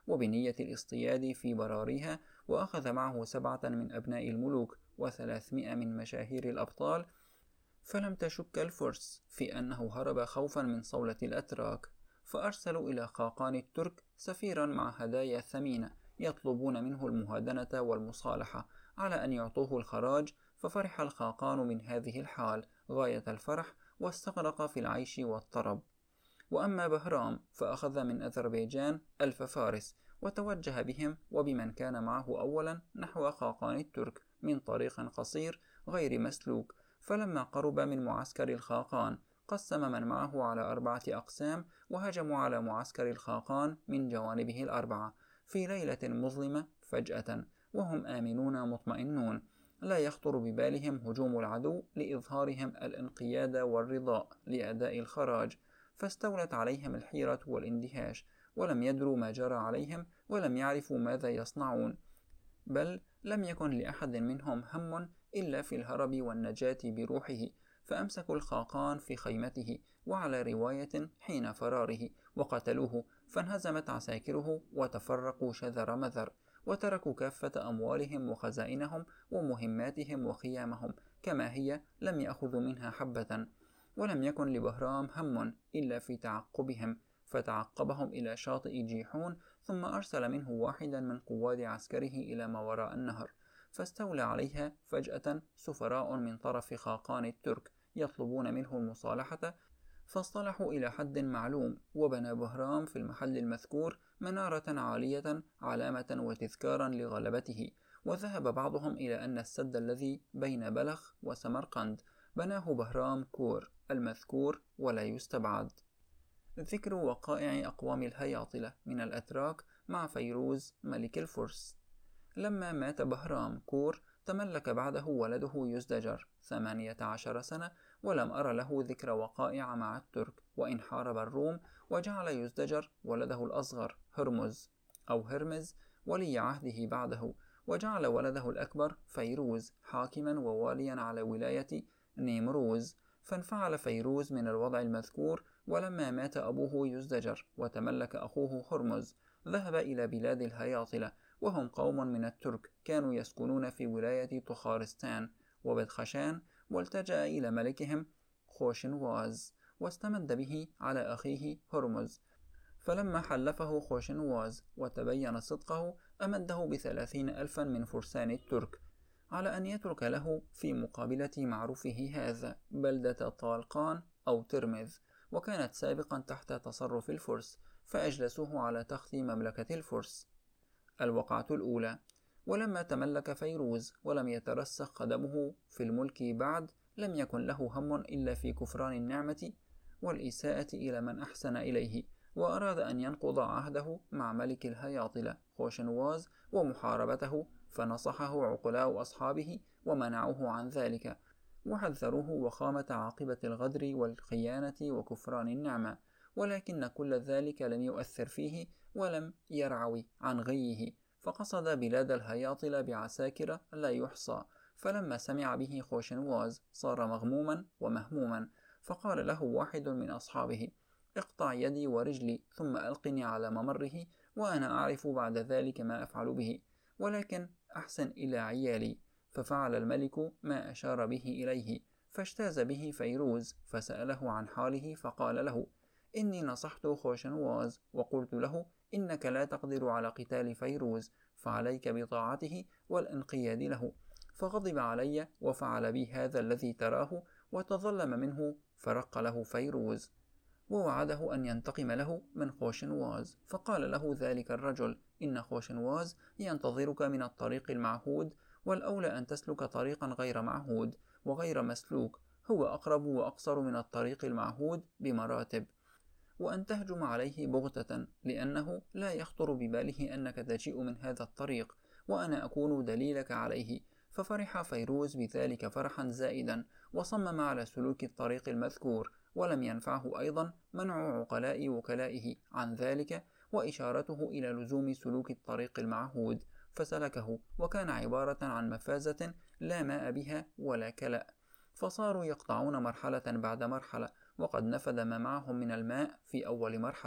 وبنية الاصطياد في براريها، وأخذ معه سبعة من أبناء الملوك وثلاثمائة من مشاهير الأبطال، فلم تشك الفرس في أنه هرب خوفا من صولة الأتراك، فأرسلوا إلى خاقان الترك سفيرا مع هدايا ثمينة يطلبون منه المهادنة والمصالحة على أن يعطوه الخراج. ففرح الخاقان من هذه الحال غاية الفرح، واستغرق في العيش والطرب. وأما بهرام فأخذ من أذربيجان ألف فارس، وتوجه بهم وبمن كان معه أولا نحو خاقان الترك من طريق قصير غير مسلوك. فلما قرب من معسكر الخاقان قسم من معه على أربعة أقسام، وهجموا على معسكر الخاقان من جوانبه الأربعة في ليلة مظلمة فجأة، وهم آمنون مطمئنون، لا يخطر ببالهم هجوم العدو لإظهارهم الانقياد والرضاء لأداء الخراج. فاستولت عليهم الحيرة والاندهاش، ولم يدروا ما جرى عليهم، ولم يعرفوا ماذا يصنعون، بل لم يكن لأحد منهم هم إلا في الهرب والنجاة بروحه. فأمسكوا الخاقان في خيمته وعلى رواية حين فراره وقتلوه، فانهزمت عساكره وتفرقوا شذر مذر، وتركوا كافة أموالهم وخزائنهم ومهماتهم وخيامهم كما هي، لم يأخذوا منها حبة. ولم يكن لبهرام هم إلا في تعقبهم، فتعقبهم إلى شاطئ جيحون، ثم أرسل منه واحدا من قواد عسكره إلى ما وراء النهر، فاستولى عليها فجأة سفراء من طرف خاقان الترك يطلبون منه المصالحة، فاصطلحوا إلى حد معلوم، وبنى بهرام في المحل المذكور منارة عالية علامة وتذكارا لغلبته. وذهب بعضهم إلى أن السد الذي بين بلخ وسمرقند بناه بهرام كور المذكور ولا يستبعد. ذكر وقائع أقوام الهياطلة من الأتراك مع فيروز ملك الفرس. لما مات بهرام كور تملك بعده ولده يزدجر ثمانية عشر سنة، ولم أر له ذكر وقائع مع الترك، وإن حارب الروم، وجعل يزدجر ولده الأصغر هرمز أو هرمز ولي عهده بعده، وجعل ولده الأكبر فيروز حاكما وواليا على ولاية نيمروز. فانفعل فيروز من الوضع المذكور، ولما مات أبوه يزدجر وتملك أخوه هرمز ذهب إلى بلاد الهياطلة، وهم قوم من الترك كانوا يسكنون في ولاية طخارستان وبدخشان، والتجأ إلى ملكهم خوشنواز واستمد به على أخيه هرمز. فلما حلفه خوشنواز وتبين صدقه أمده بثلاثين ألفا من فرسان الترك على أن يترك له في مقابلة معروفه هذا بلدة طالقان أو ترمذ، وكانت سابقا تحت تصرف الفرس، فأجلسوه على تخت مملكة الفرس. الوقعة الأولى. ولما تملك فيروز ولم يترسخ قدمه في الملك بعد، لم يكن له هم إلا في كفران النعمة والإساءة إلى من أحسن إليه، وأراد أن ينقض عهده مع ملك الهياطلة خوشنواز ومحاربته، فنصحه عقلاء أصحابه ومنعوه عن ذلك، وحذروه وخامة عاقبة الغدر والخيانة وكفران النعمة، ولكن كل ذلك لم يؤثر فيه ولم يرعوي عن غيه، فقصد بلاد الهياطلة بعساكر لا يحصى. فلما سمع به خوشنواز صار مغموما ومهموما، فقال له واحد من أصحابه: اقطع يدي ورجلي ثم ألقني على ممره، وأنا أعرف بعد ذلك ما أفعل به، ولكن أحسن إلى عيالي. ففعل الملك ما أشار به إليه، فاجتاز به فيروز فسأله عن حاله، فقال له: إني نصحت خوشنواز وقلت له إنك لا تقدر على قتال فيروز، فعليك بطاعته والانقياد له، فغضب علي وفعل بي هذا الذي تراه، وتظلم منه فرق له فيروز، ووعده أن ينتقم له من خوشنواز. فقال له ذلك الرجل: إن خوشنواز ينتظرك من الطريق المعهود، والأولى أن تسلك طريقا غير معهود وغير مسلوك، هو أقرب وأقصر من الطريق المعهود بمراتب، وأن تهجم عليه بغتة، لأنه لا يخطر بباله أنك تجيء من هذا الطريق، وأنا أكون دليلك عليه. ففرح فيروز بذلك فرحا زائدا، وصمم على سلوك الطريق المذكور، ولم ينفعه أيضا منع عقلاء وكلائه عن ذلك وإشارته إلى لزوم سلوك الطريق المعهود، فسلكه، وكان عبارة عن مفازة لا ماء بها ولا كلاء، فصاروا يقطعون مرحلة بعد مرحلة، وقد نفد ما معهم من الماء في أول مرحلة،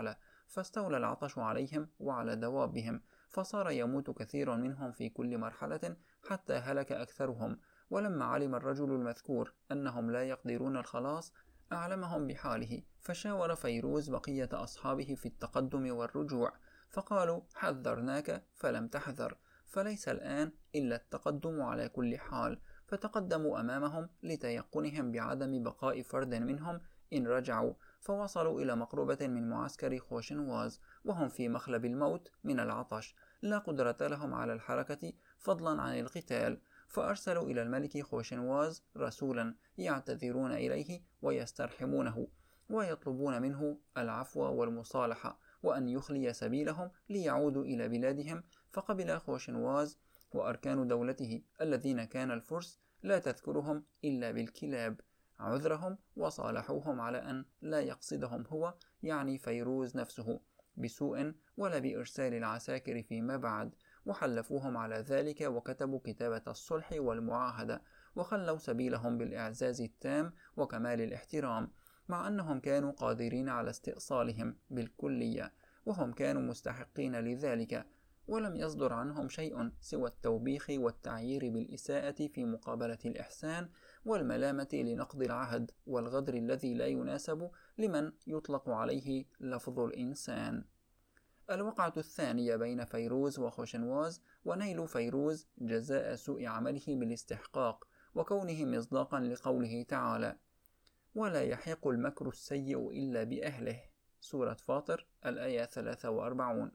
فاستولى العطش عليهم وعلى دوابهم، فصار يموت كثير منهم في كل مرحلة حتى هلك أكثرهم. ولما علم الرجل المذكور أنهم لا يقدرون الخلاص أعلمهم بحاله، فشاور فيروز بقية أصحابه في التقدم والرجوع، فقالوا: حذرناك فلم تحذر، فليس الآن إلا التقدم على كل حال. فتقدموا أمامهم لتيقنهم بعدم بقاء فرد منهم إن رجعوا، فوصلوا إلى مقربة من معسكر خوشنواز وهم في مخلب الموت من العطش، لا قدرة لهم على الحركة فضلا عن القتال، فأرسلوا إلى الملك خوشنواز رسولا يعتذرون إليه ويسترحمونه ويطلبون منه العفو والمصالحة وأن يخلي سبيلهم ليعودوا إلى بلادهم. فقبل خوشنواز وأركان دولته الذين كان الفرس لا تذكرهم إلا بالكلاب عذرهم، وصالحوهم على أن لا يقصدهم هو، يعني فيروز نفسه، بسوء ولا بإرسال العساكر فيما بعد، وحلفوهم على ذلك وكتبوا كتابة الصلح والمعاهدة، وخلوا سبيلهم بالإعزاز التام وكمال الاحترام، مع أنهم كانوا قادرين على استئصالهم بالكلية، وهم كانوا مستحقين لذلك، ولم يصدر عنهم شيء سوى التوبيخ والتعيير بالإساءة في مقابلة الإحسان، والملامة لنقض العهد والغدر الذي لا يناسب لمن يطلق عليه لفظ الإنسان. الوقعة الثانية بين فيروز وخوشنواز، ونيل فيروز جزاء سوء عمله بالاستحقاق، وكونه مصداقا لقوله تعالى: ولا يحيق المكر السيء إلا بأهله، سورة فاطر الآية ثلاثة وأربعين.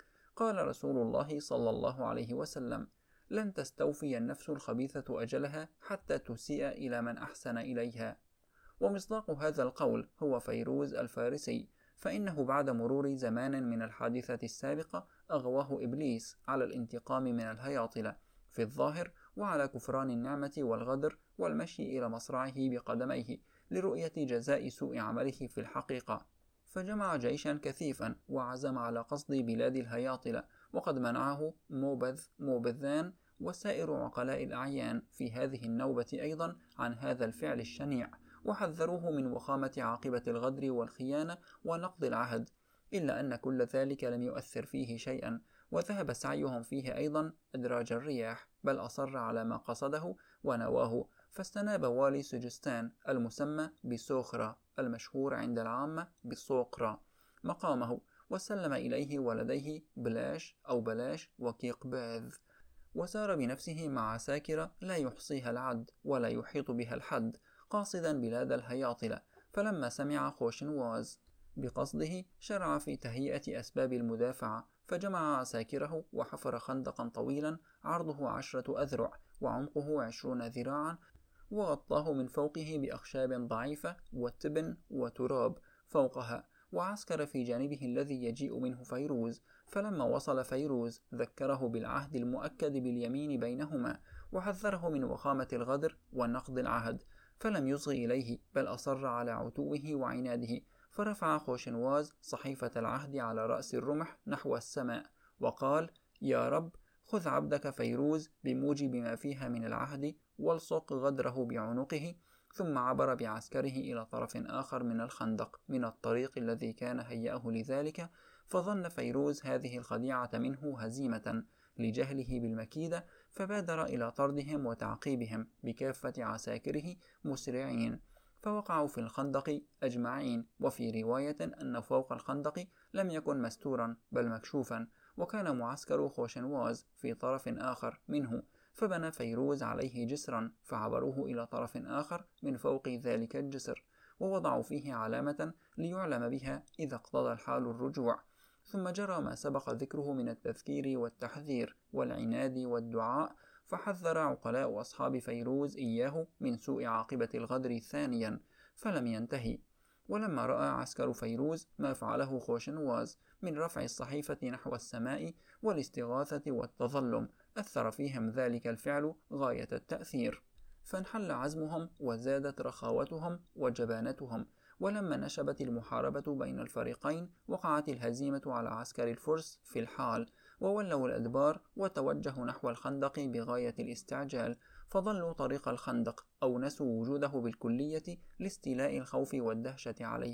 قال رسول الله صلى الله عليه وسلم: لن تستوفي النفس الخبيثة أجلها حتى تسيء إلى من أحسن إليها. ومصداق هذا القول هو فيروز الفارسي، فإنه بعد مرور زمان من الحادثة السابقة أغواه إبليس على الانتقام من الهياطلة في الظاهر، وعلى كفران النعمة والغدر والمشي إلى مصرعه بقدميه لرؤية جزاء سوء عمله في الحقيقة، فجمع جيشا كثيفا وعزم على قصد بلاد الهياطلة، وقد منعه موبذ موبذان وسائر عقلاء الأعيان في هذه النوبة أيضا عن هذا الفعل الشنيع، وحذروه من وخامة عاقبة الغدر والخيانة ونقض العهد، إلا أن كل ذلك لم يؤثر فيه شيئا، وذهب سعيهم فيه أيضا أدراج الرياح، بل أصر على ما قصده ونواه، فاستناب والي سجستان المسمى بسوخرة المشهور عند العامة بصوقرة مقامه، وسلم إليه ولديه بلاش أو بلاش وكيقباذ، وسار بنفسه مع عساكر لا يحصيها العد ولا يحيط بها الحد، قاصدا بلاد الهياطلة. فلما سمع خوشنواز بقصده شرع في تهيئة أسباب المدافعة، فجمع عساكره وحفر خندقا طويلا عرضه عشرة أذرع وعمقه عشرون ذراعا، وغطاه من فوقه بأخشاب ضعيفة وتبن وتراب فوقها، وعسكر في جانبه الذي يجيء منه فيروز. فلما وصل فيروز ذكره بالعهد المؤكد باليمين بينهما، وحذره من وخامة الغدر ونقض العهد، فلم يصغي إليه بل أصر على عتوه وعناده، فرفع خوشنواز صحيفة العهد على رأس الرمح نحو السماء وقال: يا رب، خذ عبدك فيروز بموجب ما فيها من العهد والصق غدره بعنقه. ثم عبر بعسكره إلى طرف آخر من الخندق من الطريق الذي كان هيأه لذلك، فظن فيروز هذه الخديعة منه هزيمة لجهله بالمكيدة، فبادر إلى طردهم وتعقيبهم بكافة عساكره مسرعين، فوقعوا في الخندق أجمعين. وفي رواية أن فوق الخندق لم يكن مستورا بل مكشوفا، وكان معسكر خوشنواز في طرف آخر منه، فبنى فيروز عليه جسرا فعبروه إلى طرف آخر من فوق ذلك الجسر، ووضعوا فيه علامة ليعلم بها إذا اقتضى الحال الرجوع. ثم جرى ما سبق ذكره من التذكير والتحذير والعناد والدعاء، فحذر عقلاء أصحاب فيروز إياه من سوء عاقبة الغدر ثانيا، فلم ينتهي. ولما رأى عسكر فيروز ما فعله خوشنواز من رفع الصحيفة نحو السماء والاستغاثة والتظلم، أثر فيهم ذلك الفعل غاية التأثير، فانحل عزمهم وزادت رخاوتهم وجبانتهم. ولما نشبت المحاربة بين الفريقين وقعت الهزيمة على عسكر الفرس في الحال، وولوا الأدبار وتوجهوا نحو الخندق بغاية الاستعجال، فضلوا طريق الخندق أو نسوا وجوده بالكلية لاستيلاء الخوف والدهشة عليهم،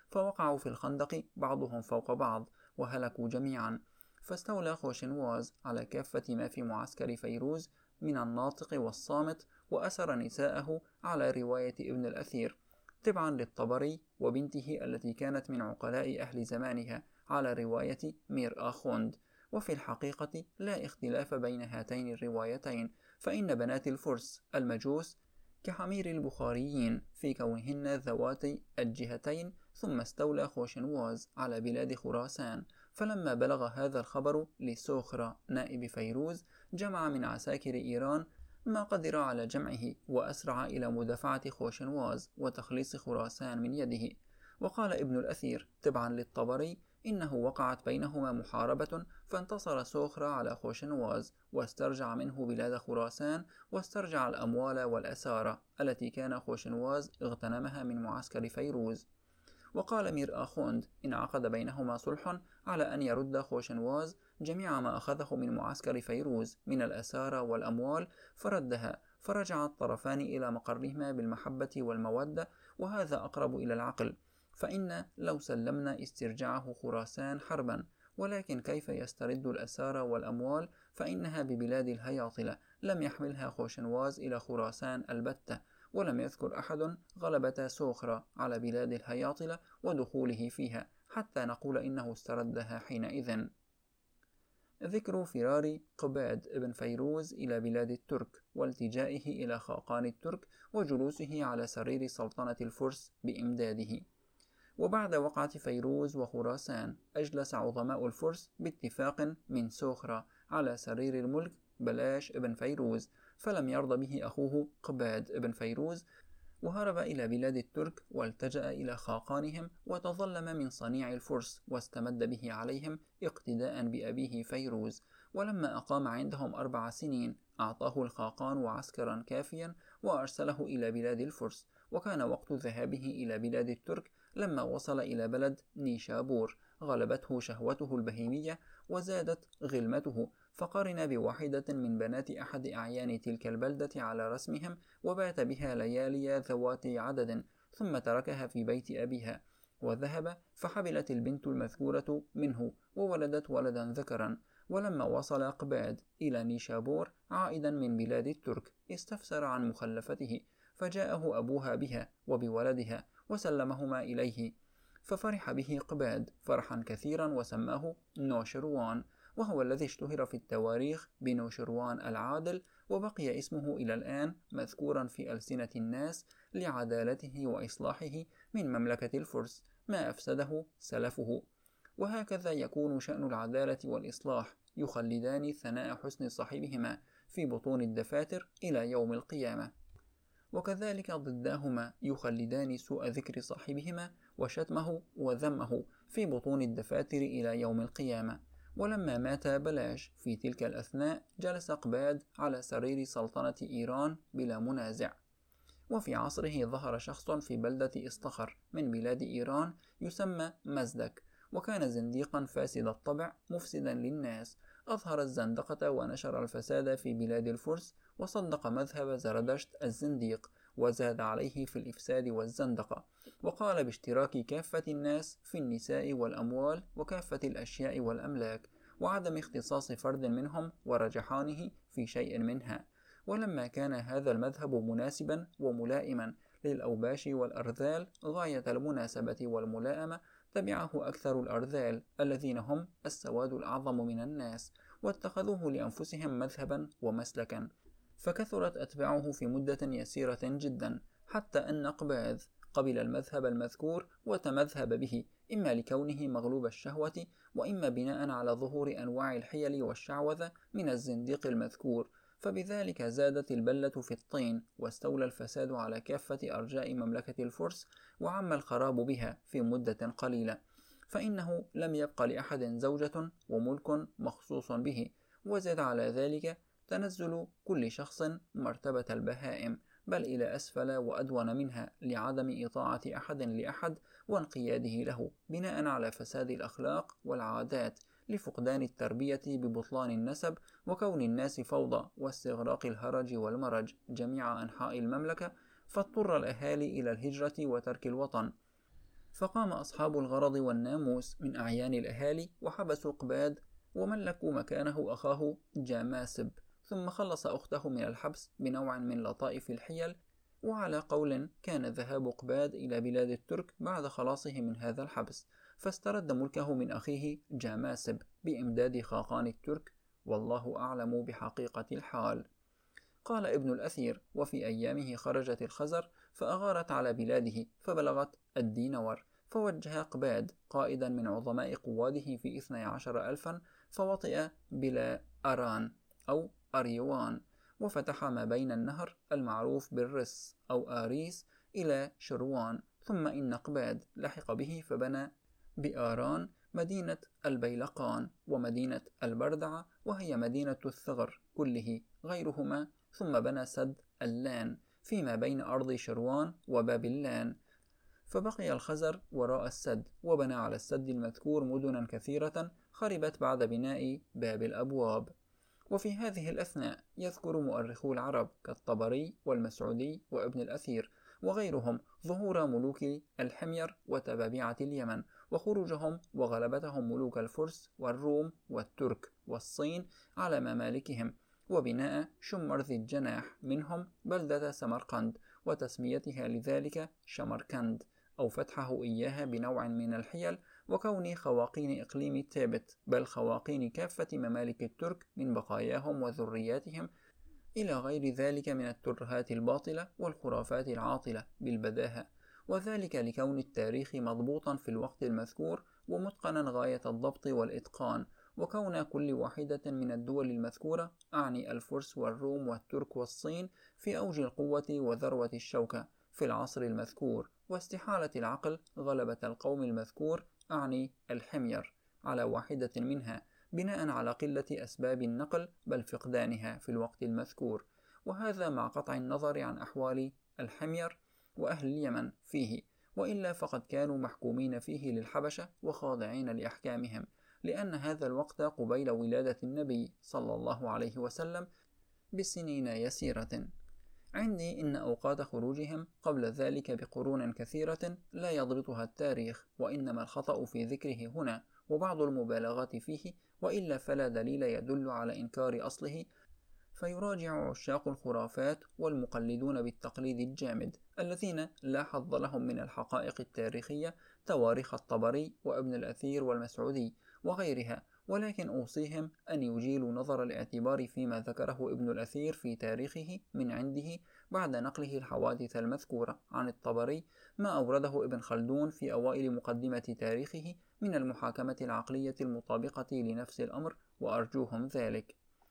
فوقعوا في الخندق بعضهم فوق بعض وهلكوا جميعا. فاستولى خوشنواز على كافة ما في معسكر فيروز من الناطق والصامت، وأسر نساءه على رواية ابن الأثير تبعا للطبري، وبنته التي كانت من عقلاء أهل زمانها على رواية مير آخوند. وفي الحقيقة لا اختلاف بين هاتين الروايتين، فإن بنات الفرس المجوس كحمير البخاريين في كونهن ذواتي الجهتين. ثم استولى خوشنواز على بلاد خراسان، فلما بلغ هذا الخبر لسوخرة نائب فيروز جمع من عساكر إيران ما قدر على جمعه، وأسرع إلى مدافعة خوشنواز وتخليص خراسان من يده. وقال ابن الأثير تبعا للطبري إنه وقعت بينهما محاربة، فانتصر سوخرة على خوشنواز واسترجع منه بلاد خراسان، واسترجع الأموال والأسارة التي كان خوشنواز اغتنمها من معسكر فيروز. وقال مير آخوند إن عقد بينهما صلح على أن يرد خوشنواز جميع ما أخذه من معسكر فيروز من الأسارة والأموال، فردها، فرجع الطرفان إلى مقرهما بالمحبة والمودة، وهذا أقرب إلى العقل. فإن لو سلمنا استرجاعه خراسان حربا، ولكن كيف يسترد الأسارة والأموال؟ فإنها ببلاد الهياطلة، لم يحملها خوشنواز إلى خراسان البتة، ولم يذكر أحد غلبة سوخرة على بلاد الهياطلة ودخوله فيها حتى نقول إنه استردها حينئذ. ذكر فرار قباد بن فيروز إلى بلاد الترك، والتجائه إلى خاقان الترك، وجلوسه على سرير سلطنة الفرس بإمداده. وبعد وقعة فيروز وخراسان أجلس عظماء الفرس باتفاق من سوخرة على سرير الملك بلاش ابن فيروز، فلم يرضى به أخوه قباد ابن فيروز، وهرب إلى بلاد الترك والتجأ إلى خاقانهم، وتظلم من صنيع الفرس واستمد به عليهم اقتداء بأبيه فيروز. ولما أقام عندهم أربع سنين أعطاه الخاقان عسكرا كافيا وأرسله إلى بلاد الفرس. وكان وقت ذهابه إلى بلاد الترك لما وصل إلى بلد نيشابور، غلبته شهوته البهيمية وزادت غلمته، فقرن بواحدة من بنات أحد أعيان تلك البلدة على رسمهم، وبات بها ليالي ذوات عدد، ثم تركها في بيت أبيها وذهب، فحبلت البنت المذكورة منه وولدت ولدا ذكرا. ولما وصل قباد إلى نيشابور عائدا من بلاد الترك استفسر عن مخلفته، فجاءه أبوها بها وبولدها وسلمهما إليه، ففرح به قباد فرحا كثيرا وسماه نوشروان، وهو الذي اشتهر في التواريخ بنوشروان العادل، وبقي اسمه إلى الآن مذكورا في ألسنة الناس لعدالته وإصلاحه من مملكة الفرس ما أفسده سلفه. وهكذا يكون شأن العدالة والإصلاح، يخلدان ثناء حسن صاحبهما في بطون الدفاتر إلى يوم القيامة، وكذلك ضداهما يخلدان سوء ذكر صاحبهما وشتمه وذمه في بطون الدفاتر إلى يوم القيامة. ولما مات بلاش في تلك الأثناء جلس قباد على سرير سلطنة إيران بلا منازع. وفي عصره ظهر شخص في بلدة إصطخر من بلاد إيران يسمى مزدك، وكان زنديقا فاسد الطبع مفسدا للناس، أظهر الزندقة ونشر الفساد في بلاد الفرس، وصدق مذهب زردشت الزنديق، وزاد عليه في الإفساد والزندقة، وقال باشتراك كافة الناس في النساء والأموال وكافة الأشياء والأملاك، وعدم اختصاص فرد منهم ورجحانه في شيء منها. ولما كان هذا المذهب مناسبا وملائما للأوباش والأرذال غاية المناسبة والملائمة، تبعه أكثر الأرذال الذين هم السواد الأعظم من الناس، واتخذوه لأنفسهم مذهبا ومسلكا، فكثرت أتباعه في مدة يسيرة جدا، حتى أن قباذ قبل المذهب المذكور وتمذهب به، إما لكونه مغلوب الشهوة، وإما بناء على ظهور أنواع الحيل والشعوذة من الزنديق المذكور، فبذلك زادت البلة في الطين، واستولى الفساد على كافة أرجاء مملكة الفرس، وعم الخراب بها في مدة قليلة، فإنه لم يبق لأحد زوجة وملك مخصوص به، وزاد على ذلك تنزل كل شخص مرتبة البهائم، بل إلى أسفل وأدون منها، لعدم إطاعة أحد لأحد وانقياده له، بناء على فساد الأخلاق والعادات، لفقدان التربية ببطلان النسب، وكون الناس فوضى واستغراق الهرج والمرج جميع أنحاء المملكة، فاضطر الأهالي إلى الهجرة وترك الوطن. فقام أصحاب الغرض والناموس من أعيان الأهالي وحبسوا قباد وملكوا مكانه أخاه جاماسب، ثم خلص أخته من الحبس بنوع من لطائف الحيل. وعلى قول كان ذهاب قباد إلى بلاد الترك بعد خلاصه من هذا الحبس، فاسترد ملكه من أخيه جاماسب بإمداد خاقان الترك، والله أعلم بحقيقة الحال. قال ابن الأثير: وفي أيامه خرجت الخزر فأغارت على بلاده فبلغت الدينور، فوجه قباد قائدا من عظماء قواده في اثني عشر ألفا، فوطئ بلا أران أو أريوان، وفتح ما بين النهر المعروف بالرس أو آريس إلى شروان. ثم إن قباد لحق به فبنى بآران مدينة البيلقان ومدينة البردعة، وهي مدينة الثغر كله غيرهما، ثم بنى سد اللان فيما بين أرض شروان وباب اللان، فبقي الخزر وراء السد، وبنى على السد المذكور مدنا كثيرة خربت بعد بناء باب الأبواب. وفي هذه الأثناء يذكر مؤرخو العرب كالطبري والمسعودي وابن الأثير وغيرهم ظهور ملوك الحمير وتبابعة اليمن، وخروجهم وغلبتهم ملوك الفرس والروم والترك والصين على ممالكهم، وبناء شمر ذي الجناح منهم بلدة سمرقند، وتسميتها لذلك شمركند، أو فتحه إياها بنوع من الحيل، وكون خواقين إقليم تابت بل خواقين كافة ممالك الترك من بقاياهم وذرياتهم، إلى غير ذلك من الترهات الباطلة والخرافات العاطلة بالبداهة، وذلك لكون التاريخ مضبوطا في الوقت المذكور ومتقنا غاية الضبط والإتقان، وكون كل واحدة من الدول المذكورة أعني الفرس والروم والترك والصين في أوج القوة وذروة الشوكة في العصر المذكور، واستحالة العقل غلبة القوم المذكور أعني الحمير على واحدة منها بناء على قلة أسباب النقل بل فقدانها في الوقت المذكور، وهذا مع قطع النظر عن أحوال الحمير وأهل اليمن فيه، وإلا فقد كانوا محكومين فيه للحبشة وخاضعين لأحكامهم، لأن هذا الوقت قبيل ولادة النبي صلى الله عليه وسلم بسنين يسيرة. عندي إن أوقات خروجهم قبل ذلك بقرون كثيرة لا يضبطها التاريخ، وإنما الخطأ في ذكره هنا وبعض المبالغات فيه، وإلا فلا دليل يدل على إنكار أصله، فيراجع عشاق الخرافات والمقلدون بالتقليد الجامد الذين لا حظ لهم من الحقائق التاريخية تواريخ الطبري وابن الأثير والمسعودي وغيرها، ولكن أوصيهم أن يجيلوا نظر الاعتبار فيما ذكره ابن الأثير في تاريخه من عنده بعد نقله الحوادث المذكورة عن الطبري، ما أورده ابن خلدون في أوائل مقدمة تاريخه من المحاكمة العقلية المطابقة لنفس الأمر، وأرجوهم ذلك.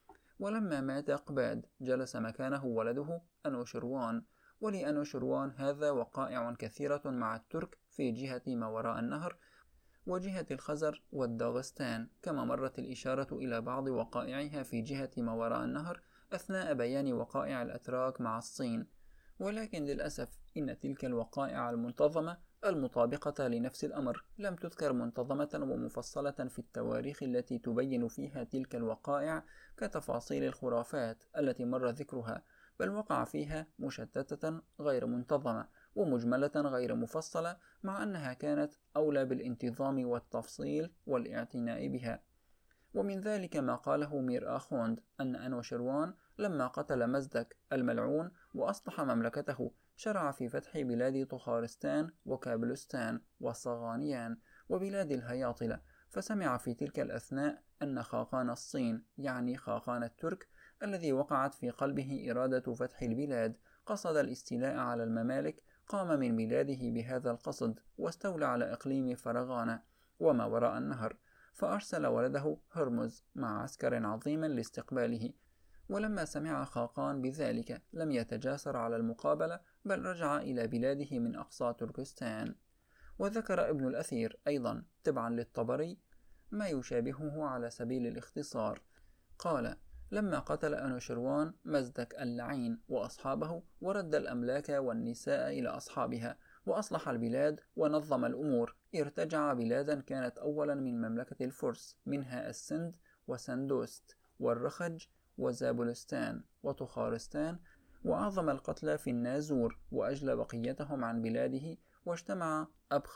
ولما مات قباد جلس مكانه ولده أنوشروان، ولأنوشروان هذا وقائع كثيرة مع الترك في جهة ما وراء النهر وجهة الخزر والداغستان، كما مرت الإشارة إلى بعض وقائعها في جهة ما وراء النهر أثناء بيان وقائع الأتراك مع الصين، ولكن للأسف إن تلك الوقائع المنتظمة المطابقة لنفس الأمر لم تذكر منتظمة ومفصلة في التواريخ التي تبين فيها تلك الوقائع كتفاصيل الخرافات التي مر ذكرها، بل وقع فيها مشتتة غير منتظمة ومجملة غير مفصلة، مع أنها كانت أولى بالانتظام والتفصيل والاعتناء بها. ومن ذلك ما قاله مير آخوند أن أنوشروان لما قتل مزدك الملعون وأصلح مملكته شرع في فتح بلاد طخارستان وكابلستان وصغانيان وبلاد الهياطلة، فسمع في تلك الأثناء أن خاقان الصين يعني خاقان الترك الذي وقعت في قلبه إرادة فتح البلاد قصد الاستيلاء على الممالك، قام من بلاده بهذا القصد واستولى على إقليم فرغانة وما وراء النهر، فأرسل ولده هرمز مع عسكر عظيم لاستقباله، ولما سمع خاقان بذلك لم يتجاسر على المقابلة بل رجع إلى بلاده من أقصى تركستان. وذكر ابن الأثير أيضا تبعا للطبري ما يشابهه على سبيل الاختصار، قال: لما قتل أنوشروان مزدك اللعين وأصحابه ورد الأملاك والنساء إلى أصحابها وأصلح البلاد ونظم الأمور، ارتجع بلادا كانت أولا من مملكة الفرس، منها السند وسندوست والرخج وزابلستان وطخارستان، وأعظم القتلى في النازور وأجلى بقيتهم عن بلاده، واجتمع أبخز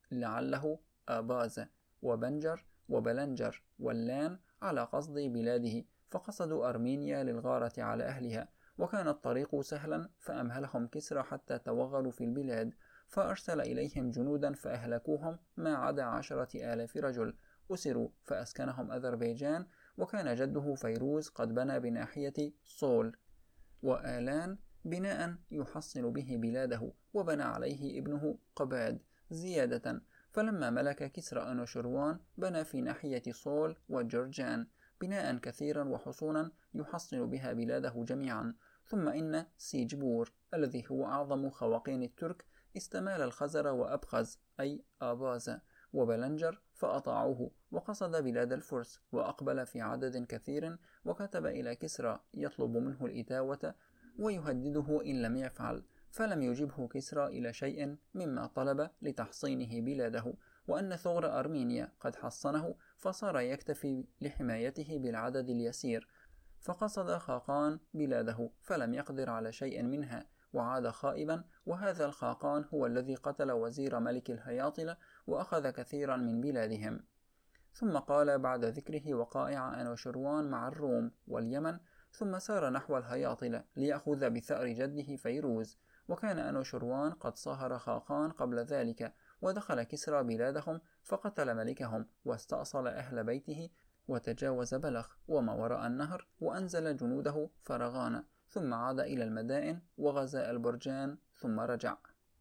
لعله آبازة وبنجر وبلنجر واللان على قصد بلاده، فقصدوا أرمينيا للغارة على أهلها، وكان الطريق سهلا فأمهلهم كسرى حتى توغلوا في البلاد، فأرسل إليهم جنودا فأهلكوهم ما عدا عشرة آلاف رجل أسروا، فأسكنهم أذربيجان. وكان جده فيروز قد بنى بناحية صول وآلان بناء يحصن به بلاده، وبنى عليه ابنه قباد زيادة. فلما ملك كسرى أنوشروان بنى في ناحية صول وجرجان بناء كثيرا وحصونا يحصن بها بلاده جميعا. ثم إن سيجبور الذي هو أعظم خواقين الترك استمال الخزر وأبخز أي آبازة وبلنجر فأطاعوه، وقصد بلاد الفرس وأقبل في عدد كثير، وكتب إلى كسرى يطلب منه الإتاوة ويهدده إن لم يفعل، فلم يجبه كسرى إلى شيء مما طلب لتحصينه بلاده، وأن ثغر أرمينيا قد حصنه فصار يكتفي لحمايته بالعدد اليسير، فقصد خاقان بلاده فلم يقدر على شيء منها وعاد خائبا. وهذا الخاقان هو الذي قتل وزير ملك الهياطلة وأخذ كثيرا من بلادهم. ثم قال بعد ذكره وقائع أنوشروان مع الروم واليمن، ثم سار نحو الهياطلة ليأخذ بثأر جده فيروز. وكان أنوشروان قد صاهر خاقان قبل ذلك، ودخل كسرى بلادهم فقتل ملكهم واستأصل أهل بيته وتجاوز بلخ وما وراء النهر وأنزل جنوده فرغان، ثم عاد إلى المدائن وغزا البرجان ثم رجع.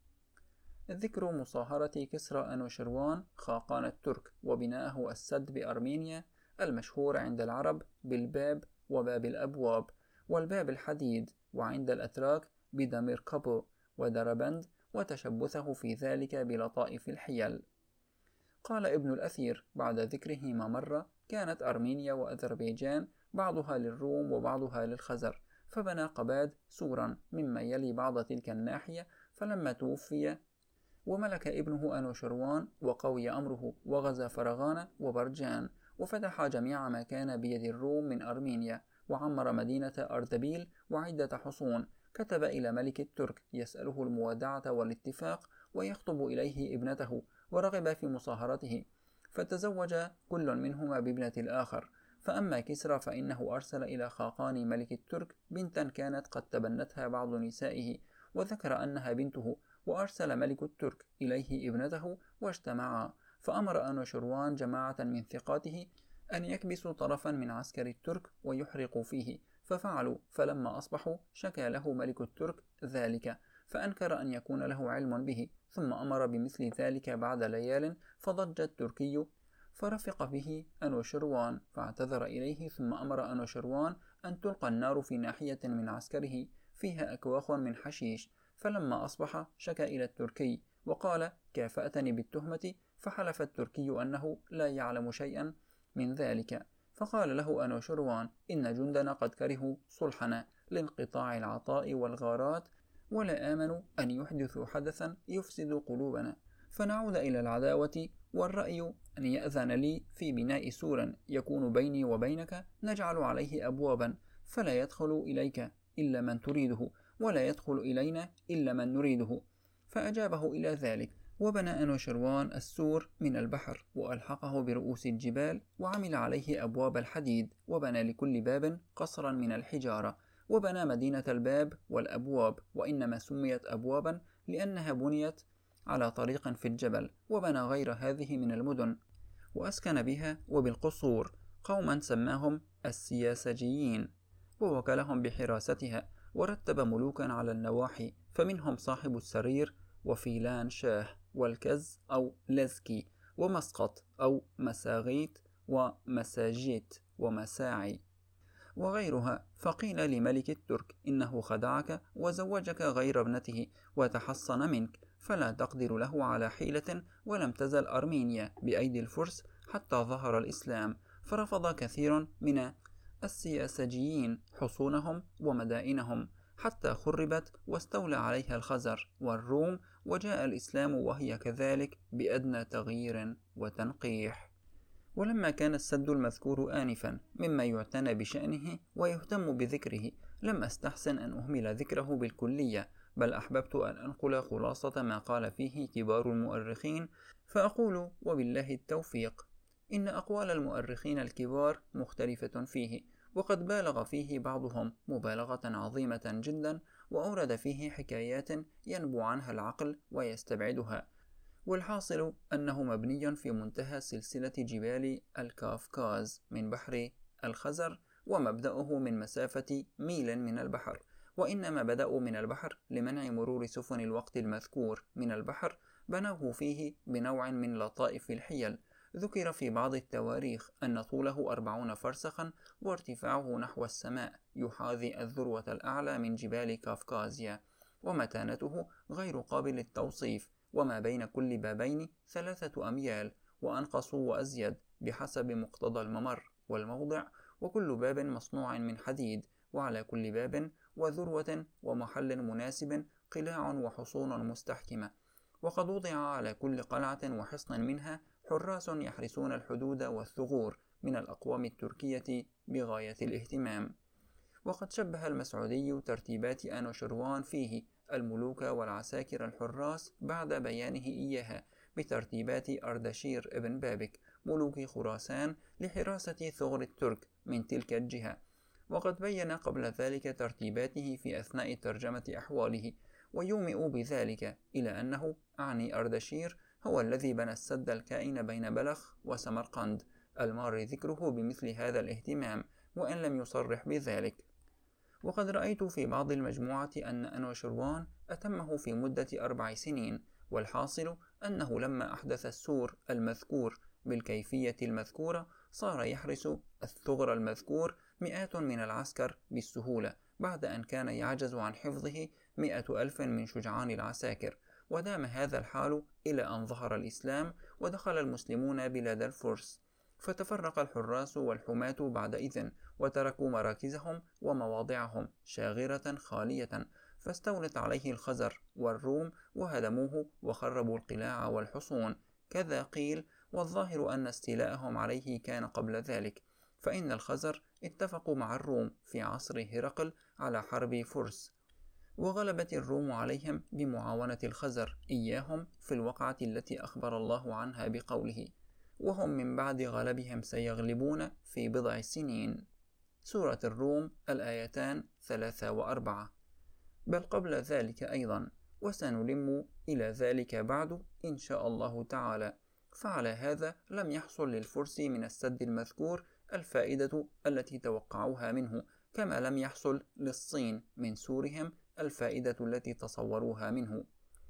ذكر مصاهرة كسرى أنوشروان خاقان الترك وبناءه السد بأرمينيا المشهور عند العرب بالباب وباب الأبواب والباب الحديد، وعند الأتراك بدميركابو ودربند، وتشبثه في ذلك بلطائف الحيل. قال ابن الأثير بعد ذكره ما مر: كانت أرمينيا وأذربيجان بعضها للروم وبعضها للخزر، فبنى قباد سورا مما يلي بعض تلك الناحية، فلما توفي وملك ابنه أنوشروان وقوي أمره وغزا فرغان وبرجان، وفتح جميع ما كان بيد الروم من أرمينيا، وعمر مدينة أردبيل وعدة حصون. كتب إلى ملك الترك يسأله الموادعة والاتفاق ويخطب إليه ابنته، ورغب في مصاهرته، فتزوج كل منهما بابنة الآخر. فأما كسرى فإنه أرسل إلى خاقان ملك الترك بنتا كانت قد تبنتها بعض نسائه وذكر أنها بنته، وأرسل ملك الترك إليه ابنته واجتمعا، فأمر أنوشروان جماعة من ثقاته أن يكبسوا طرفا من عسكر الترك ويحرقوا فيه، ففعلوا. فلما أصبحوا شكى له ملك الترك ذلك، فأنكر أن يكون له علم به، ثم أمر بمثل ذلك بعد ليال، فضج التركي فرفق به أنوشروان فاعتذر إليه، ثم أمر أنوشروان أن تلقى النار في ناحية من عسكره فيها أكواخ من حشيش. فلما أصبح شكى إلى التركي وقال: كافأتني بالتهمة، فحلف التركي أنه لا يعلم شيئا من ذلك. فقال له أنوشروان: إن جندنا قد كرهوا صلحنا لانقطاع العطاء والغارات، ولا آمنوا أن يحدثوا حدثا يفسد قلوبنا، فنعود إلى العداوة، والرأي أن يأذن لي في بناء سور يكون بيني وبينك نجعل عليه أبوابا، فلا يدخل إليك إلا من تريده، ولا يدخل إلينا إلا من نريده. فأجابه إلى ذلك، وبنى أنوشروان السور من البحر وألحقه برؤوس الجبال، وعمل عليه أبواب الحديد، وبنى لكل باب قصرا من الحجارة، وبنى مدينة الباب والأبواب، وإنما سميت أبوابا لأنها بنيت على طريق في الجبل. وبنى غير هذه من المدن وأسكن بها وبالقصور قوما سماهم السياسجيين، ووكلهم بحراستها، ورتب ملوكا على النواحي، فمنهم صاحب السرير وفيلان شاه والكز أو لزكي ومسقط أو مساغيت ومساجيت ومساعي وغيرها. فقيل لملك الترك: إنه خدعك وزوجك غير ابنته وتحصن منك، فلا تقدر له على حيلة. ولم تزل أرمينيا بأيدي الفرس حتى ظهر الإسلام، فرفض كثير من السياسجيين حصونهم ومدائنهم حتى خربت واستولى عليها الخزر والروم، وجاء الإسلام وهي كذلك بأدنى تغيير وتنقيح. ولما كان السد المذكور آنفا مما يعتنى بشأنه ويهتم بذكره، لم أستحسن أن أهمل ذكره بالكلية، بل أحببت أن أنقل خلاصة ما قال فيه كبار المؤرخين، فأقول وبالله التوفيق. إن أقوال المؤرخين الكبار مختلفة فيه، وقد بالغ فيه بعضهم مبالغة عظيمة جدا، وأورد فيه حكايات ينبو عنها العقل ويستبعدها، والحاصل أنه مبني في منتهى سلسلة جبال الكافكاز من بحر الخزر، ومبدأه من مسافة ميل من البحر، وإنما بدأوا من البحر لمنع مرور سفن الوقت المذكور من البحر، بنوه فيه بنوع من لطائف الحيل. ذكر في بعض التواريخ أن طوله أربعون فرسخا، وارتفاعه نحو السماء يحاذي الذروة الأعلى من جبال كافكازيا، ومتانته غير قابل للتوصيف، وما بين كل بابين ثلاثة أميال، وأنقص وأزيد بحسب مقتضى الممر والموضع، وكل باب مصنوع من حديد، وعلى كل باب وذروة ومحل مناسب قلاع وحصون مستحكمة، وقد وضع على كل قلعة وحصن منها حراس يحرسون الحدود والثغور من الأقوام التركية بغاية الاهتمام. وقد شبه المسعودي ترتيبات أنوشروان فيه الملوك والعساكر الحراس بعد بيانه إياها بترتيبات أردشير ابن بابك ملوك خراسان لحراسة ثغر الترك من تلك الجهة، وقد بين قبل ذلك ترتيباته في أثناء ترجمة أحواله، ويومئ بذلك إلى أنه أعني أردشير هو الذي بنى السد الكائن بين بلخ وسمرقند، المار ذكره بمثل هذا الاهتمام وإن لم يصرح بذلك. وقد رأيت في بعض المجموعة أن أنوشروان أتمه في مدة أربع سنين، والحاصل أنه لما أحدث السور المذكور بالكيفية المذكورة صار يحرس الثغر المذكور مئات من العسكر بالسهولة، بعد أن كان يعجز عن حفظه مئة ألف من شجعان العساكر. ودام هذا الحال إلى أن ظهر الإسلام ودخل المسلمون بلاد الفرس، فتفرق الحراس والحماة بعدئذ، وتركوا مراكزهم ومواضعهم شاغرة خالية، فاستولت عليه الخزر والروم وهدموه وخربوا القلاع والحصون، كذا قيل، والظاهر أن استيلاءهم عليه كان قبل ذلك، فإن الخزر اتفقوا مع الروم في عصر هرقل على حرب فرس، وغلبت الروم عليهم بمعاونة الخزر إياهم في الوقعة التي أخبر الله عنها بقوله: وهم من بعد غلبهم سيغلبون في بضع سنين. سورة الروم الآيتان ثلاثة وأربعة. بل قبل ذلك أيضا، وسنلم إلى ذلك بعد إن شاء الله تعالى. فعلى هذا لم يحصل للفرس من السد المذكور الفائدة التي توقعوها منه، كما لم يحصل للصين من سورهم الفائدة التي تصوروها منه.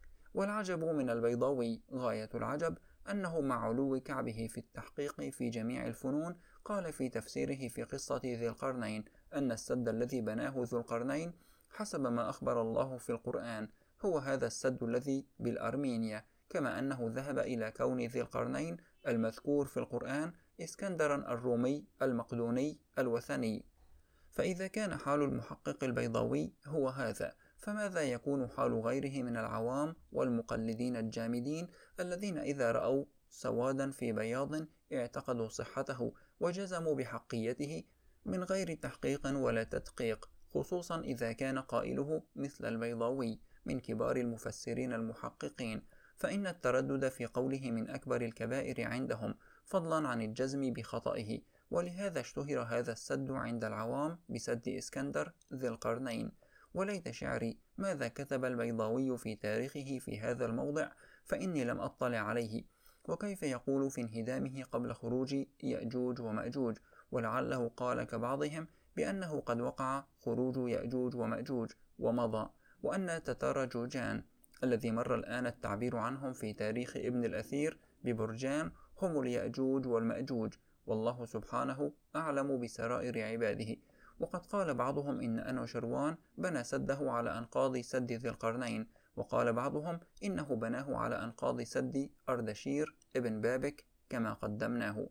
والعجب من البيضاوي غاية العجب أنه مع علو كعبه في التحقيق في جميع الفنون قال في تفسيره في قصة ذي القرنين أن السد الذي بناه ذو القرنين حسب ما أخبر الله في القرآن هو هذا السد الذي بالأرمينيا، كما أنه ذهب إلى كون ذي القرنين المذكور في القرآن إسكندرا الرومي المقدوني الوثني. فإذا كان حال المحقق البيضاوي هو هذا، فماذا يكون حال غيره من العوام والمقلدين الجامدين الذين إذا رأوا سوادا في بياض اعتقدوا صحته وجزموا بحقيته من غير تحقيق ولا تدقيق، خصوصا إذا كان قائله مثل البيضاوي من كبار المفسرين المحققين، فإن التردد في قوله من أكبر الكبائر عندهم، فضلا عن الجزم بخطئه. ولهذا اشتهر هذا السد عند العوام بسد إسكندر ذي القرنين. وليت شعري ماذا كتب البيضاوي في تاريخه في هذا الموضع، فإني لم أطلع عليه، وكيف يقول في انهدامه قبل خروج يأجوج ومأجوج، ولعله قال كبعضهم بأنه قد وقع خروج يأجوج ومأجوج ومضى، وأن تتار جوجان الذي مر الآن التعبير عنهم في تاريخ ابن الأثير ببرجان هم اليأجوج والمأجوج، والله سبحانه أعلم بسرائر عباده. وقد قال بعضهم إن أنوشروان بنى سده على أنقاض سد ذي القرنين، وقال بعضهم إنه بناه على أنقاض سد أردشير ابن بابك كما قدمناه.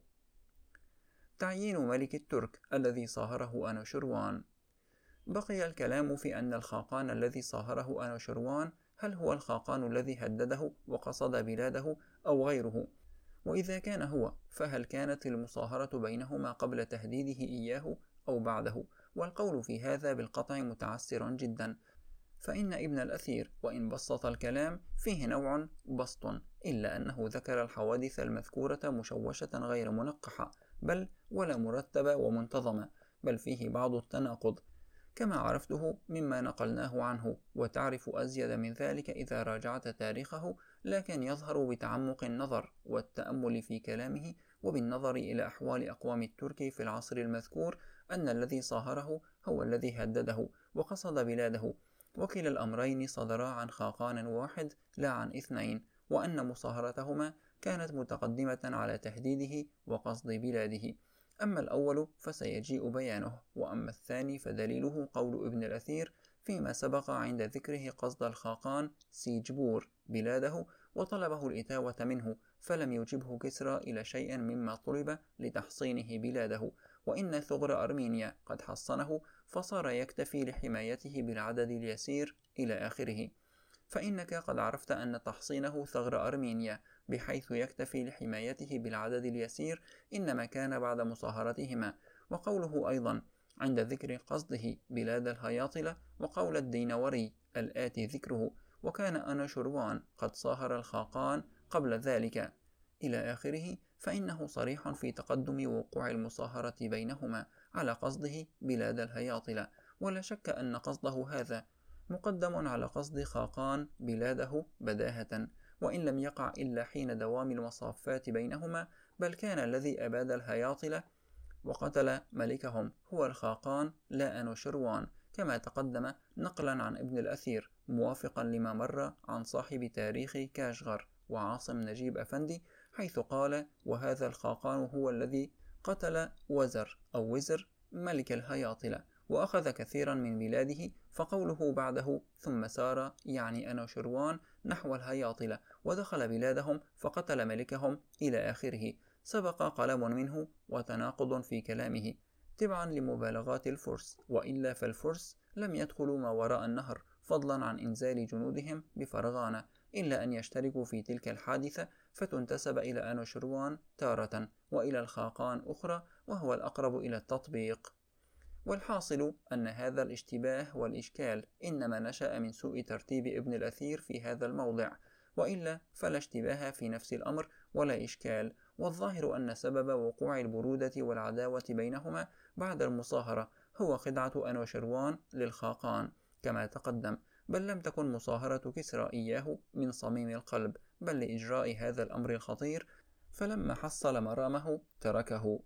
تعيين ملك الترك الذي صاهره أنوشروان. بقي الكلام في أن الخاقان الذي صاهره أنوشروان هل هو الخاقان الذي هدده وقصد بلاده أو غيره؟ وإذا كان هو، فهل كانت المصاهرة بينهما قبل تهديده إياه أو بعده؟ والقول في هذا بالقطع متعسر جدا، فإن ابن الأثير وإن بسط الكلام فيه نوع بسط، إلا أنه ذكر الحوادث المذكورة مشوشة غير منقحة، بل ولا مرتبة ومنتظمة، بل فيه بعض التناقض كما عرفته مما نقلناه عنه، وتعرف أزيد من ذلك إذا راجعت تاريخه، لكن يظهر بتعمق النظر والتأمل في كلامه وبالنظر إلى أحوال أقوام الترك في العصر المذكور أن الذي صاهره هو الذي هدده وقصد بلاده، وكلا الأمرين صدرا عن خاقان واحد لا عن اثنين، وأن مصاهرتهما كانت متقدمة على تهديده وقصد بلاده. أما الأول فسيجيء بيانه، وأما الثاني فدليله قول ابن الأثير فيما سبق عند ذكره قصد الخاقان سيجبور بلاده وطلبه الإتاوة منه، فلم يجبه كسرى إلى شيء مما طلب لتحصينه بلاده، وإن ثغر أرمينيا قد حصنه فصار يكتفي لحمايته بالعدد اليسير إلى آخره. فإنك قد عرفت أن تحصينه ثغر أرمينيا بحيث يكتفي لحمايته بالعدد اليسير إنما كان بعد مصاهرتهما، وقوله أيضا عند ذكر قصده بلاد الهياطلة وقول الدينوري الآتي ذكره وكان أنوشروان قد صاهر الخاقان قبل ذلك إلى آخره، فإنه صريح في تقدم وقوع المصاهرة بينهما على قصده بلاد الهياطلة، ولا شك أن قصده هذا مقدم على قصد خاقان بلاده بداهة، وإن لم يقع إلا حين دوام المصافات بينهما، بل كان الذي أباد الهياطلة وقتل ملكهم هو الخاقان لا أنوشروان، كما تقدم نقلا عن ابن الأثير موافقا لما مر عن صاحب تاريخ كاشغر وعاصم نجيب أفندي، حيث قال: وهذا الخاقان هو الذي قتل وزر أو وزر ملك الهياطلة وأخذ كثيرا من بلاده، فقوله بعده ثم سار يعني أنوشروان نحو الهياطلة ودخل بلادهم فقتل ملكهم إلى آخره، سبق قلم منه وتناقض في كلامه تبعا لمبالغات الفرس، وإلا فالفرس لم يدخلوا ما وراء النهر فضلا عن إنزال جنودهم بفرغانة، إلا أن يشتركوا في تلك الحادثة فتنتسب إلى أنوشروان تارة وإلى الخاقان أخرى، وهو الأقرب إلى التطبيق. والحاصل أن هذا الاشتباه والإشكال إنما نشأ من سوء ترتيب ابن الأثير في هذا الموضع، وإلا فلا اشتباه في نفس الأمر ولا إشكال، والظاهر أن سبب وقوع البرودة والعداوة بينهما بعد المصاهرة هو خدعة أنوشروان للخاقان كما تقدم، بل لم تكن مصاهرة كسرى إياه من صميم القلب، بل لإجراء هذا الأمر الخطير، فلما حصل مرامه تركه.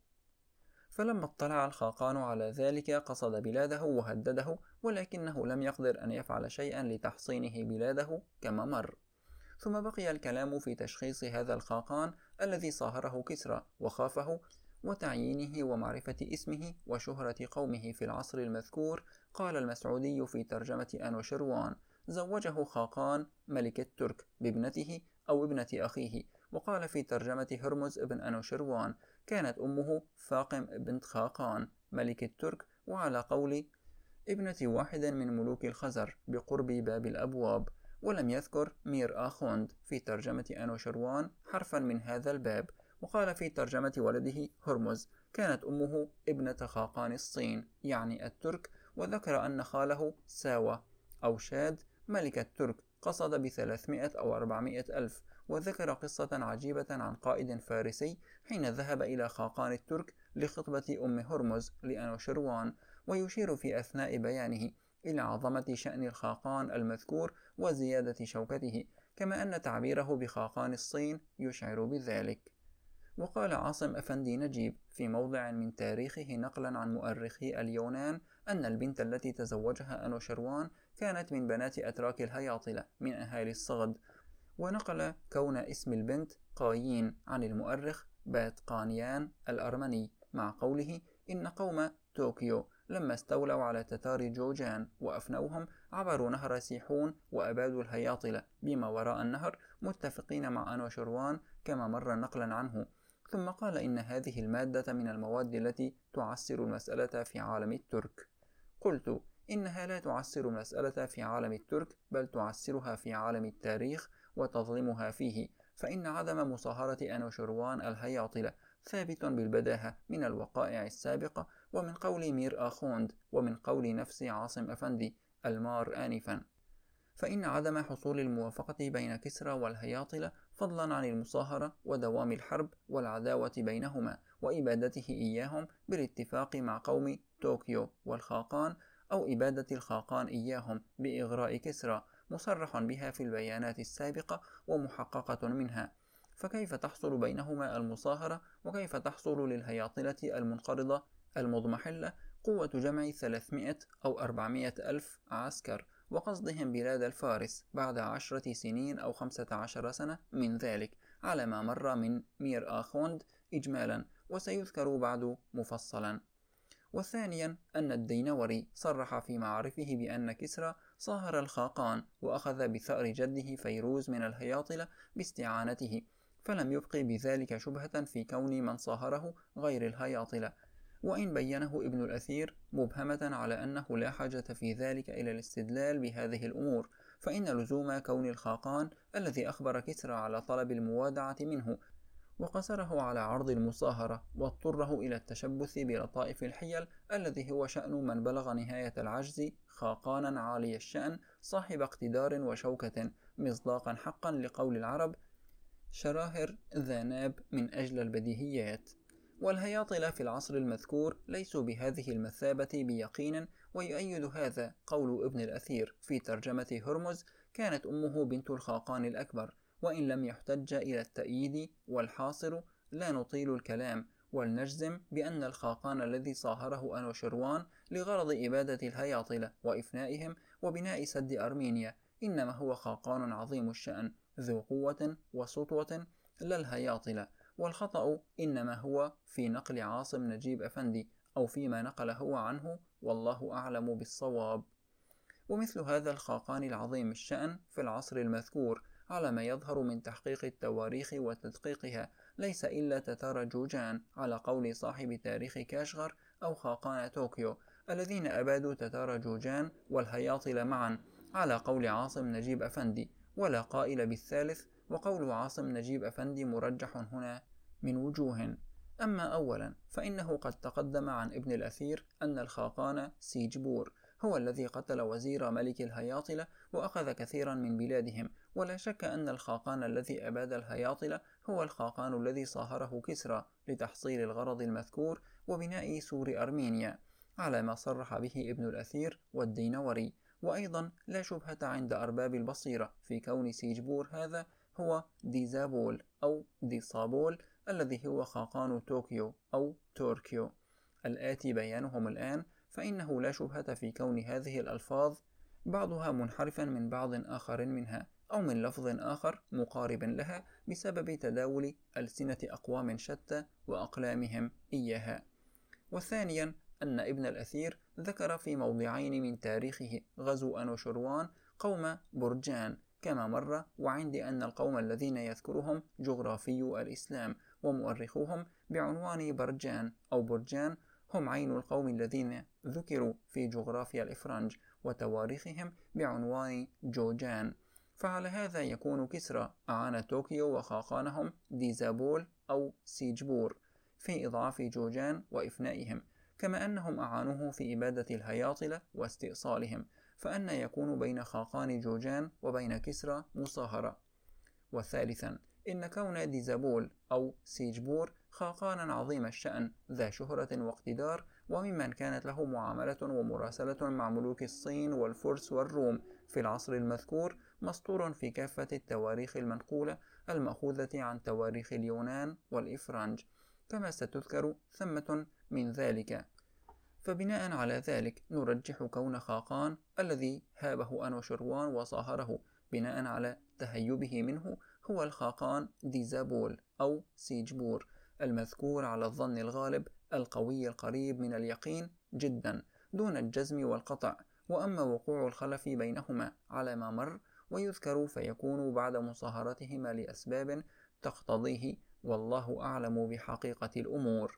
فلما اطلع الخاقان على ذلك قصد بلاده وهدده، ولكنه لم يقدر أن يفعل شيئا لتحصينه بلاده كما مر. ثم بقي الكلام في تشخيص هذا الخاقان الذي صاهره كسرى وخافه، وتعيينه ومعرفة اسمه وشهرة قومه في العصر المذكور. قال المسعودي في ترجمة أنوشروان: زوجه خاقان ملك الترك بابنته أو ابنة أخيه. وقال في ترجمة هرمز ابن أنوشروان: كانت أمه فاقم بنت خاقان ملك الترك، وعلى قول ابنة واحد من ملوك الخزر بقرب باب الأبواب. ولم يذكر مير آخوند في ترجمة أنوشروان حرفا من هذا الباب. وقال في ترجمة ولده هرمز: كانت أمه ابنة خاقان الصين يعني الترك، وذكر أن خاله ساوة أو شاد ملك الترك قصد بثلاثمائة أو أربعمائة ألف. وذكر قصة عجيبة عن قائد فارسي حين ذهب إلى خاقان الترك لخطبة أم هرمز لأنوشروان، ويشير في أثناء بيانه إلى عظمة شأن الخاقان المذكور وزيادة شوكته، كما أن تعبيره بخاقان الصين يشعر بذلك. وقال عاصم أفندي نجيب في موضع من تاريخه نقلا عن مؤرخي اليونان أن البنت التي تزوجها أنوشروان كانت من بنات أتراك الهياطلة من أهالي الصغد، ونقل كون اسم البنت قايين عن المؤرخ باتقانيان الأرمني مع قوله: إن قوم طوكيو لما استولوا على تتار جوجان وأفنوهم عبروا نهر سيحون وأبادوا الهياطلة بما وراء النهر متفقين مع أنوشروان كما مر نقلا عنه. ثم قال إن هذه المادة من المواد التي تعسر المسألة في عالم الترك. قلت: إنها لا تعسر المسألة في عالم الترك، بل تعسرها في عالم التاريخ وتظلمها فيه، فإن عدم مصاهرة أنوشروان الهياطلة ثابت بالبداهة من الوقائع السابقة ومن قول مير آخوند ومن قول نفس عاصم أفندي المار آنفا. فإن عدم حصول الموافقة بين كسرى والهياطلة فضلا عن المصاهرة ودوام الحرب والعداوة بينهما وإبادته إياهم بالاتفاق مع قوم طوكيو والخاقان، أو إبادة الخاقان إياهم بإغراء كسرى، مصرح بها في البيانات السابقة ومحققة منها، فكيف تحصل بينهما المصاهرة؟ وكيف تحصل للهياطلة المنقرضة المضمحلة قوة جمع ثلاثمائة أو أربعمائة ألف عسكر، وقصدهم بلاد الفارس بعد عشرة سنين أو خمسة عشر سنة من ذلك، على ما مر من مير آخوند إجمالا وسيذكر بعد مفصلا. وثانيا أن الدينوري صرح في معارفه بأن كسرى صاهر الخاقان وأخذ بثأر جده فيروز من الهياطلة باستعانته، فلم يبق بذلك شبهة في كون من صاهره غير الهياطلة، وإن بينه ابن الأثير مبهمة على أنه لا حاجة في ذلك إلى الاستدلال بهذه الأمور، فإن لزوم كون الخاقان الذي أخبر كسرى على طلب الموادعة منه وقصره على عرض المصاهرة واضطره إلى التشبث بلطائف الحيل الذي هو شأن من بلغ نهاية العجز خاقانا عالي الشأن صاحب اقتدار وشوكة، مصداقا حقا لقول العرب شراهر ذا ناب من أجل البديهيات. والهياطلة في العصر المذكور ليسوا بهذه المثابة بيقين، ويؤيد هذا قول ابن الأثير في ترجمة هرمز: كانت أمه بنت الخاقان الأكبر، وإن لم يحتج إلى التأييد، والحاصر لا نطيل الكلام ولنجزم بأن الخاقان الذي صاهره أنوشروان لغرض إبادة الهياطلة وإفنائهم وبناء سد أرمينيا إنما هو خاقان عظيم الشأن ذو قوة وسطوة لا الهياطلة، والخطأ إنما هو في نقل عاصم نجيب أفندي أو فيما نقل هو عنه، والله أعلم بالصواب. ومثل هذا الخاقان العظيم الشأن في العصر المذكور على ما يظهر من تحقيق التواريخ وتدقيقها ليس إلا تتار جوجان على قول صاحب تاريخ كاشغر أو خاقان طوكيو الذين أبادوا تتار جوجان والهياطل معا على قول عاصم نجيب أفندي، ولا قائل بالثالث، وقول عاصم نجيب أفندي مرجح هنا من وجوه. أما أولا فإنه قد تقدم عن ابن الأثير أن الخاقان سيجبور هو الذي قتل وزير ملك الهياطلة وأخذ كثيرا من بلادهم، ولا شك أن الخاقان الذي أباد الهياطلة هو الخاقان الذي صاهره كسرى لتحصيل الغرض المذكور وبناء سور أرمينيا، على ما صرح به ابن الأثير والدينوري. وأيضا لا شبهة عند أرباب البصيرة في كون سيجبور هذا هو ديزابول أو ديصابول الذي هو خاقان طوكيو أو توركيو الآتي بيانهم الآن، فإنه لا شبهة في كون هذه الألفاظ بعضها منحرفا من بعض آخر منها أو من لفظ آخر مقارب لها بسبب تداول ألسنة أقوام شتى وأقلامهم إياها. وثانيا أن ابن الأثير ذكر في موضعين من تاريخه غزو أنوشروان قوم برجان كما مر، وعندي أن القوم الذين يذكرهم جغرافي الإسلام ومؤرخوهم بعنوان برجان أو برجان هم عين القوم الذين ذكروا في جغرافيا الإفرنج وتواريخهم بعنوان جوجان، فعلى هذا يكون كسرى أعان طوكيو وخاقانهم ديزابول أو سيجبور في إضعاف جوجان وإفنائهم، كما أنهم أعانوه في إبادة الهياطلة واستئصالهم، فأن يكون بين خاقان جوجان وبين كسرى مصاهرة. وثالثا إن كون ديزابول أو سيجبور خاقانا عظيم الشأن ذا شهرة واقتدار وممن كانت له معاملة ومراسلة مع ملوك الصين والفرس والروم في العصر المذكور مسطور في كافة التواريخ المنقولة المأخوذة عن تواريخ اليونان والإفرنج كما ستذكر ثمة من ذلك. فبناء على ذلك نرجح كون خاقان الذي هابه أنوشروان وصاهره بناء على تهيبه منه هو الخاقان ديزابول أو سيجبور المذكور على الظن الغالب القوي القريب من اليقين جدا دون الجزم والقطع، وأما وقوع الخلف بينهما على ما مر ويذكر فيكون بعد مصاهرتهما لأسباب تقتضيه، والله أعلم بحقيقة الأمور.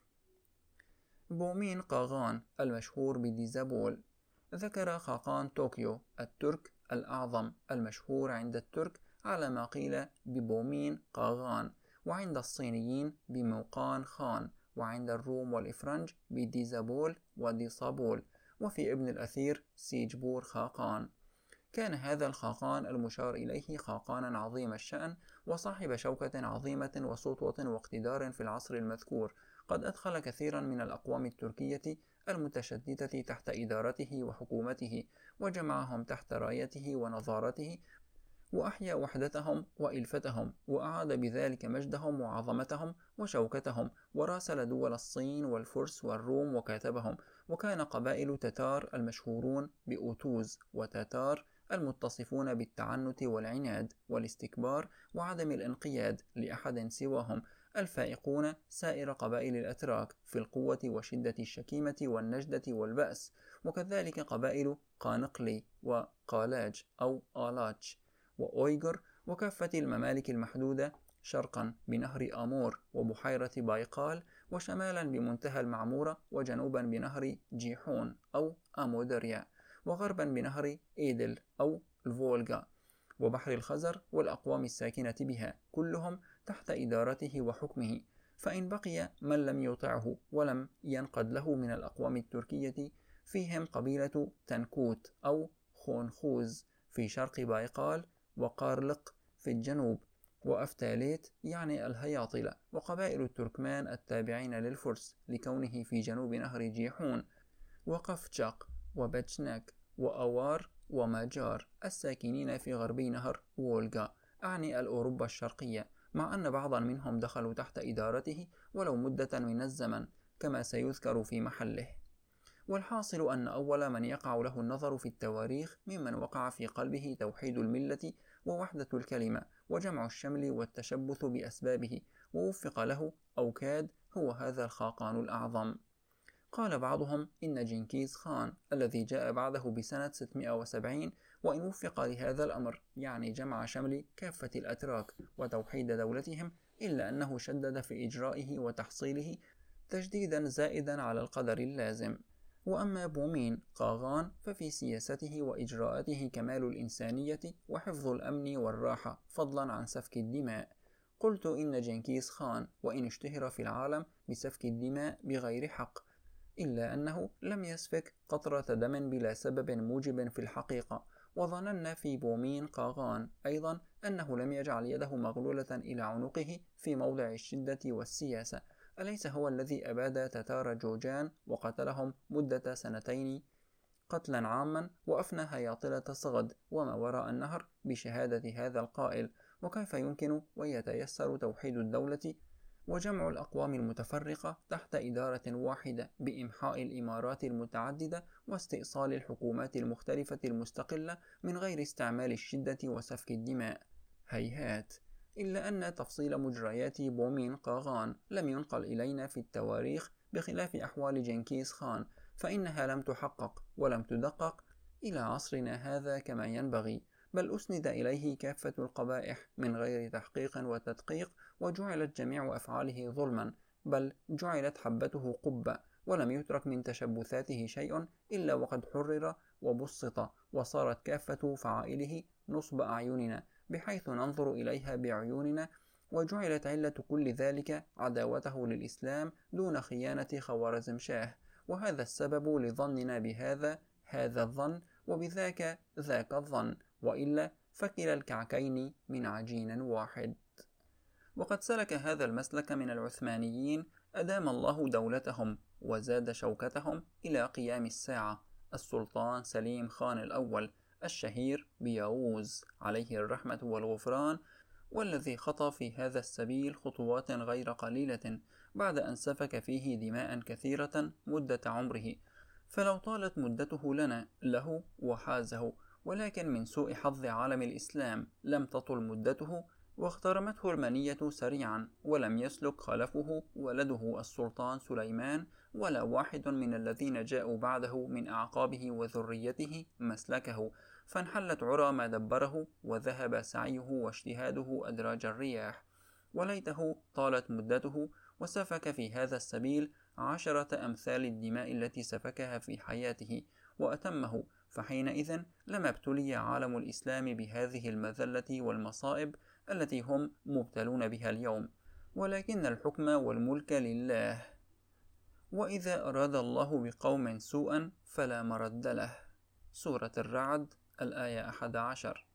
بومين قاغان المشهور بديزابول ذكر خاقان طوكيو الترك الأعظم المشهور عند الترك على ما قيل ببومين قاغان، وعند الصينيين بموقان خان، وعند الروم والإفرنج بديزابول وديصابول، وفي ابن الأثير سيجبور خاقان. كان هذا الخاقان المشار إليه خاقانا عظيم الشأن وصاحب شوكة عظيمة وسطوة واقتدار في العصر المذكور، قد أدخل كثيرا من الأقوام التركية المتشددة تحت إدارته وحكومته، وجمعهم تحت رايته ونظارته، وأحيا وحدتهم وإلفتهم، وأعاد بذلك مجدهم وعظمتهم وشوكتهم، وراسل دول الصين والفرس والروم وكاتبهم. وكان قبائل تتار المشهورون بأوتوز وتتار المتصفون بالتعنت والعناد والاستكبار وعدم الانقياد لأحد سواهم، الفائقون سائر قبائل الأتراك في القوة وشدة الشكيمة والنجدة والبأس، وكذلك قبائل قانقلي وقالاج أو آلاتش وأويغر، وكافة الممالك المحدودة شرقا بنهر آمور وبحيرة بايقال، وشمالا بمنتهى المعمورة، وجنوبا بنهر جيحون أو أمودريا، وغربا بنهر إيدل أو الفولغا، وبحر الخزر والأقوام الساكنة بها، كلهم تحت إدارته وحكمه. فإن بقي من لم يطعه ولم ينقد له من الأقوام التركية فيهم قبيلة تنكوت أو خونخوز في شرق بايقال، وقارلق في الجنوب، وأفتاليت يعني الهياطلة، وقبائل التركمان التابعين للفرس لكونه في جنوب نهر جيحون، وقفجق وبجنك وأوار وماجار الساكنين في غربي نهر وولغا، أعني الأوروبا الشرقية، مع أن بعضا منهم دخلوا تحت إدارته ولو مدة من الزمن كما سيذكر في محله. والحاصل أن أول من يقع له النظر في التواريخ ممن وقع في قلبه توحيد الملة ووحدة الكلمة وجمع الشمل والتشبث بأسبابه ووفق له أو كاد هو هذا الخاقان الأعظم. قال بعضهم إن جنكيز خان الذي جاء بعده بسنة ستمائة وسبعين وإن وفق لهذا الأمر يعني جمع شمل كافة الأتراك وتوحيد دولتهم، إلا أنه شدد في إجرائه وتحصيله تجديدا زائدا على القدر اللازم. وأما بومين قاغان ففي سياسته وإجراءاته كمال الإنسانية وحفظ الأمن والراحة فضلا عن سفك الدماء. قلت إن جنكيز خان وإن اشتهر في العالم بسفك الدماء بغير حق، إلا أنه لم يسفك قطرة دم بلا سبب موجب في الحقيقة. وظننا في بومين قاغان أيضا أنه لم يجعل يده مغلولة إلى عنقه في موضع الشدة والسياسة. أليس هو الذي أباد تتار جوجان وقتلهم مدة سنتين قتلا عاما، وأفنى هياطلة صغد وما وراء النهر بشهادة هذا القائل؟ وكيف يمكن ويتيسر توحيد الدولة وجمع الأقوام المتفرقة تحت إدارة واحدة بإمحاء الإمارات المتعددة واستئصال الحكومات المختلفة المستقلة من غير استعمال الشدة وسفك الدماء؟ هيهات. إلا أن تفصيل مجريات بومين قاغان لم ينقل إلينا في التواريخ بخلاف أحوال جنكيز خان، فإنها لم تحقق ولم تدقق إلى عصرنا هذا كما ينبغي، بل أسند إليه كافة القبائح من غير تحقيق وتدقيق، وجعلت جميع أفعاله ظلما، بل جعلت حبته قبة، ولم يترك من تشبثاته شيء إلا وقد حرر وبسط، وصارت كافة فعائله نصب أعيننا بحيث ننظر إليها بعيوننا، وجعلت علة كل ذلك عداوته للإسلام دون خيانة خوارزم شاه، وهذا السبب لظننا بهذا هذا الظن وبذاك ذاك الظن، وإلا فكلا الكعكين من عجين واحد. وقد سلك هذا المسلك من العثمانيين أدام الله دولتهم وزاد شوكتهم إلى قيام الساعة السلطان سليم خان الأول الشهير بياووز عليه الرحمة والغفران، والذي خطى في هذا السبيل خطوات غير قليلة بعد أن سفك فيه دماء كثيرة مدة عمره، فلو طالت مدته لنا له وحازه، ولكن من سوء حظ عالم الإسلام لم تطل مدته واخترمته المنية سريعا، ولم يسلك خلفه ولده السلطان سليمان ولا واحد من الذين جاءوا بعده من أعقابه وذريته مسلكه، فانحلت عرى ما دبره وذهب سعيه واجتهاده أدراج الرياح. وليته طالت مدته وسفك في هذا السبيل عشرة أمثال الدماء التي سفكها في حياته وأتمه، فحينئذ لما ابتلي عالم الإسلام بهذه المذلة والمصائب التي هم مبتلون بها اليوم. ولكن الحكم والملك لله، وإذا أراد الله بقوم سوءا فلا مرد له. سورة الرعد الآية أحد عشر.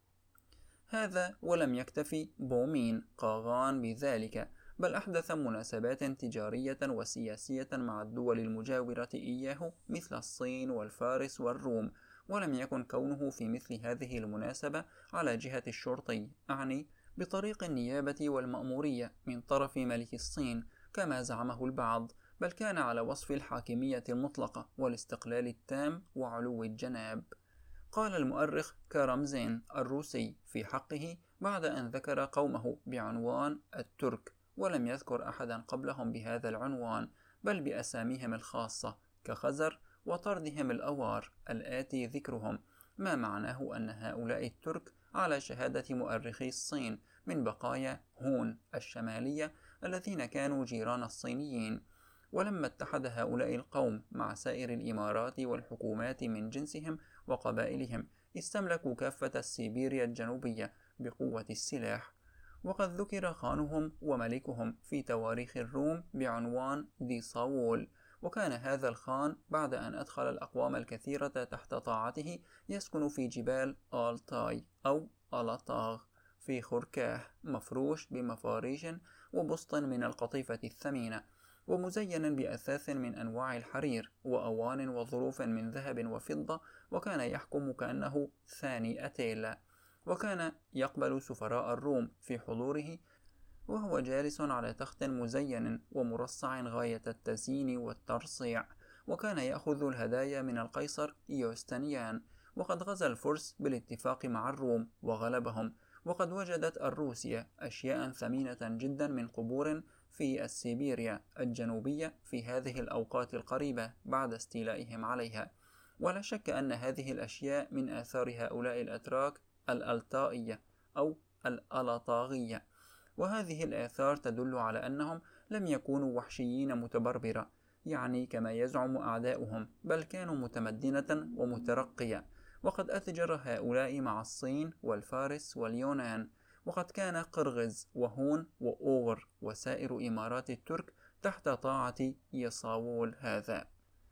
هذا ولم يكتفي بومين قاغان بذلك، بل أحدث مناسبات تجارية وسياسية مع الدول المجاورة إياه مثل الصين والفارس والروم، ولم يكن كونه في مثل هذه المناسبة على جهة الشرطي، أعني بطريق النيابة والمأمورية من طرف ملك الصين كما زعمه البعض، بل كان على وصف الحاكمية المطلقة والاستقلال التام وعلو الجناب. قال المؤرخ كارامزين الروسي في حقه بعد أن ذكر قومه بعنوان الترك، ولم يذكر أحدا قبلهم بهذا العنوان بل بأساميهم الخاصة كخزر وطردهم الأوار الآتي ذكرهم، ما معناه أن هؤلاء الترك على شهادة مؤرخي الصين من بقايا هون الشمالية الذين كانوا جيران الصينيين. ولما اتحد هؤلاء القوم مع سائر الإمارات والحكومات من جنسهم وقبائلهم استملكوا كافة السيبيريا الجنوبية بقوة السلاح. وقد ذكر خانهم وملكهم في تواريخ الروم بعنوان ذي صاول، وكان هذا الخان بعد أن أدخل الأقوام الكثيرة تحت طاعته يسكن في جبال آلتاي أو ألاطاغ في خركاه، مفروش بمفاريش وبسط من القطيفة الثمينة، ومزينا بأثاث من أنواع الحرير وأوان وظروف من ذهب وفضة، وكان يحكم كأنه ثاني أتيلا، وكان يقبل سفراء الروم في حضوره وهو جالس على تخت مزين ومرصع غاية التزيين والترصيع، وكان يأخذ الهدايا من القيصر يوستنيان. وقد غزا الفرس بالاتفاق مع الروم وغلبهم، وقد وجدت الروسيا أشياء ثمينة جدا من قبور في السيبيريا الجنوبية في هذه الأوقات القريبة بعد استيلائهم عليها، ولا شك أن هذه الأشياء من آثار هؤلاء الأتراك الألتائية أو الألاطاغية، وهذه الآثار تدل على أنهم لم يكونوا وحشيين متبربرة يعني كما يزعم أعداؤهم، بل كانوا متمدنة ومترقية. وقد أتجر هؤلاء مع الصين والفارس واليونان، وقد كان قرغز وهون وأوغر وسائر إمارات الترك تحت طاعة يصاول هذا.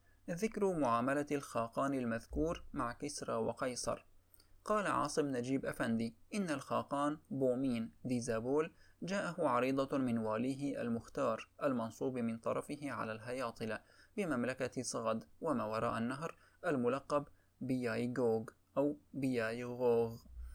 ذكر معاملة الخاقان المذكور مع كسرى وقيصر. قال عاصم نجيب أفندي إن الخاقان بومين ديزابول جاءه عريضة من واليه المختار المنصوب من طرفه على الهياطلة بمملكة صغد وما وراء النهر الملقب بيايغوغ أو بيايغوغ،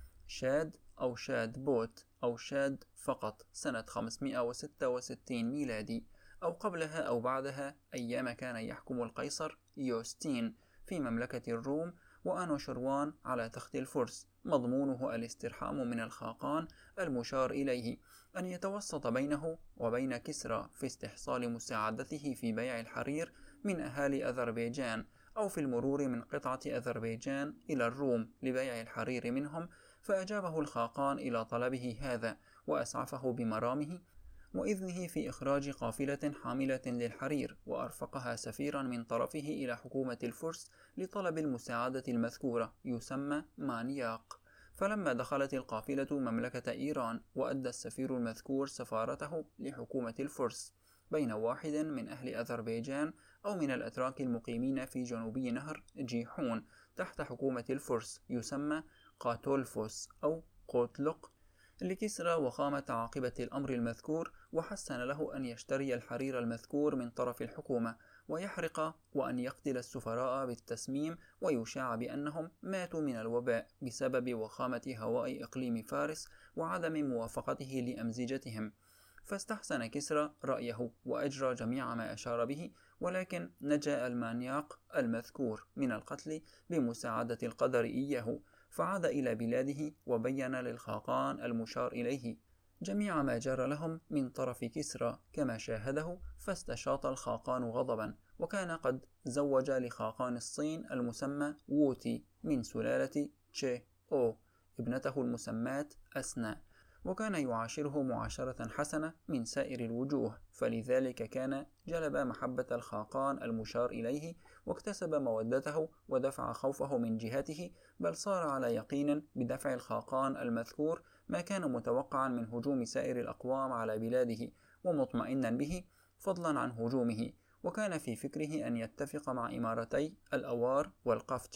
شاد أو شاد بوت أو شاد فقط، سنة خمسمائة وستة وستين ميلادي أو قبلها أو بعدها، أيام كان يحكم القيصر يوستين في مملكة الروم وأنوشروان على تخت الفرس، مضمونه الاسترحام من الخاقان المشار إليه أن يتوسط بينه وبين كسرى في استحصال مساعدته في بيع الحرير من أهالي أذربيجان، أو في المرور من قطعة أذربيجان إلى الروم لبيع الحرير منهم. فأجابه الخاقان إلى طلبه هذا وأسعفه بمرامه وإذنه في إخراج قافلة حاملة للحرير، وأرفقها سفيرا من طرفه إلى حكومة الفرس لطلب المساعدة المذكورة يسمى مانياق. فلما دخلت القافلة مملكة إيران وأدى السفير المذكور سفارته لحكومة الفرس بين واحد من أهل أذربيجان أو من الأتراك المقيمين في جنوبي نهر جيحون تحت حكومة الفرس يسمى قاتولفوس أو قوتلق لكسرى، وقامت عاقبة الأمر المذكور وحسن له أن يشتري الحرير المذكور من طرف الحكومة ويحرق، وأن يقتل السفراء بالتسميم ويشاع بأنهم ماتوا من الوباء بسبب وخامة هواء إقليم فارس وعدم موافقته لأمزجتهم. فاستحسن كسرى رأيه وأجرى جميع ما أشار به، ولكن نجا المانياق المذكور من القتل بمساعدة القدر إياه، فعاد إلى بلاده وبين للخاقان المشار إليه جميع ما جرى لهم من طرف كسرى كما شاهده، فاستشاط الخاقان غضبا، وكان قد زوج لخاقان الصين المسمى ووتي من سلالة تشي أو ابنته المسماة أسنا، وكان يعاشره معاشرة حسنة من سائر الوجوه، فلذلك كان جلب محبة الخاقان المشار إليه واكتسب مودته ودفع خوفه من جهته، بل صار على يقين بدفع الخاقان المذكور ما كان متوقعا من هجوم سائر الأقوام على بلاده ومطمئنا به فضلا عن هجومه. وكان في فكره أن يتفق مع إمارتي الأوار والقفجق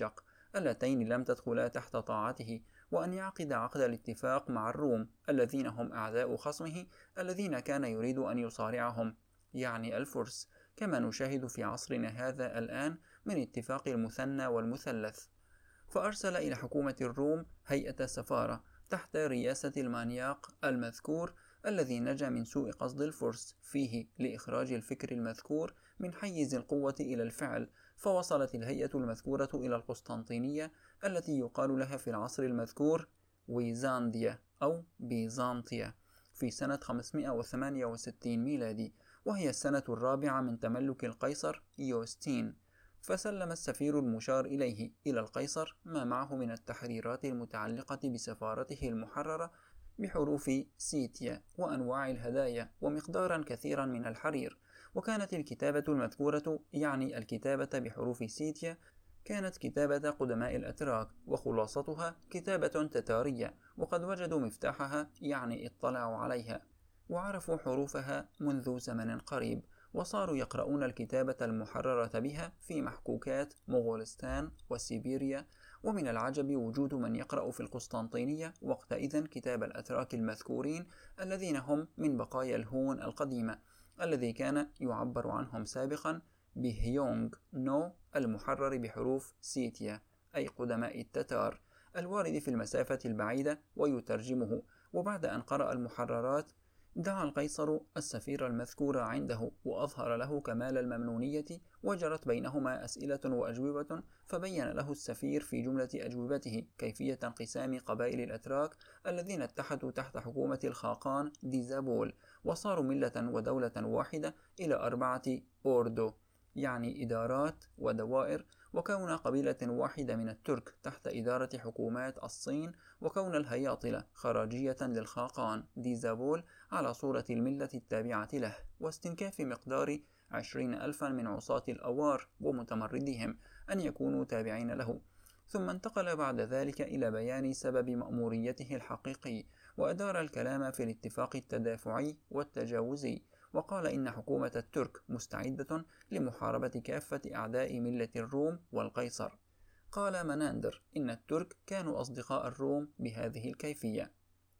اللتين لم تدخلا تحت طاعته، وأن يعقد عقد الاتفاق مع الروم الذين هم أعداء خصمه الذين كان يريد أن يصارعهم، يعني الفرس، كما نشاهد في عصرنا هذا الآن من اتفاق المثنى والمثلث. فأرسل إلى حكومة الروم هيئة سفارة تحت رئاسة المانياق المذكور الذي نجا من سوء قصد الفرس فيه لإخراج الفكر المذكور من حيز القوة إلى الفعل. فوصلت الهيئة المذكورة إلى القسطنطينية التي يقال لها في العصر المذكور ويزانديا أو بيزانطيا في سنة خمسمائة وثمانية وستين ميلادي، وهي السنة الرابعة من تملك القيصر يوستين. فسلم السفير المشار إليه إلى القيصر ما معه من التحريرات المتعلقة بسفارته المحررة بحروف سيتيا وأنواع الهدايا ومقدارا كثيرا من الحرير. وكانت الكتابة المذكورة يعني الكتابة بحروف سيتيا كانت كتابة قدماء الأتراك، وخلاصتها كتابة تتارية، وقد وجدوا مفتاحها يعني اطلعوا عليها وعرفوا حروفها منذ زمن قريب، وصاروا يقرؤون الكتابة المحررة بها في محكوكات مغولستان وسيبيريا. ومن العجب وجود من يقرأ في القسطنطينية وقتئذ كتاب الأتراك المذكورين الذين هم من بقايا الهون القديمة الذي كان يعبر عنهم سابقا بهيونغ نو المحرر بحروف سيتيا أي قدماء التتار الوارد في المسافة البعيدة ويترجمه. وبعد أن قرأ المحررات دعا القيصر السفير المذكور عنده وأظهر له كمال الممنونية، وجرت بينهما أسئلة وأجوبة، فبين له السفير في جملة أجوبته كيفية انقسام قبائل الأتراك الذين اتحدوا تحت حكومة الخاقان ديزابول وصاروا ملة ودولة واحدة إلى أربعة أوردو يعني إدارات ودوائر، وكون قبيلة واحدة من الترك تحت إدارة حكومات الصين، وكون الهياطلة خراجية للخاقان ديزابول على صورة الملة التابعة له، واستنكاف مقدار عشرين ألفا من عصاة الأوار ومتمردهم أن يكونوا تابعين له. ثم انتقل بعد ذلك إلى بيان سبب مأموريته الحقيقي، وأدار الكلام في الاتفاق التدافعي والتجاوزي، وقال إن حكومة الترك مستعدة لمحاربة كافة أعداء ملة الروم والقيصر. قال مناندر إن الترك كانوا أصدقاء الروم بهذه الكيفية.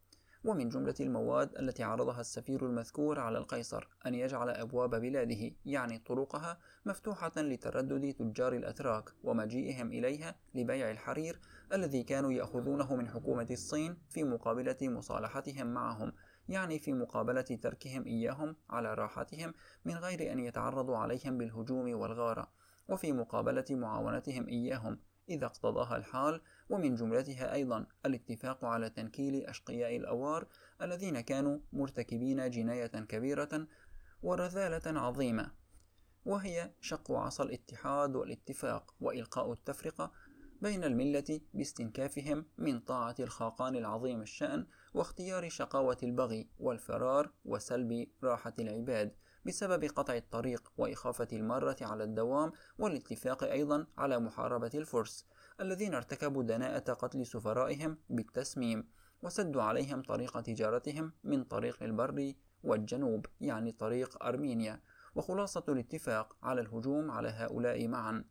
ومن جملة المواد التي عرضها السفير المذكور على القيصر أن يجعل أبواب بلاده يعني طرقها مفتوحة لتردد تجار الأتراك ومجيئهم إليها لبيع الحرير الذي كانوا يأخذونه من حكومة الصين في مقابلة مصالحتهم معهم، يعني في مقابلة تركهم إياهم على راحتهم من غير أن يتعرضوا عليهم بالهجوم والغارة، وفي مقابلة معاونتهم إياهم إذا اقتضاها الحال. ومن جملتها أيضا الاتفاق على تنكيل أشقياء الأوار الذين كانوا مرتكبين جناية كبيرة ورذالة عظيمة، وهي شق عصا الاتحاد والاتفاق وإلقاء التفرقة بين الملة باستنكافهم من طاعة الخاقان العظيم الشأن واختيار شقاوة البغي والفرار وسلب راحة العباد بسبب قطع الطريق وإخافة المارة على الدوام، والاتفاق أيضا على محاربة الفرس الذين ارتكبوا دناءة قتل سفرائهم بالتسميم وسدوا عليهم طريق تجارتهم من طريق البر والجنوب يعني طريق أرمينيا. وخلاصة الاتفاق على الهجوم على هؤلاء معا،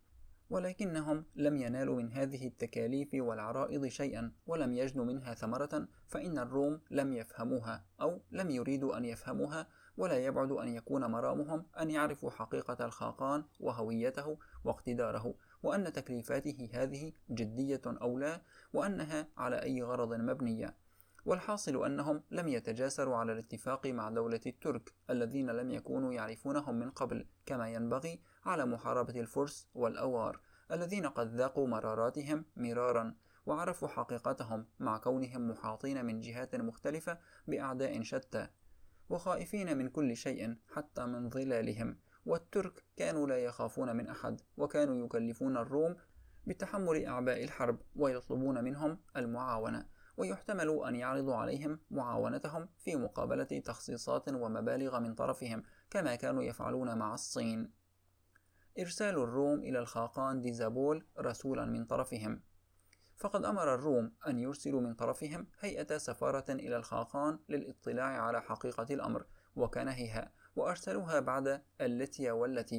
ولكنهم لم ينالوا من هذه التكاليف والعرائض شيئا ولم يجنوا منها ثمرة، فإن الروم لم يفهموها أو لم يريدوا أن يفهموها، ولا يبعد أن يكون مرامهم أن يعرفوا حقيقة الخاقان وهويته واقتداره، وأن تكليفاته هذه جدية أو لا، وأنها على أي غرض مبنية. والحاصل أنهم لم يتجاسروا على الاتفاق مع دولة الترك الذين لم يكونوا يعرفونهم من قبل كما ينبغي على محاربة الفرس والأوار الذين قد ذاقوا مراراتهم مرارا وعرفوا حقيقتهم مع كونهم محاطين من جهات مختلفة بأعداء شتى وخائفين من كل شيء حتى من ظلالهم. والترك كانوا لا يخافون من أحد، وكانوا يكلفون الروم بتحمل أعباء الحرب ويطلبون منهم المعاونة، ويحتمل أن يعرضوا عليهم معاونتهم في مقابلة تخصيصات ومبالغ من طرفهم كما كانوا يفعلون مع الصين. إرسال الروم إلى الخاقان ديزابول رسولا من طرفهم. فقد أمر الروم أن يرسلوا من طرفهم هيئة سفارة إلى الخاقان للاطلاع على حقيقة الأمر وكنهها، وأرسلوها بعد اللتيا والتي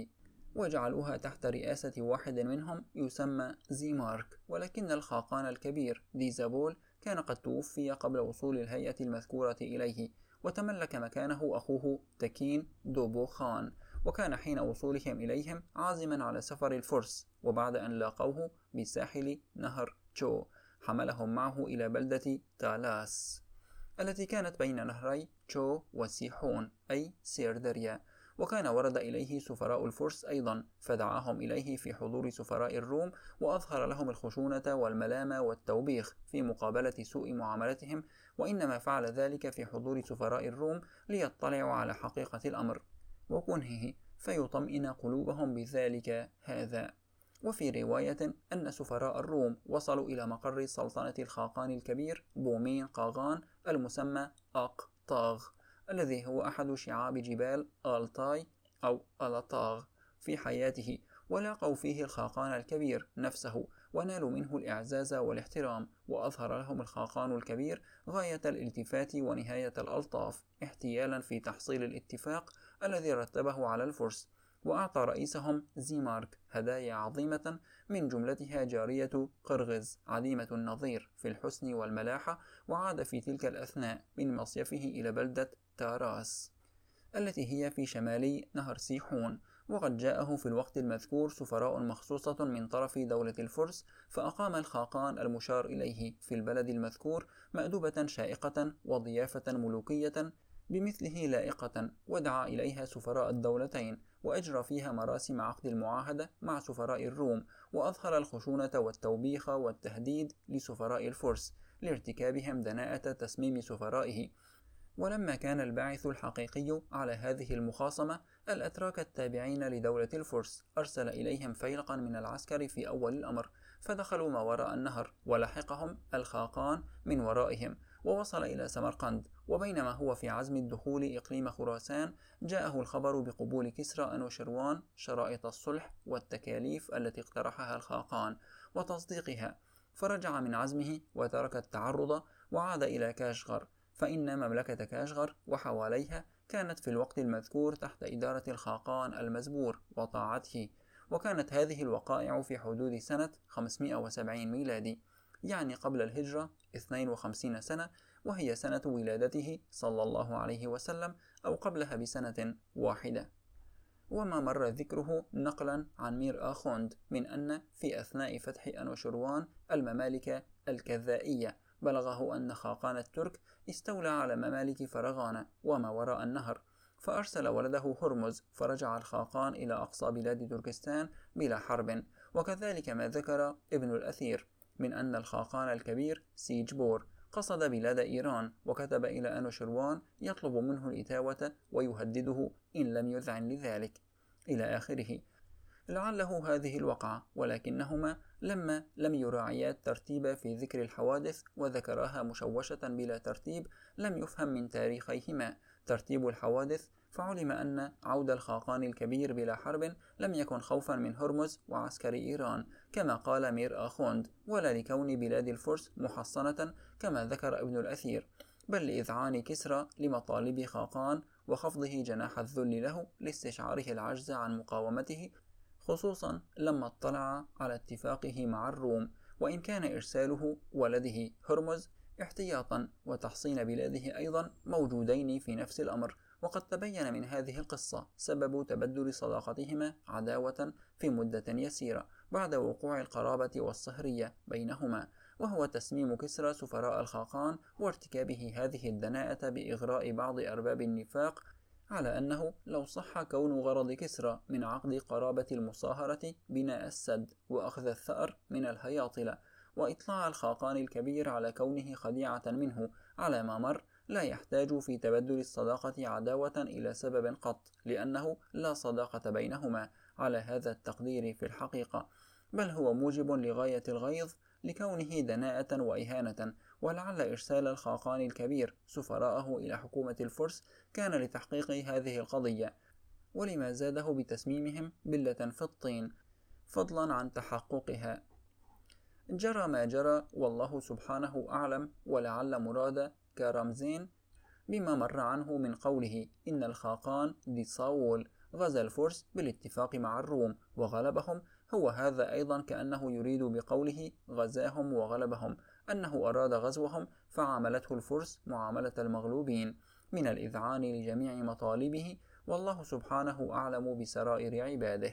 وجعلوها تحت رئاسة واحد منهم يسمى زيمارك. ولكن الخاقان الكبير ديزابول كان قد توفي قبل وصول الهيئة المذكورة إليه، وتملك مكانه أخوه تكين دوبو خان، وكان حين وصولهم إليهم عازما على سفر الفرس. وبعد أن لاقوه بساحل نهر تشو حملهم معه إلى بلدة تالاس التي كانت بين نهري تشو وسيحون أي سيردريا. وكان ورد إليه سفراء الفرس أيضا، فدعاهم إليه في حضور سفراء الروم، وأظهر لهم الخشونة والملامة والتوبيخ في مقابلة سوء معاملتهم، وإنما فعل ذلك في حضور سفراء الروم ليطلعوا على حقيقة الأمر وكنهه فيطمئن قلوبهم بذلك هذا. وفي رواية أن سفراء الروم وصلوا إلى مقر سلطنة الخاقان الكبير بومين قاغان المسمى أق طاغ، الذي هو أحد شعاب جبال آلتاي أو ألطاغ في حياته، ولاقوا فيه الخاقان الكبير نفسه ونالوا منه الإعزاز والاحترام. وأظهر لهم الخاقان الكبير غاية الالتفات ونهاية الألطاف احتيالا في تحصيل الاتفاق الذي رتبه على الفرس، وأعطى رئيسهم زيمارك هدايا عظيمة، من جملتها جارية قرغز عديمة النظير في الحسن والملاحة. وعاد في تلك الأثناء من مصيفه إلى بلدة تاراس التي هي في شمالي نهر سيحون، وقد جاءه في الوقت المذكور سفراء مخصوصة من طرف دولة الفرس، فأقام الخاقان المشار إليه في البلد المذكور مأدبة شائقة وضيافة ملوكية بمثله لائقة، ودعا إليها سفراء الدولتين، وأجرى فيها مراسم عقد المعاهدة مع سفراء الروم، وأظهر الخشونة والتوبيخ والتهديد لسفراء الفرس لارتكابهم دناءة تسميم سفرائه. ولما كان الباعث الحقيقي على هذه المخاصمة الأتراك التابعين لدولة الفرس، أرسل إليهم فيلقا من العسكر في أول الأمر، فدخلوا ما وراء النهر، ولحقهم الخاقان من ورائهم، ووصل إلى سمرقند. وبينما هو في عزم الدخول إقليم خراسان، جاءه الخبر بقبول كسرى أنوشروان شرائط الصلح والتكاليف التي اقترحها الخاقان وتصديقها، فرجع من عزمه وترك التعرض وعاد إلى كاشغر، فإن مملكة كاشغر وحواليها كانت في الوقت المذكور تحت إدارة الخاقان المزبور وطاعته. وكانت هذه الوقائع في حدود سنة خمسمائة وسبعين ميلادي، يعني قبل الهجرة اثنين وخمسين سنة، وهي سنة ولادته صلى الله عليه وسلم، أو قبلها بسنة واحدة. وما مر ذكره نقلا عن مير آخوند من أن في أثناء فتح أنوشروان الممالك الكذائية بلغه أن خاقان الترك استولى على ممالك فرغانة وما وراء النهر، فأرسل ولده هرمز، فرجع الخاقان إلى أقصى بلاد تركستان بلا حرب. وكذلك ما ذكر ابن الأثير من أن الخاقان الكبير سيجبور قصد بلاد إيران، وكتب إلى أنوشروان يطلب منه الإتاوة ويهدده إن لم يذعن لذلك إلى آخره. لعله هذه الوقعة، ولكنهما لما لم يراعيا الترتيب في ذكر الحوادث وذكراها مشوشة بلا ترتيب، لم يفهم من تاريخيهما ترتيب الحوادث، فعلم أن عود الخاقان الكبير بلا حرب لم يكن خوفا من هرمز وعسكر إيران كما قال مير آخوند، ولا لكون بلاد الفرس محصنة كما ذكر ابن الأثير، بل لإذعان كسرى لمطالب خاقان وخفضه جناح الذل له لاستشعاره العجز عن مقاومته، خصوصا لما اطلع على اتفاقه مع الروم، وإن كان إرساله ولده هرمز احتياطا وتحصين بلاده أيضا موجودين في نفس الأمر. وقد تبين من هذه القصة سبب تبدل صداقتهما عداوة في مدة يسيرة بعد وقوع القرابة والصهرية بينهما، وهو تسميم كسرى سفراء الخاقان وارتكابه هذه الدناءة بإغراء بعض أرباب النفاق، على أنه لو صح كون غرض كسرى من عقد قرابة المصاهرة بناء السد وأخذ الثأر من الهياطلة وإطلاع الخاقان الكبير على كونه خديعة منه على ما مر، لا يحتاج في تبدل الصداقة عداوة إلى سبب قط، لأنه لا صداقة بينهما على هذا التقدير في الحقيقة، بل هو موجب لغاية الغيظ لكونه دناءة وإهانة. ولعل إرسال الخاقان الكبير سفراءه إلى حكومة الفرس كان لتحقيق هذه القضية، ولما زاده بتسميمهم بلة في الطين فضلا عن تحققها. جرى ما جرى والله سبحانه أعلم، ولعل مراد كرمزين بما مر عنه من قوله إن الخاقان دي صاول غزا الفرس بالاتفاق مع الروم وغلبهم، هو هذا أيضا كأنه يريد بقوله غزاهم وغلبهم أنه أراد غزوهم، فعاملته الفرس معاملة المغلوبين من الإذعان لجميع مطالبه، والله سبحانه أعلم بسرائر عباده.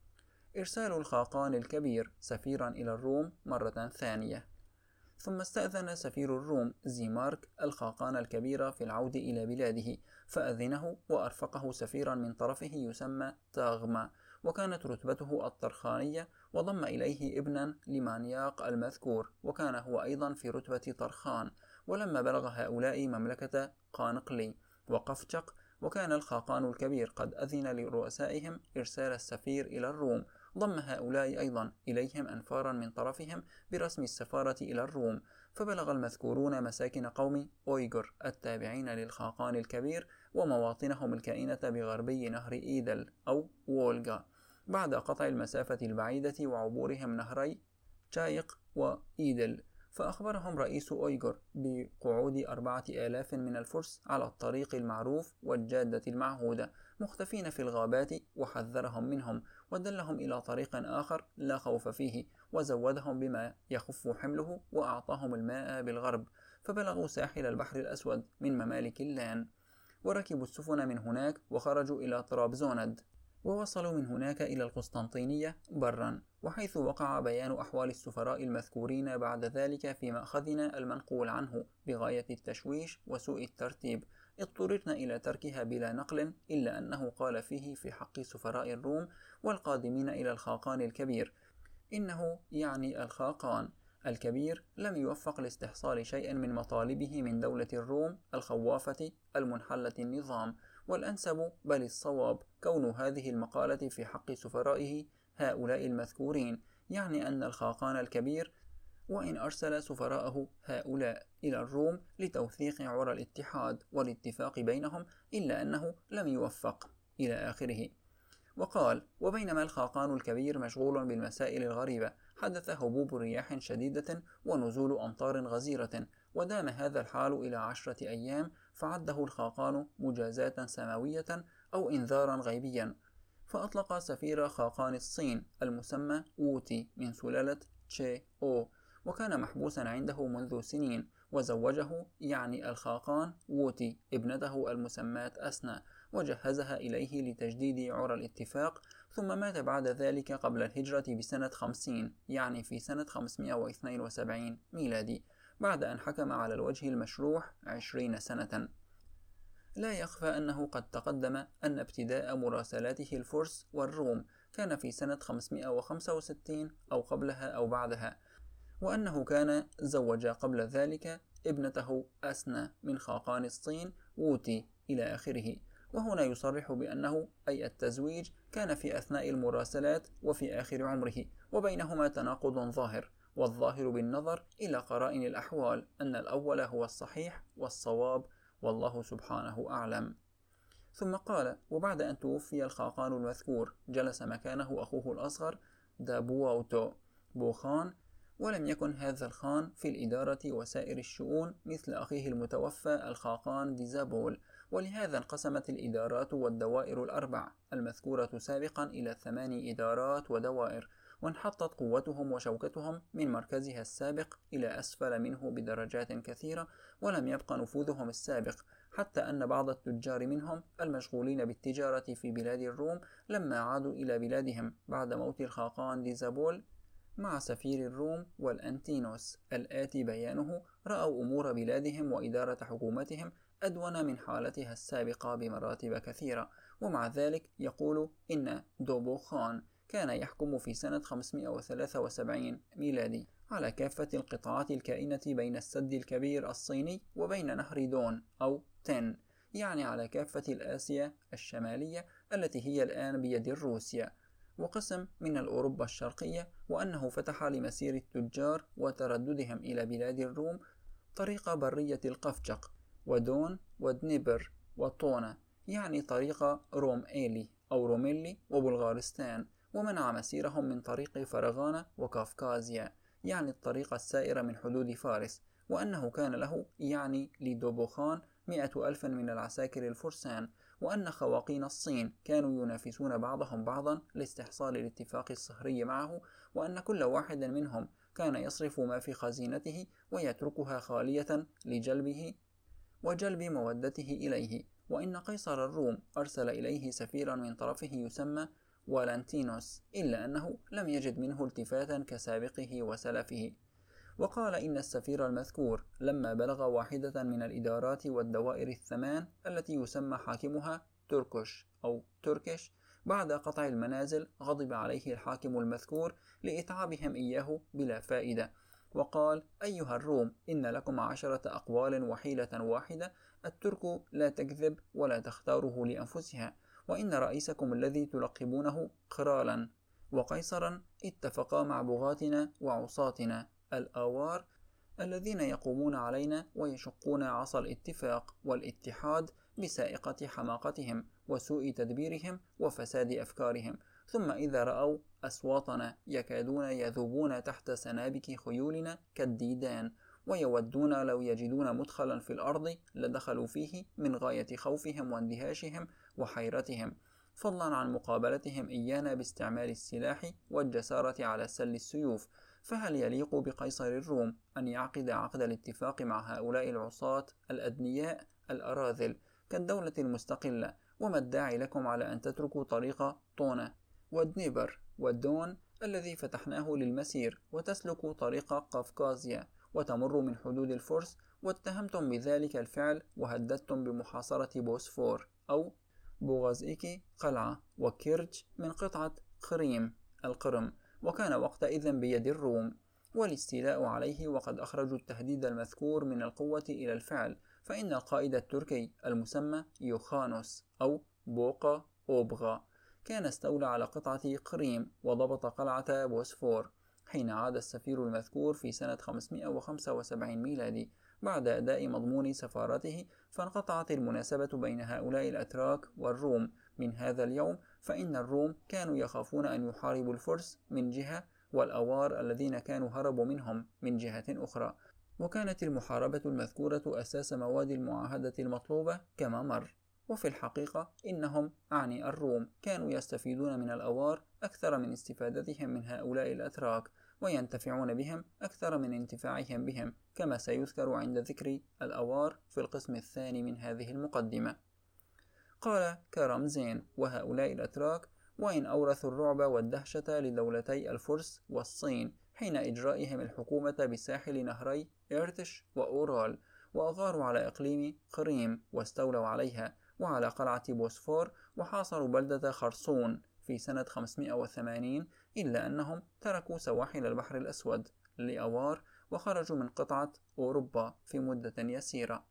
إرسال الخاقان الكبير سفيرا إلى الروم مرة ثانية. ثم استأذن سفير الروم زيمارك الخاقان الكبير في العودة إلى بلاده، فأذنه وأرفقه سفيرا من طرفه يسمى تاغما، وكانت رتبته الطرخانية، وضم إليه ابنا لمانياق المذكور، وكان هو أيضا في رتبة طرخان. ولما بلغ هؤلاء مملكة قانقلي وقفشق، وكان الخاقان الكبير قد أذن لرؤسائهم إرسال السفير إلى الروم، ضم هؤلاء أيضا إليهم أنفارا من طرفهم برسم السفارة إلى الروم، فبلغ المذكورون مساكن قوم أويغور التابعين للخاقان الكبير ومواطنهم الكائنة بغربي نهر إيدل أو وولغا، بعد قطع المسافة البعيدة وعبورهم نهري تشايق وإيدل. فأخبرهم رئيس أويغور بقعود أربعة آلاف من الفرس على الطريق المعروف والجادة المعهودة مختفين في الغابات، وحذرهم منهم ودلهم إلى طريق آخر لا خوف فيه، وزودهم بما يخف حمله، وأعطاهم الماء بالغرب. فبلغوا ساحل البحر الأسود من ممالك اللان، وركبوا السفن من هناك وخرجوا إلى طرابزوند، ووصلوا من هناك إلى القسطنطينية برا، وحيث وقع بيان أحوال السفراء المذكورين بعد ذلك في مأخذنا المنقول عنه بغاية التشويش وسوء الترتيب، اضطررنا إلى تركها بلا نقل، إلا أنه قال فيه في حق سفراء الروم والقادمين إلى الخاقان الكبير، إنه يعني الخاقان الكبير لم يوفق لاستحصال شيء من مطالبه من دولة الروم الخوافة المنحلة النظام، والأنسب بل الصواب كون هذه المقالة في حق سفرائه هؤلاء المذكورين، يعني أن الخاقان الكبير وإن أرسل سفراءه هؤلاء إلى الروم لتوثيق عرى الاتحاد والاتفاق بينهم، إلا أنه لم يوفق إلى آخره. وقال: وبينما الخاقان الكبير مشغول بالمسائل الغريبة، حدث هبوب رياح شديدة ونزول أمطار غزيرة، ودام هذا الحال إلى عشرة أيام، فعده الخاقان مجازاة سماوية أو إنذارا غيبيا، فأطلق سفير خاقان الصين المسمى ووتي من سلالة تشي أو، وكان محبوسا عنده منذ سنين، وزوجه يعني الخاقان ووتي ابنته المسماة أسنا، وجهزها إليه لتجديد عرى الاتفاق، ثم مات بعد ذلك قبل الهجرة بسنة خمسين، يعني في سنة خمسمائة واثنين وسبعين ميلادي، بعد أن حكم على الوجه المشروح عشرين سنة. لا يخفى أنه قد تقدم أن ابتداء مراسلاته الفرس والروم كان في سنة خمسمائة وخمسة وستين أو قبلها أو بعدها، وأنه كان زوج قبل ذلك ابنته أسنا من خاقان الصين ووتي إلى آخره. وهنا يصرح بأنه أي التزويج كان في أثناء المراسلات وفي آخر عمره، وبينهما تناقض ظاهر، والظاهر بالنظر إلى قرائن الأحوال أن الأول هو الصحيح والصواب، والله سبحانه أعلم. ثم قال: وبعد أن توفي الخاقان المذكور جلس مكانه أخوه الأصغر دابواوتو بوخان، ولم يكن هذا الخان في الإدارة وسائر الشؤون مثل أخيه المتوفى الخاقان ديزابول، ولهذا انقسمت الإدارات والدوائر الأربع المذكورة سابقا إلى ثمان إدارات ودوائر، وانحطت قوتهم وشوكتهم من مركزها السابق إلى أسفل منه بدرجات كثيرة، ولم يبق نفوذهم السابق، حتى أن بعض التجار منهم المشغولين بالتجارة في بلاد الروم لما عادوا إلى بلادهم بعد موت الخاقان ديزابول مع سفير الروم والأنتينوس الآتي بيانه، رأوا أمور بلادهم وإدارة حكومتهم أدون من حالتها السابقة بمراتب كثيرة. ومع ذلك يقول إن دوبو خان كان يحكم في سنة خمسمائة وثلاثة وسبعين ميلادي على كافة القطاعات الكائنة بين السد الكبير الصيني وبين نهر دون أو تن، يعني على كافة الآسيا الشمالية التي هي الآن بيد روسيا، وقسم من الأوروبا الشرقية، وأنه فتح لمسير التجار وترددهم إلى بلاد الروم طريق برية القفشق ودون ودنيبر وطونة، يعني طريق روم إيلي أو روميلي وبلغارستان، ومنع مسيرهم من طريق فرغانة وكافكازيا، يعني الطريق السائر من حدود فارس، وأنه كان له يعني لدوبوخان مئة ألف من العساكر الفرسان، وأن خواقين الصين كانوا ينافسون بعضهم بعضا لاستحصال الاتفاق الصهري معه، وأن كل واحد منهم كان يصرف ما في خزينته ويتركها خالية لجلبه وجلب مودته إليه، وإن قيصر الروم أرسل إليه سفيرا من طرفه يسمى والنتينوس، إلا أنه لم يجد منه التفاتا كسابقه وسلفه. وقال إن السفير المذكور لما بلغ واحدة من الإدارات والدوائر الثمان التي يسمى حاكمها تركش أو تركش بعد قطع المنازل، غضب عليه الحاكم المذكور لإتعابهم إياه بلا فائدة، وقال: أيها الروم، إن لكم عشرة أقوال وحيلة واحدة، الترك لا تكذب ولا تختاره لأنفسها، وإن رئيسكم الذي تلقبونه قرالا وقيصرا اتفقا مع بغاتنا وعصاتنا الآوار الذين يقومون علينا ويشقون عصا الاتفاق والاتحاد بسائقة حماقتهم وسوء تدبيرهم وفساد أفكارهم، ثم إذا رأوا أصواتنا يكادون يذوبون تحت سنابك خيولنا كالديدان، ويودون لو يجدون مدخلا في الأرض لدخلوا فيه من غاية خوفهم واندهاشهم وحيرتهم، فضلا عن مقابلتهم إيانا باستعمال السلاح والجسارة على سل السيوف. فهل يليق بقيصر الروم أن يعقد عقد الاتفاق مع هؤلاء العصاة الأدنياء الأراذل كالدولة المستقلة؟ وما الداعي لكم على أن تتركوا طريق طونة والدنيبر والدون الذي فتحناه للمسير، وتسلكوا طريق قفقازيا وتمر من حدود الفرس، واتهمتم بذلك الفعل وهددتم بمحاصرة بوسفور أو بوغازئيكي قلعة وكيرج من قطعة قريم القرم، وكان وقتئذ بيد الروم، والاستيلاء عليه، وقد أخرجوا التهديد المذكور من القوة إلى الفعل، فإن القائد التركي المسمى يوخانوس أو بوقا أوبغا كان استولى على قطعة قريم وضبط قلعة بوسفور حين عاد السفير المذكور في سنة خمسمائة وخمسة وسبعين ميلادي بعد أداء مضمون سفارته، فانقطعت المناسبة بين هؤلاء الأتراك والروم من هذا اليوم، فإن الروم كانوا يخافون أن يحاربوا الفرس من جهة، والأوار الذين كانوا هربوا منهم من جهة أخرى، وكانت المحاربة المذكورة أساس مواد المعاهدة المطلوبة كما مر. وفي الحقيقة إنهم أعني الروم كانوا يستفيدون من الأوار أكثر من استفادتهم من هؤلاء الأتراك، وينتفعون بهم أكثر من انتفاعهم بهم، كما سيذكر عند ذكر الأوار في القسم الثاني من هذه المقدمة. قال كرمزين: وهؤلاء الأتراك وإن أورثوا الرعب والدهشة لدولتي الفرس والصين حين إجرائهم الحكومة بساحل نهري إرتش وأورال، وأغاروا على إقليم قريم واستولوا عليها وعلى قلعة بوسفور، وحاصروا بلدة خرصون في سنة خمسمائة وثمانين، إلا أنهم تركوا سواحل البحر الأسود لأوار وخرجوا من قطعة أوروبا في مدة يسيرة.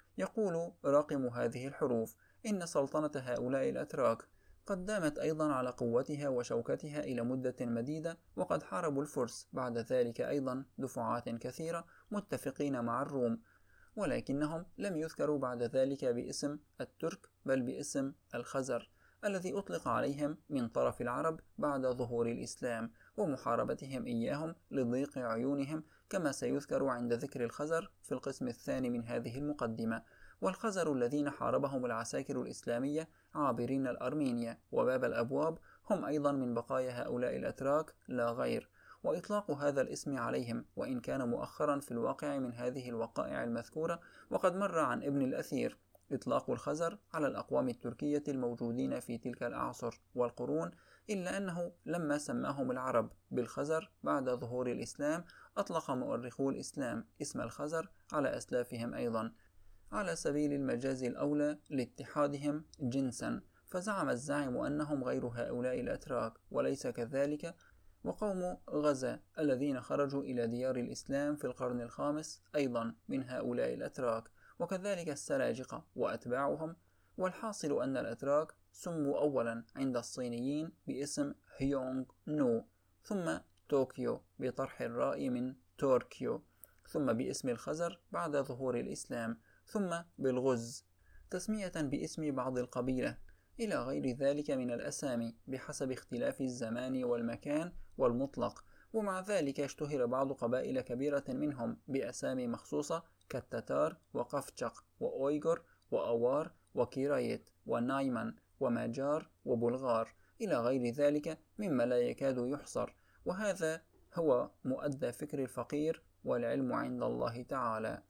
يقول راقم هذه الحروف: إن سلطنة هؤلاء الأتراك قد دامت أيضا على قوتها وشوكتها إلى مدة مديدة، وقد حاربوا الفرس بعد ذلك أيضا دفعات كثيرة متفقين مع الروم، ولكنهم لم يذكروا بعد ذلك باسم الترك بل باسم الخزر الذي أطلق عليهم من طرف العرب بعد ظهور الإسلام ومحاربتهم إياهم لضيق عيونهم، كما سيذكر عند ذكر الخزر في القسم الثاني من هذه المقدمة. والخزر الذين حاربهم العساكر الإسلامية عابرين الأرمينيا وباب الأبواب هم أيضا من بقايا هؤلاء الأتراك لا غير، وإطلاق هذا الاسم عليهم وإن كان مؤخرا في الواقع من هذه الوقائع المذكورة، وقد مر عن ابن الأثير إطلاق الخزر على الأقوام التركية الموجودين في تلك الأعصر والقرون، إلا أنه لما سماهم العرب بالخزر بعد ظهور الإسلام، أطلق مؤرخو الإسلام اسم الخزر على أسلافهم أيضا على سبيل المجاز الأولى لاتحادهم جنسا، فزعم الزاعم أنهم غير هؤلاء الأتراك وليس كذلك، وقوم غزة الذين خرجوا إلى ديار الإسلام في القرن الخامس أيضا من هؤلاء الأتراك، وكذلك السلاجقة وأتباعهم. والحاصل أن الأتراك سموا أولا عند الصينيين باسم هيونغ نو، ثم طوكيو بطرح الراء من توركيو، ثم باسم الخزر بعد ظهور الإسلام، ثم بالغز تسمية باسم بعض القبيلة، إلى غير ذلك من الأسامي بحسب اختلاف الزمان والمكان والمطلق. ومع ذلك اشتهر بعض قبائل كبيرة منهم بأسامي مخصوصة كالتتار وقفجق وأويغور وأوار وكيرايت ونايمان وماجار وبلغار إلى غير ذلك مما لا يكاد يحصر. وهذا هو مؤدى فكر الفقير، والعلم عند الله تعالى.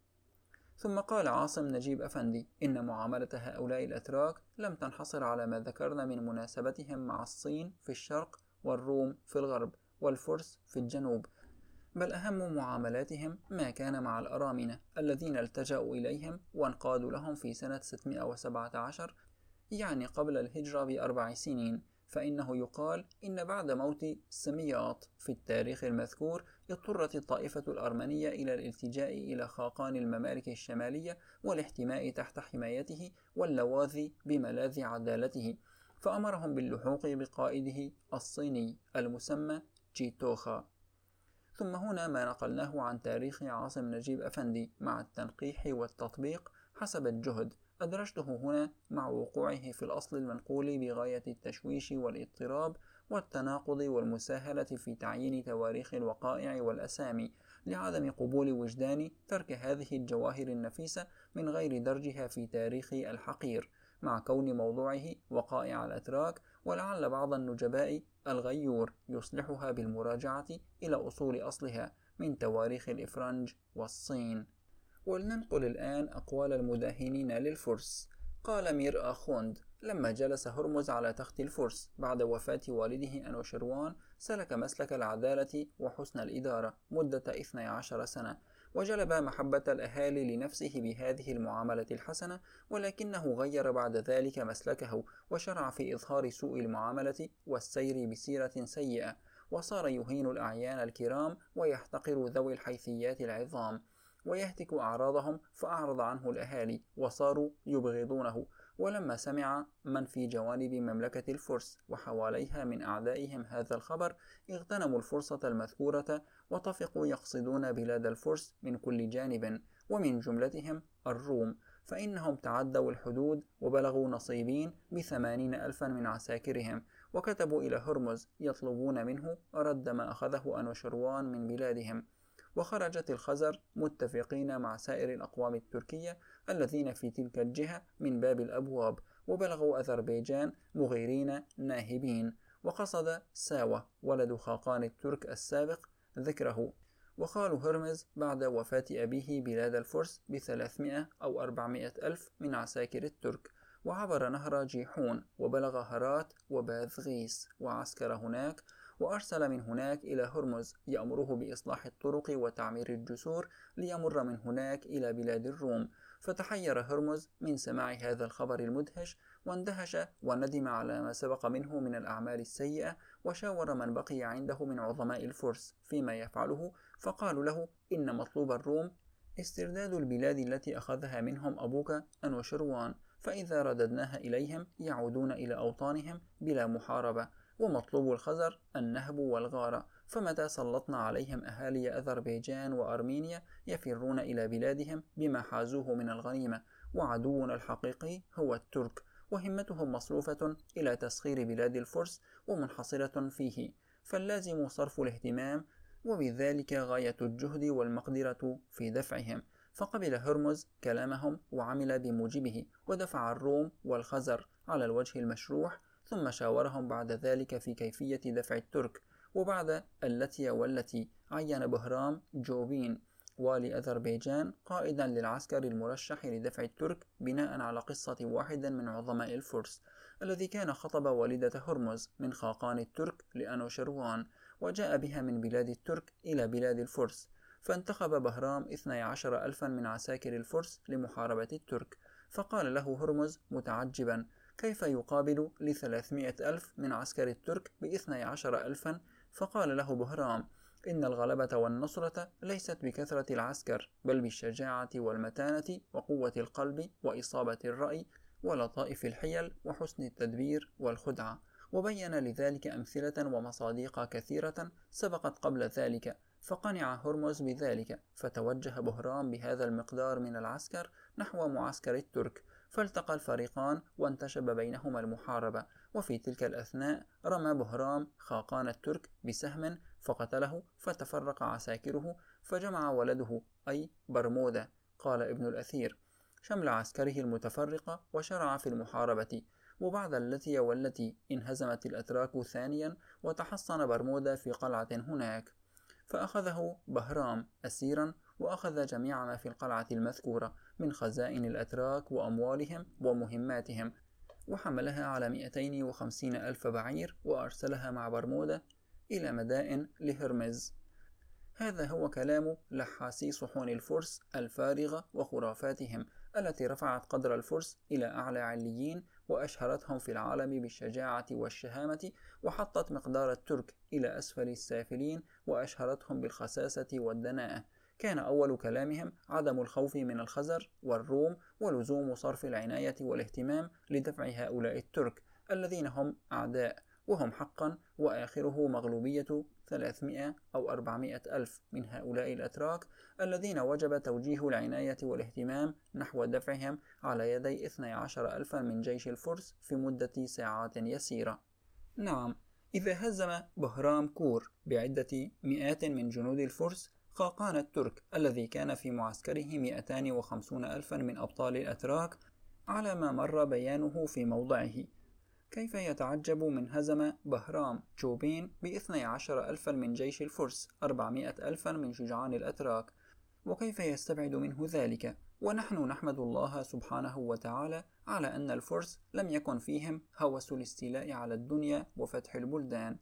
ثم قال عاصم نجيب أفندي إن معاملة هؤلاء الأتراك لم تنحصر على ما ذكرنا من مناسبتهم مع الصين في الشرق والروم في الغرب والفرس في الجنوب، بل أهم معاملاتهم ما كان مع الأرامنة الذين التجأوا إليهم وانقادوا لهم في سنة ستمائة وسبعة عشر، يعني قبل الهجرة بأربع سنين. فإنه يقال إن بعد موت سمياط في التاريخ المذكور اضطرت الطائفة الأرمنية إلى الالتجاء إلى خاقان الممالك الشمالية والاحتماء تحت حمايته واللواذ بملاذ عدالته، فأمرهم باللحوق بقائده الصيني المسمى جيتوخا. ثم هنا ما نقلناه عن تاريخ عاصم نجيب أفندي مع التنقيح والتطبيق حسب الجهد أدرجته هنا مع وقوعه في الأصل المنقول بغاية التشويش والاضطراب والتناقض والمساهلة في تعيين تواريخ الوقائع والأسامي، لعدم قبول وجدان ترك هذه الجواهر النفيسة من غير درجها في تاريخ الحقير، مع كون موضوعه وقائع الأتراك، ولعل بعض النجباء الغيور يصلحها بالمراجعة إلى أصول أصلها من تواريخ الإفرنج والصين. ولننقل الآن أقوال المداهنين للفرس. قال مير آخوند: لما جلس هرمز على تخت الفرس بعد وفاة والده أنوشروان سلك مسلك العدالة وحسن الإدارة مدة اثنتي عشرة سنة، وجلب محبة الأهالي لنفسه بهذه المعاملة الحسنة، ولكنه غير بعد ذلك مسلكه وشرع في إظهار سوء المعاملة والسير بسيرة سيئة، وصار يهين الأعيان الكرام ويحتقر ذوي الحيثيات العظام ويهتك أعراضهم، فأعرض عنه الأهالي وصاروا يبغضونه. ولما سمع من في جوانب مملكة الفرس وحواليها من أعدائهم هذا الخبر اغتنموا الفرصة المذكورة وطفقوا يقصدون بلاد الفرس من كل جانب، ومن جملتهم الروم، فإنهم تعدوا الحدود وبلغوا نصيبين بثمانين ألفا من عساكرهم، وكتبوا إلى هرمز يطلبون منه رد ما أخذه أنوشروان من بلادهم. وخرجت الخزر متفقين مع سائر الأقوام التركية الذين في تلك الجهة من باب الأبواب، وبلغوا أذربيجان مغيرين ناهبين، وقصد ساوة ولد خاقان الترك السابق ذكره. وقالوا هرمز بعد وفاة أبيه بلاد الفرس بثلاثمائة أو أربعمائة ألف من عساكر الترك، وعبر نهر جيحون وبلغ هرات وباذغيس وعسكر هناك، وأرسل من هناك إلى هرمز يأمره بإصلاح الطرق وتعمير الجسور ليمر من هناك إلى بلاد الروم. فتحير هرمز من سماع هذا الخبر المدهش، واندهش وندم على ما سبق منه من الأعمال السيئة، وشاور من بقي عنده من عظماء الفرس فيما يفعله، فقالوا له: إن مطلوب الروم استرداد البلاد التي أخذها منهم أبوك أنوشروان، فإذا رددناها إليهم يعودون إلى أوطانهم بلا محاربة، ومطلوب الخزر النهب والغارة، فمتى سلطنا عليهم أهالي أذربيجان وأرمينيا يفرون إلى بلادهم بما حازوه من الغنيمة، وعدونا الحقيقي هو الترك، وهمتهم مصروفة إلى تسخير بلاد الفرس ومنحصرة فيه، فاللازم صرف الاهتمام، وبذلك غاية الجهد والمقدرة في دفعهم. فقبل هرمز كلامهم وعمل بموجبه، ودفع الروم والخزر على الوجه المشروح، ثم شاورهم بعد ذلك في كيفية دفع الترك. وبعد التي والتي عين بهرام جوبين والي أذربيجان قائدا للعسكر المرشح لدفع الترك، بناء على قصة واحد من عظماء الفرس الذي كان خطب والدة هرمز من خاقان الترك لأنوشروان، وجاء بها من بلاد الترك إلى بلاد الفرس. فانتخب بهرام اثني عشر ألفا من عساكر الفرس لمحاربة الترك، فقال له هرمز متعجبا: كيف يقابل لثلاثمائة ألف من عسكر الترك باثني عشر ألفا؟ فقال له بهرام: إن الغلبة والنصرة ليست بكثرة العسكر، بل بالشجاعة والمتانة وقوة القلب وإصابة الرأي ولطائف الحيل وحسن التدبير والخدعة. وبين لذلك أمثلة ومصاديق كثيرة سبقت قبل ذلك، فقنع هرمز بذلك، فتوجه بهرام بهذا المقدار من العسكر نحو معسكر الترك، فالتقى الفريقان وانتشب بينهما المحاربة. وفي تلك الأثناء رمى بهرام خاقان الترك بسهم فقتله، فتفرق عساكره، فجمع ولده أي برمودة. قال ابن الأثير: شمل عسكره المتفرقة وشرع في المحاربة. وبعد التي والتي انهزمت الأتراك ثانيا، وتحصن برمودا في قلعة هناك، فأخذه بهرام أسيرا، وأخذ جميع ما في القلعة المذكورة من خزائن الأتراك وأموالهم ومهماتهم، وحملها على مئتين وخمسين ألف بعير، وأرسلها مع برمودا إلى مدائن لهرمز. هذا هو كلام لحاسي صحون الفرس الفارغة وخرافاتهم التي رفعت قدر الفرس إلى أعلى عليين، وأشهرتهم في العالم بالشجاعة والشهامة، وحطت مقدار الترك إلى أسفل السافلين، وأشهرتهم بالخساسة والدناءة. كان أول كلامهم عدم الخوف من الخزر والروم، ولزوم صرف العناية والاهتمام لدفع هؤلاء الترك الذين هم أعداء، وهم حقا، وآخره مغلوبية ثلاثمائة أو أربعمائة ألف من هؤلاء الأتراك الذين وجب توجيه العناية والاهتمام نحو دفعهم على يدي اثني عشر ألفا من جيش الفرس في مدة ساعات يسيرة. نعم، إذا هزم بهرام كور بعدة مئات من جنود الفرس خاقان الترك الذي كان في معسكره مئتان وخمسون ألفا من أبطال الأتراك على ما مر بيانه في موضعه، كيف يتعجب من هزم بهرام جوبين باثني عشر ألفا من جيش الفرس أربعمائة ألفا من شجعان الأتراك؟ وكيف يستبعد منه ذلك؟ ونحن نحمد الله سبحانه وتعالى على أن الفرس لم يكن فيهم هوس الاستيلاء على الدنيا وفتح البلدان،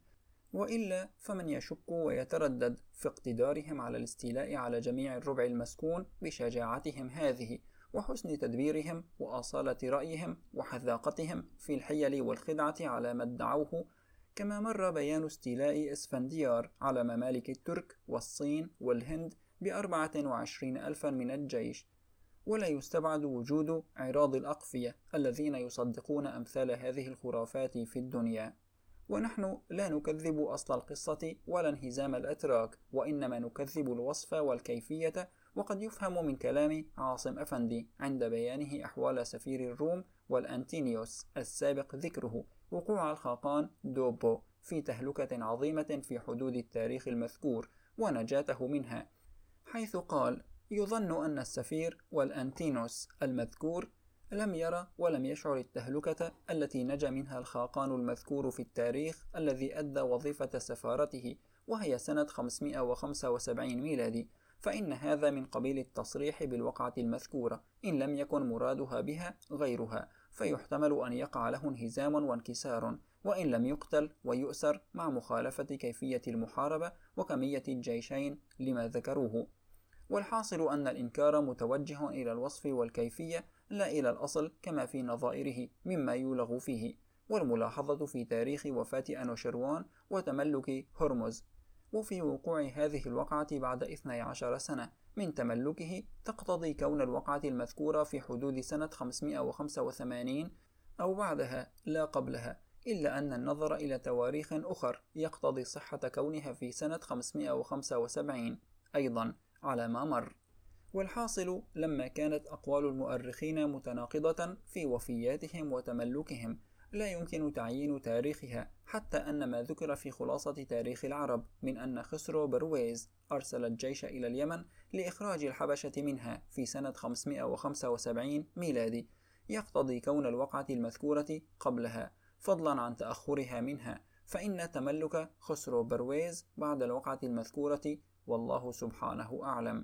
وإلا فمن يشك ويتردد في اقتدارهم على الاستيلاء على جميع الربع المسكون بشجاعتهم هذه، وحسن تدبيرهم، وأصالة رأيهم، وحذاقتهم في الحيل والخدعة على ما ادعوه، كما مر بيان استيلاء اسفنديار على ممالك الترك والصين والهند بأربعة وعشرين ألفا من الجيش. ولا يستبعد وجود عراض الأقفية الذين يصدقون أمثال هذه الخرافات في الدنيا. ونحن لا نكذب أصل القصة ولا انهزام الأتراك، وإنما نكذب الوصف والكيفية. وقد يفهم من كلام عاصم أفندي عند بيانه أحوال سفير الروم والأنتينيوس السابق ذكره وقوع الخاقان دوبو في تهلكة عظيمة في حدود التاريخ المذكور ونجاته منها، حيث قال: يظن أن السفير والأنتينوس المذكور لم يرى ولم يشعر التهلكة التي نجا منها الخاقان المذكور في التاريخ الذي أدى وظيفة سفارته، وهي سنة خمسمائة وخمسة وسبعين ميلادي، فإن هذا من قبيل التصريح بالوقعة المذكورة إن لم يكن مرادها بها غيرها، فيحتمل أن يقع له انهزام وانكسار، وإن لم يقتل ويؤسر، مع مخالفة كيفية المحاربة وكمية الجيشين لما ذكروه. والحاصل أن الإنكار متوجه إلى الوصف والكيفية لا إلى الأصل كما في نظائره مما يولغ فيه. والملاحظة في تاريخ وفاة أنوشروان وتملك هرمز وفي وقوع هذه الوقعة بعد اثني عشر سنة من تملكه تقتضي كون الوقعة المذكورة في حدود سنة خمسمائة وخمسة وثمانين أو بعدها لا قبلها، إلا أن النظر إلى تواريخ أخر يقتضي صحة كونها في سنة خمسمائة وخمسة وسبعين أيضا على ما مر. والحاصل لما كانت أقوال المؤرخين متناقضة في وفياتهم وتملكهم لا يمكن تعيين تاريخها، حتى أن ما ذكر في خلاصة تاريخ العرب من أن خسرو برويز أرسل الجيش إلى اليمن لإخراج الحبشة منها في سنة خمسمائة وخمسة وسبعين ميلادي يقتضي كون الوقعة المذكورة قبلها، فضلا عن تأخرها منها، فإن تملك خسرو برويز بعد الوقعة المذكورة والله سبحانه أعلم.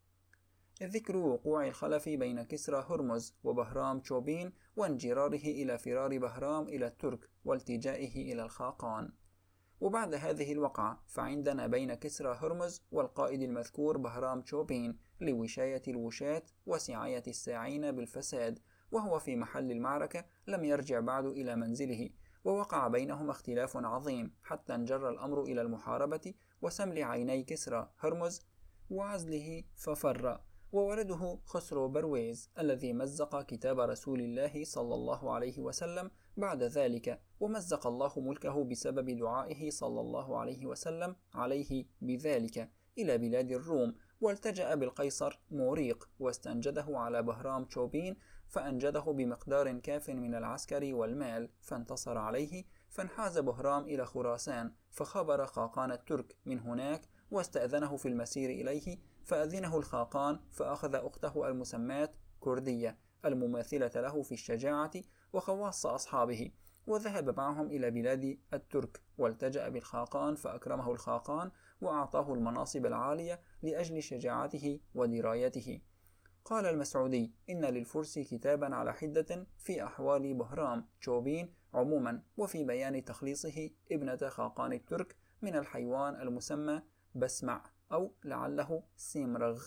ذكر وقوع الخلف بين كسرى هرمز وبهرام تشوبين وانجراره إلى فرار بهرام إلى الترك والتجائه إلى الخاقان. وبعد هذه الوقعة فعندنا بين كسرى هرمز والقائد المذكور بهرام تشوبين لوشاية الوشاة وسعاية الساعين بالفساد، وهو في محل المعركة لم يرجع بعد إلى منزله، ووقع بينهما اختلاف عظيم حتى انجر الأمر إلى المحاربة وسمل عيني كسرى هرمز وعزله ففر. وولده خسرو برويز الذي مزق كتاب رسول الله صلى الله عليه وسلم بعد ذلك، ومزق الله ملكه بسبب دعائه صلى الله عليه وسلم عليه بذلك إلى بلاد الروم، والتجأ بالقيصر موريق واستنجده على بهرام تشوبين، فأنجده بمقدار كاف من العسكر والمال، فانتصر عليه، فانحاز بهرام إلى خراسان، فخبر خاقان الترك من هناك واستأذنه في المسير إليه، فأذنه الخاقان، فأخذ أخته المسماة كردية المماثلة له في الشجاعة وخواص أصحابه، وذهب معهم إلى بلاد الترك، والتجأ بالخاقان فأكرمه الخاقان وأعطاه المناصب العالية لأجل شجاعته ودرايته. قال المسعودي: إن للفرس كتابا على حدة في أحوال بهرام تشوبين عموما، وفي بيان تخليصه ابنة خاقان الترك من الحيوان المسمى بسمع أو لعله سيمرغ،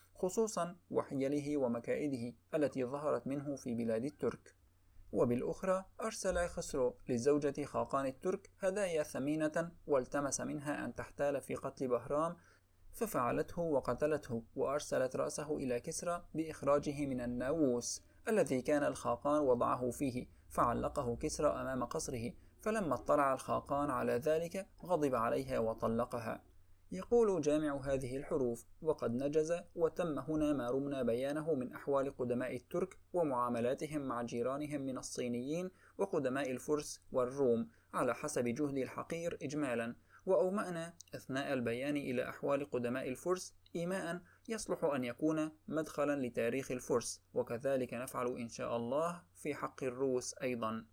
خصوصا وحيله ومكائده التي ظهرت منه في بلاد الترك. وبالأخرى أرسل خسرو لزوجة خاقان الترك هدايا ثمينة، والتمس منها أن تحتال في قتل بهرام، ففعلته وقتلته، وأرسلت رأسه إلى كسرى بإخراجه من الناووس الذي كان الخاقان وضعه فيه، فعلقه كسرى أمام قصره، فلما اطلع الخاقان على ذلك غضب عليها وطلقها. يقول جامع هذه الحروف: وقد نجز وتم هنا ما رمنا بيانه من أحوال قدماء الترك ومعاملاتهم مع جيرانهم من الصينيين وقدماء الفرس والروم على حسب جهد الحقير إجمالا، وأومأنا أثناء البيان إلى أحوال قدماء الفرس إيماء يصلح أن يكون مدخلا لتاريخ الفرس، وكذلك نفعل إن شاء الله في حق الروس أيضا.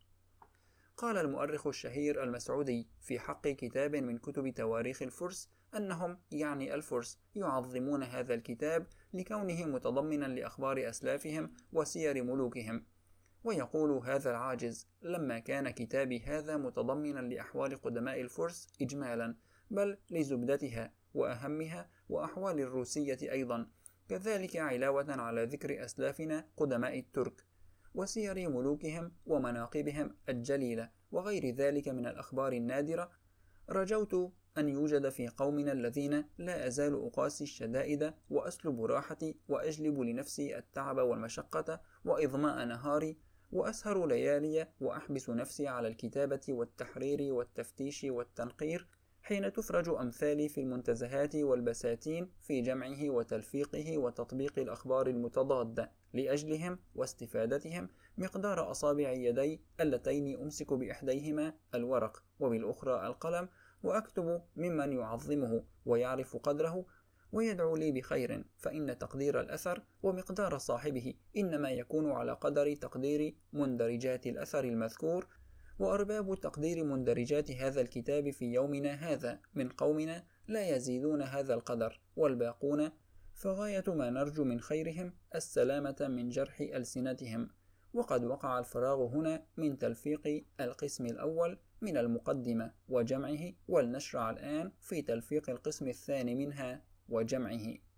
قال المؤرخ الشهير المسعودي في حق كتاب من كتب تواريخ الفرس أنهم يعني الفرس يعظمون هذا الكتاب لكونه متضمنا لأخبار أسلافهم وسير ملوكهم، ويقول هذا العاجز: لما كان كتابي هذا متضمنا لأحوال قدماء الفرس إجمالا، بل لزبدتها وأهمها وأحوال الروسية أيضا، كذلك علاوة على ذكر أسلافنا قدماء الترك وسير ملوكهم ومناقبهم الجليلة وغير ذلك من الأخبار النادرة، رجوت أن يوجد في قومنا الذين لا أزال أقاسي الشدائد وأسلب راحتي وأجلب لنفسي التعب والمشقة وإظماء نهاري وأسهر ليالي وأحبس نفسي على الكتابة والتحرير والتفتيش والتنقير، حين تفرج أمثالي في المنتزهات والبساتين في جمعه وتلفيقه وتطبيق الأخبار المتضادة لأجلهم واستفادتهم مقدار أصابع يدي اللتين أمسك بإحديهما الورق وبالأخرى القلم، وأكتب ممن يعظمه ويعرف قدره ويدعو لي بخير، فإن تقدير الأثر ومقدار صاحبه إنما يكون على قدر تقدير مندرجات الأثر المذكور، وأرباب تقدير مندرجات هذا الكتاب في يومنا هذا من قومنا لا يزيدون هذا القدر، والباقون فغاية ما نرجو من خيرهم السلامة من جرح ألسنتهم. وقد وقع الفراغ هنا من تلفيق القسم الأول من المقدمة وجمعه، ولنشرع الآن في تلفيق القسم الثاني منها وجمعه.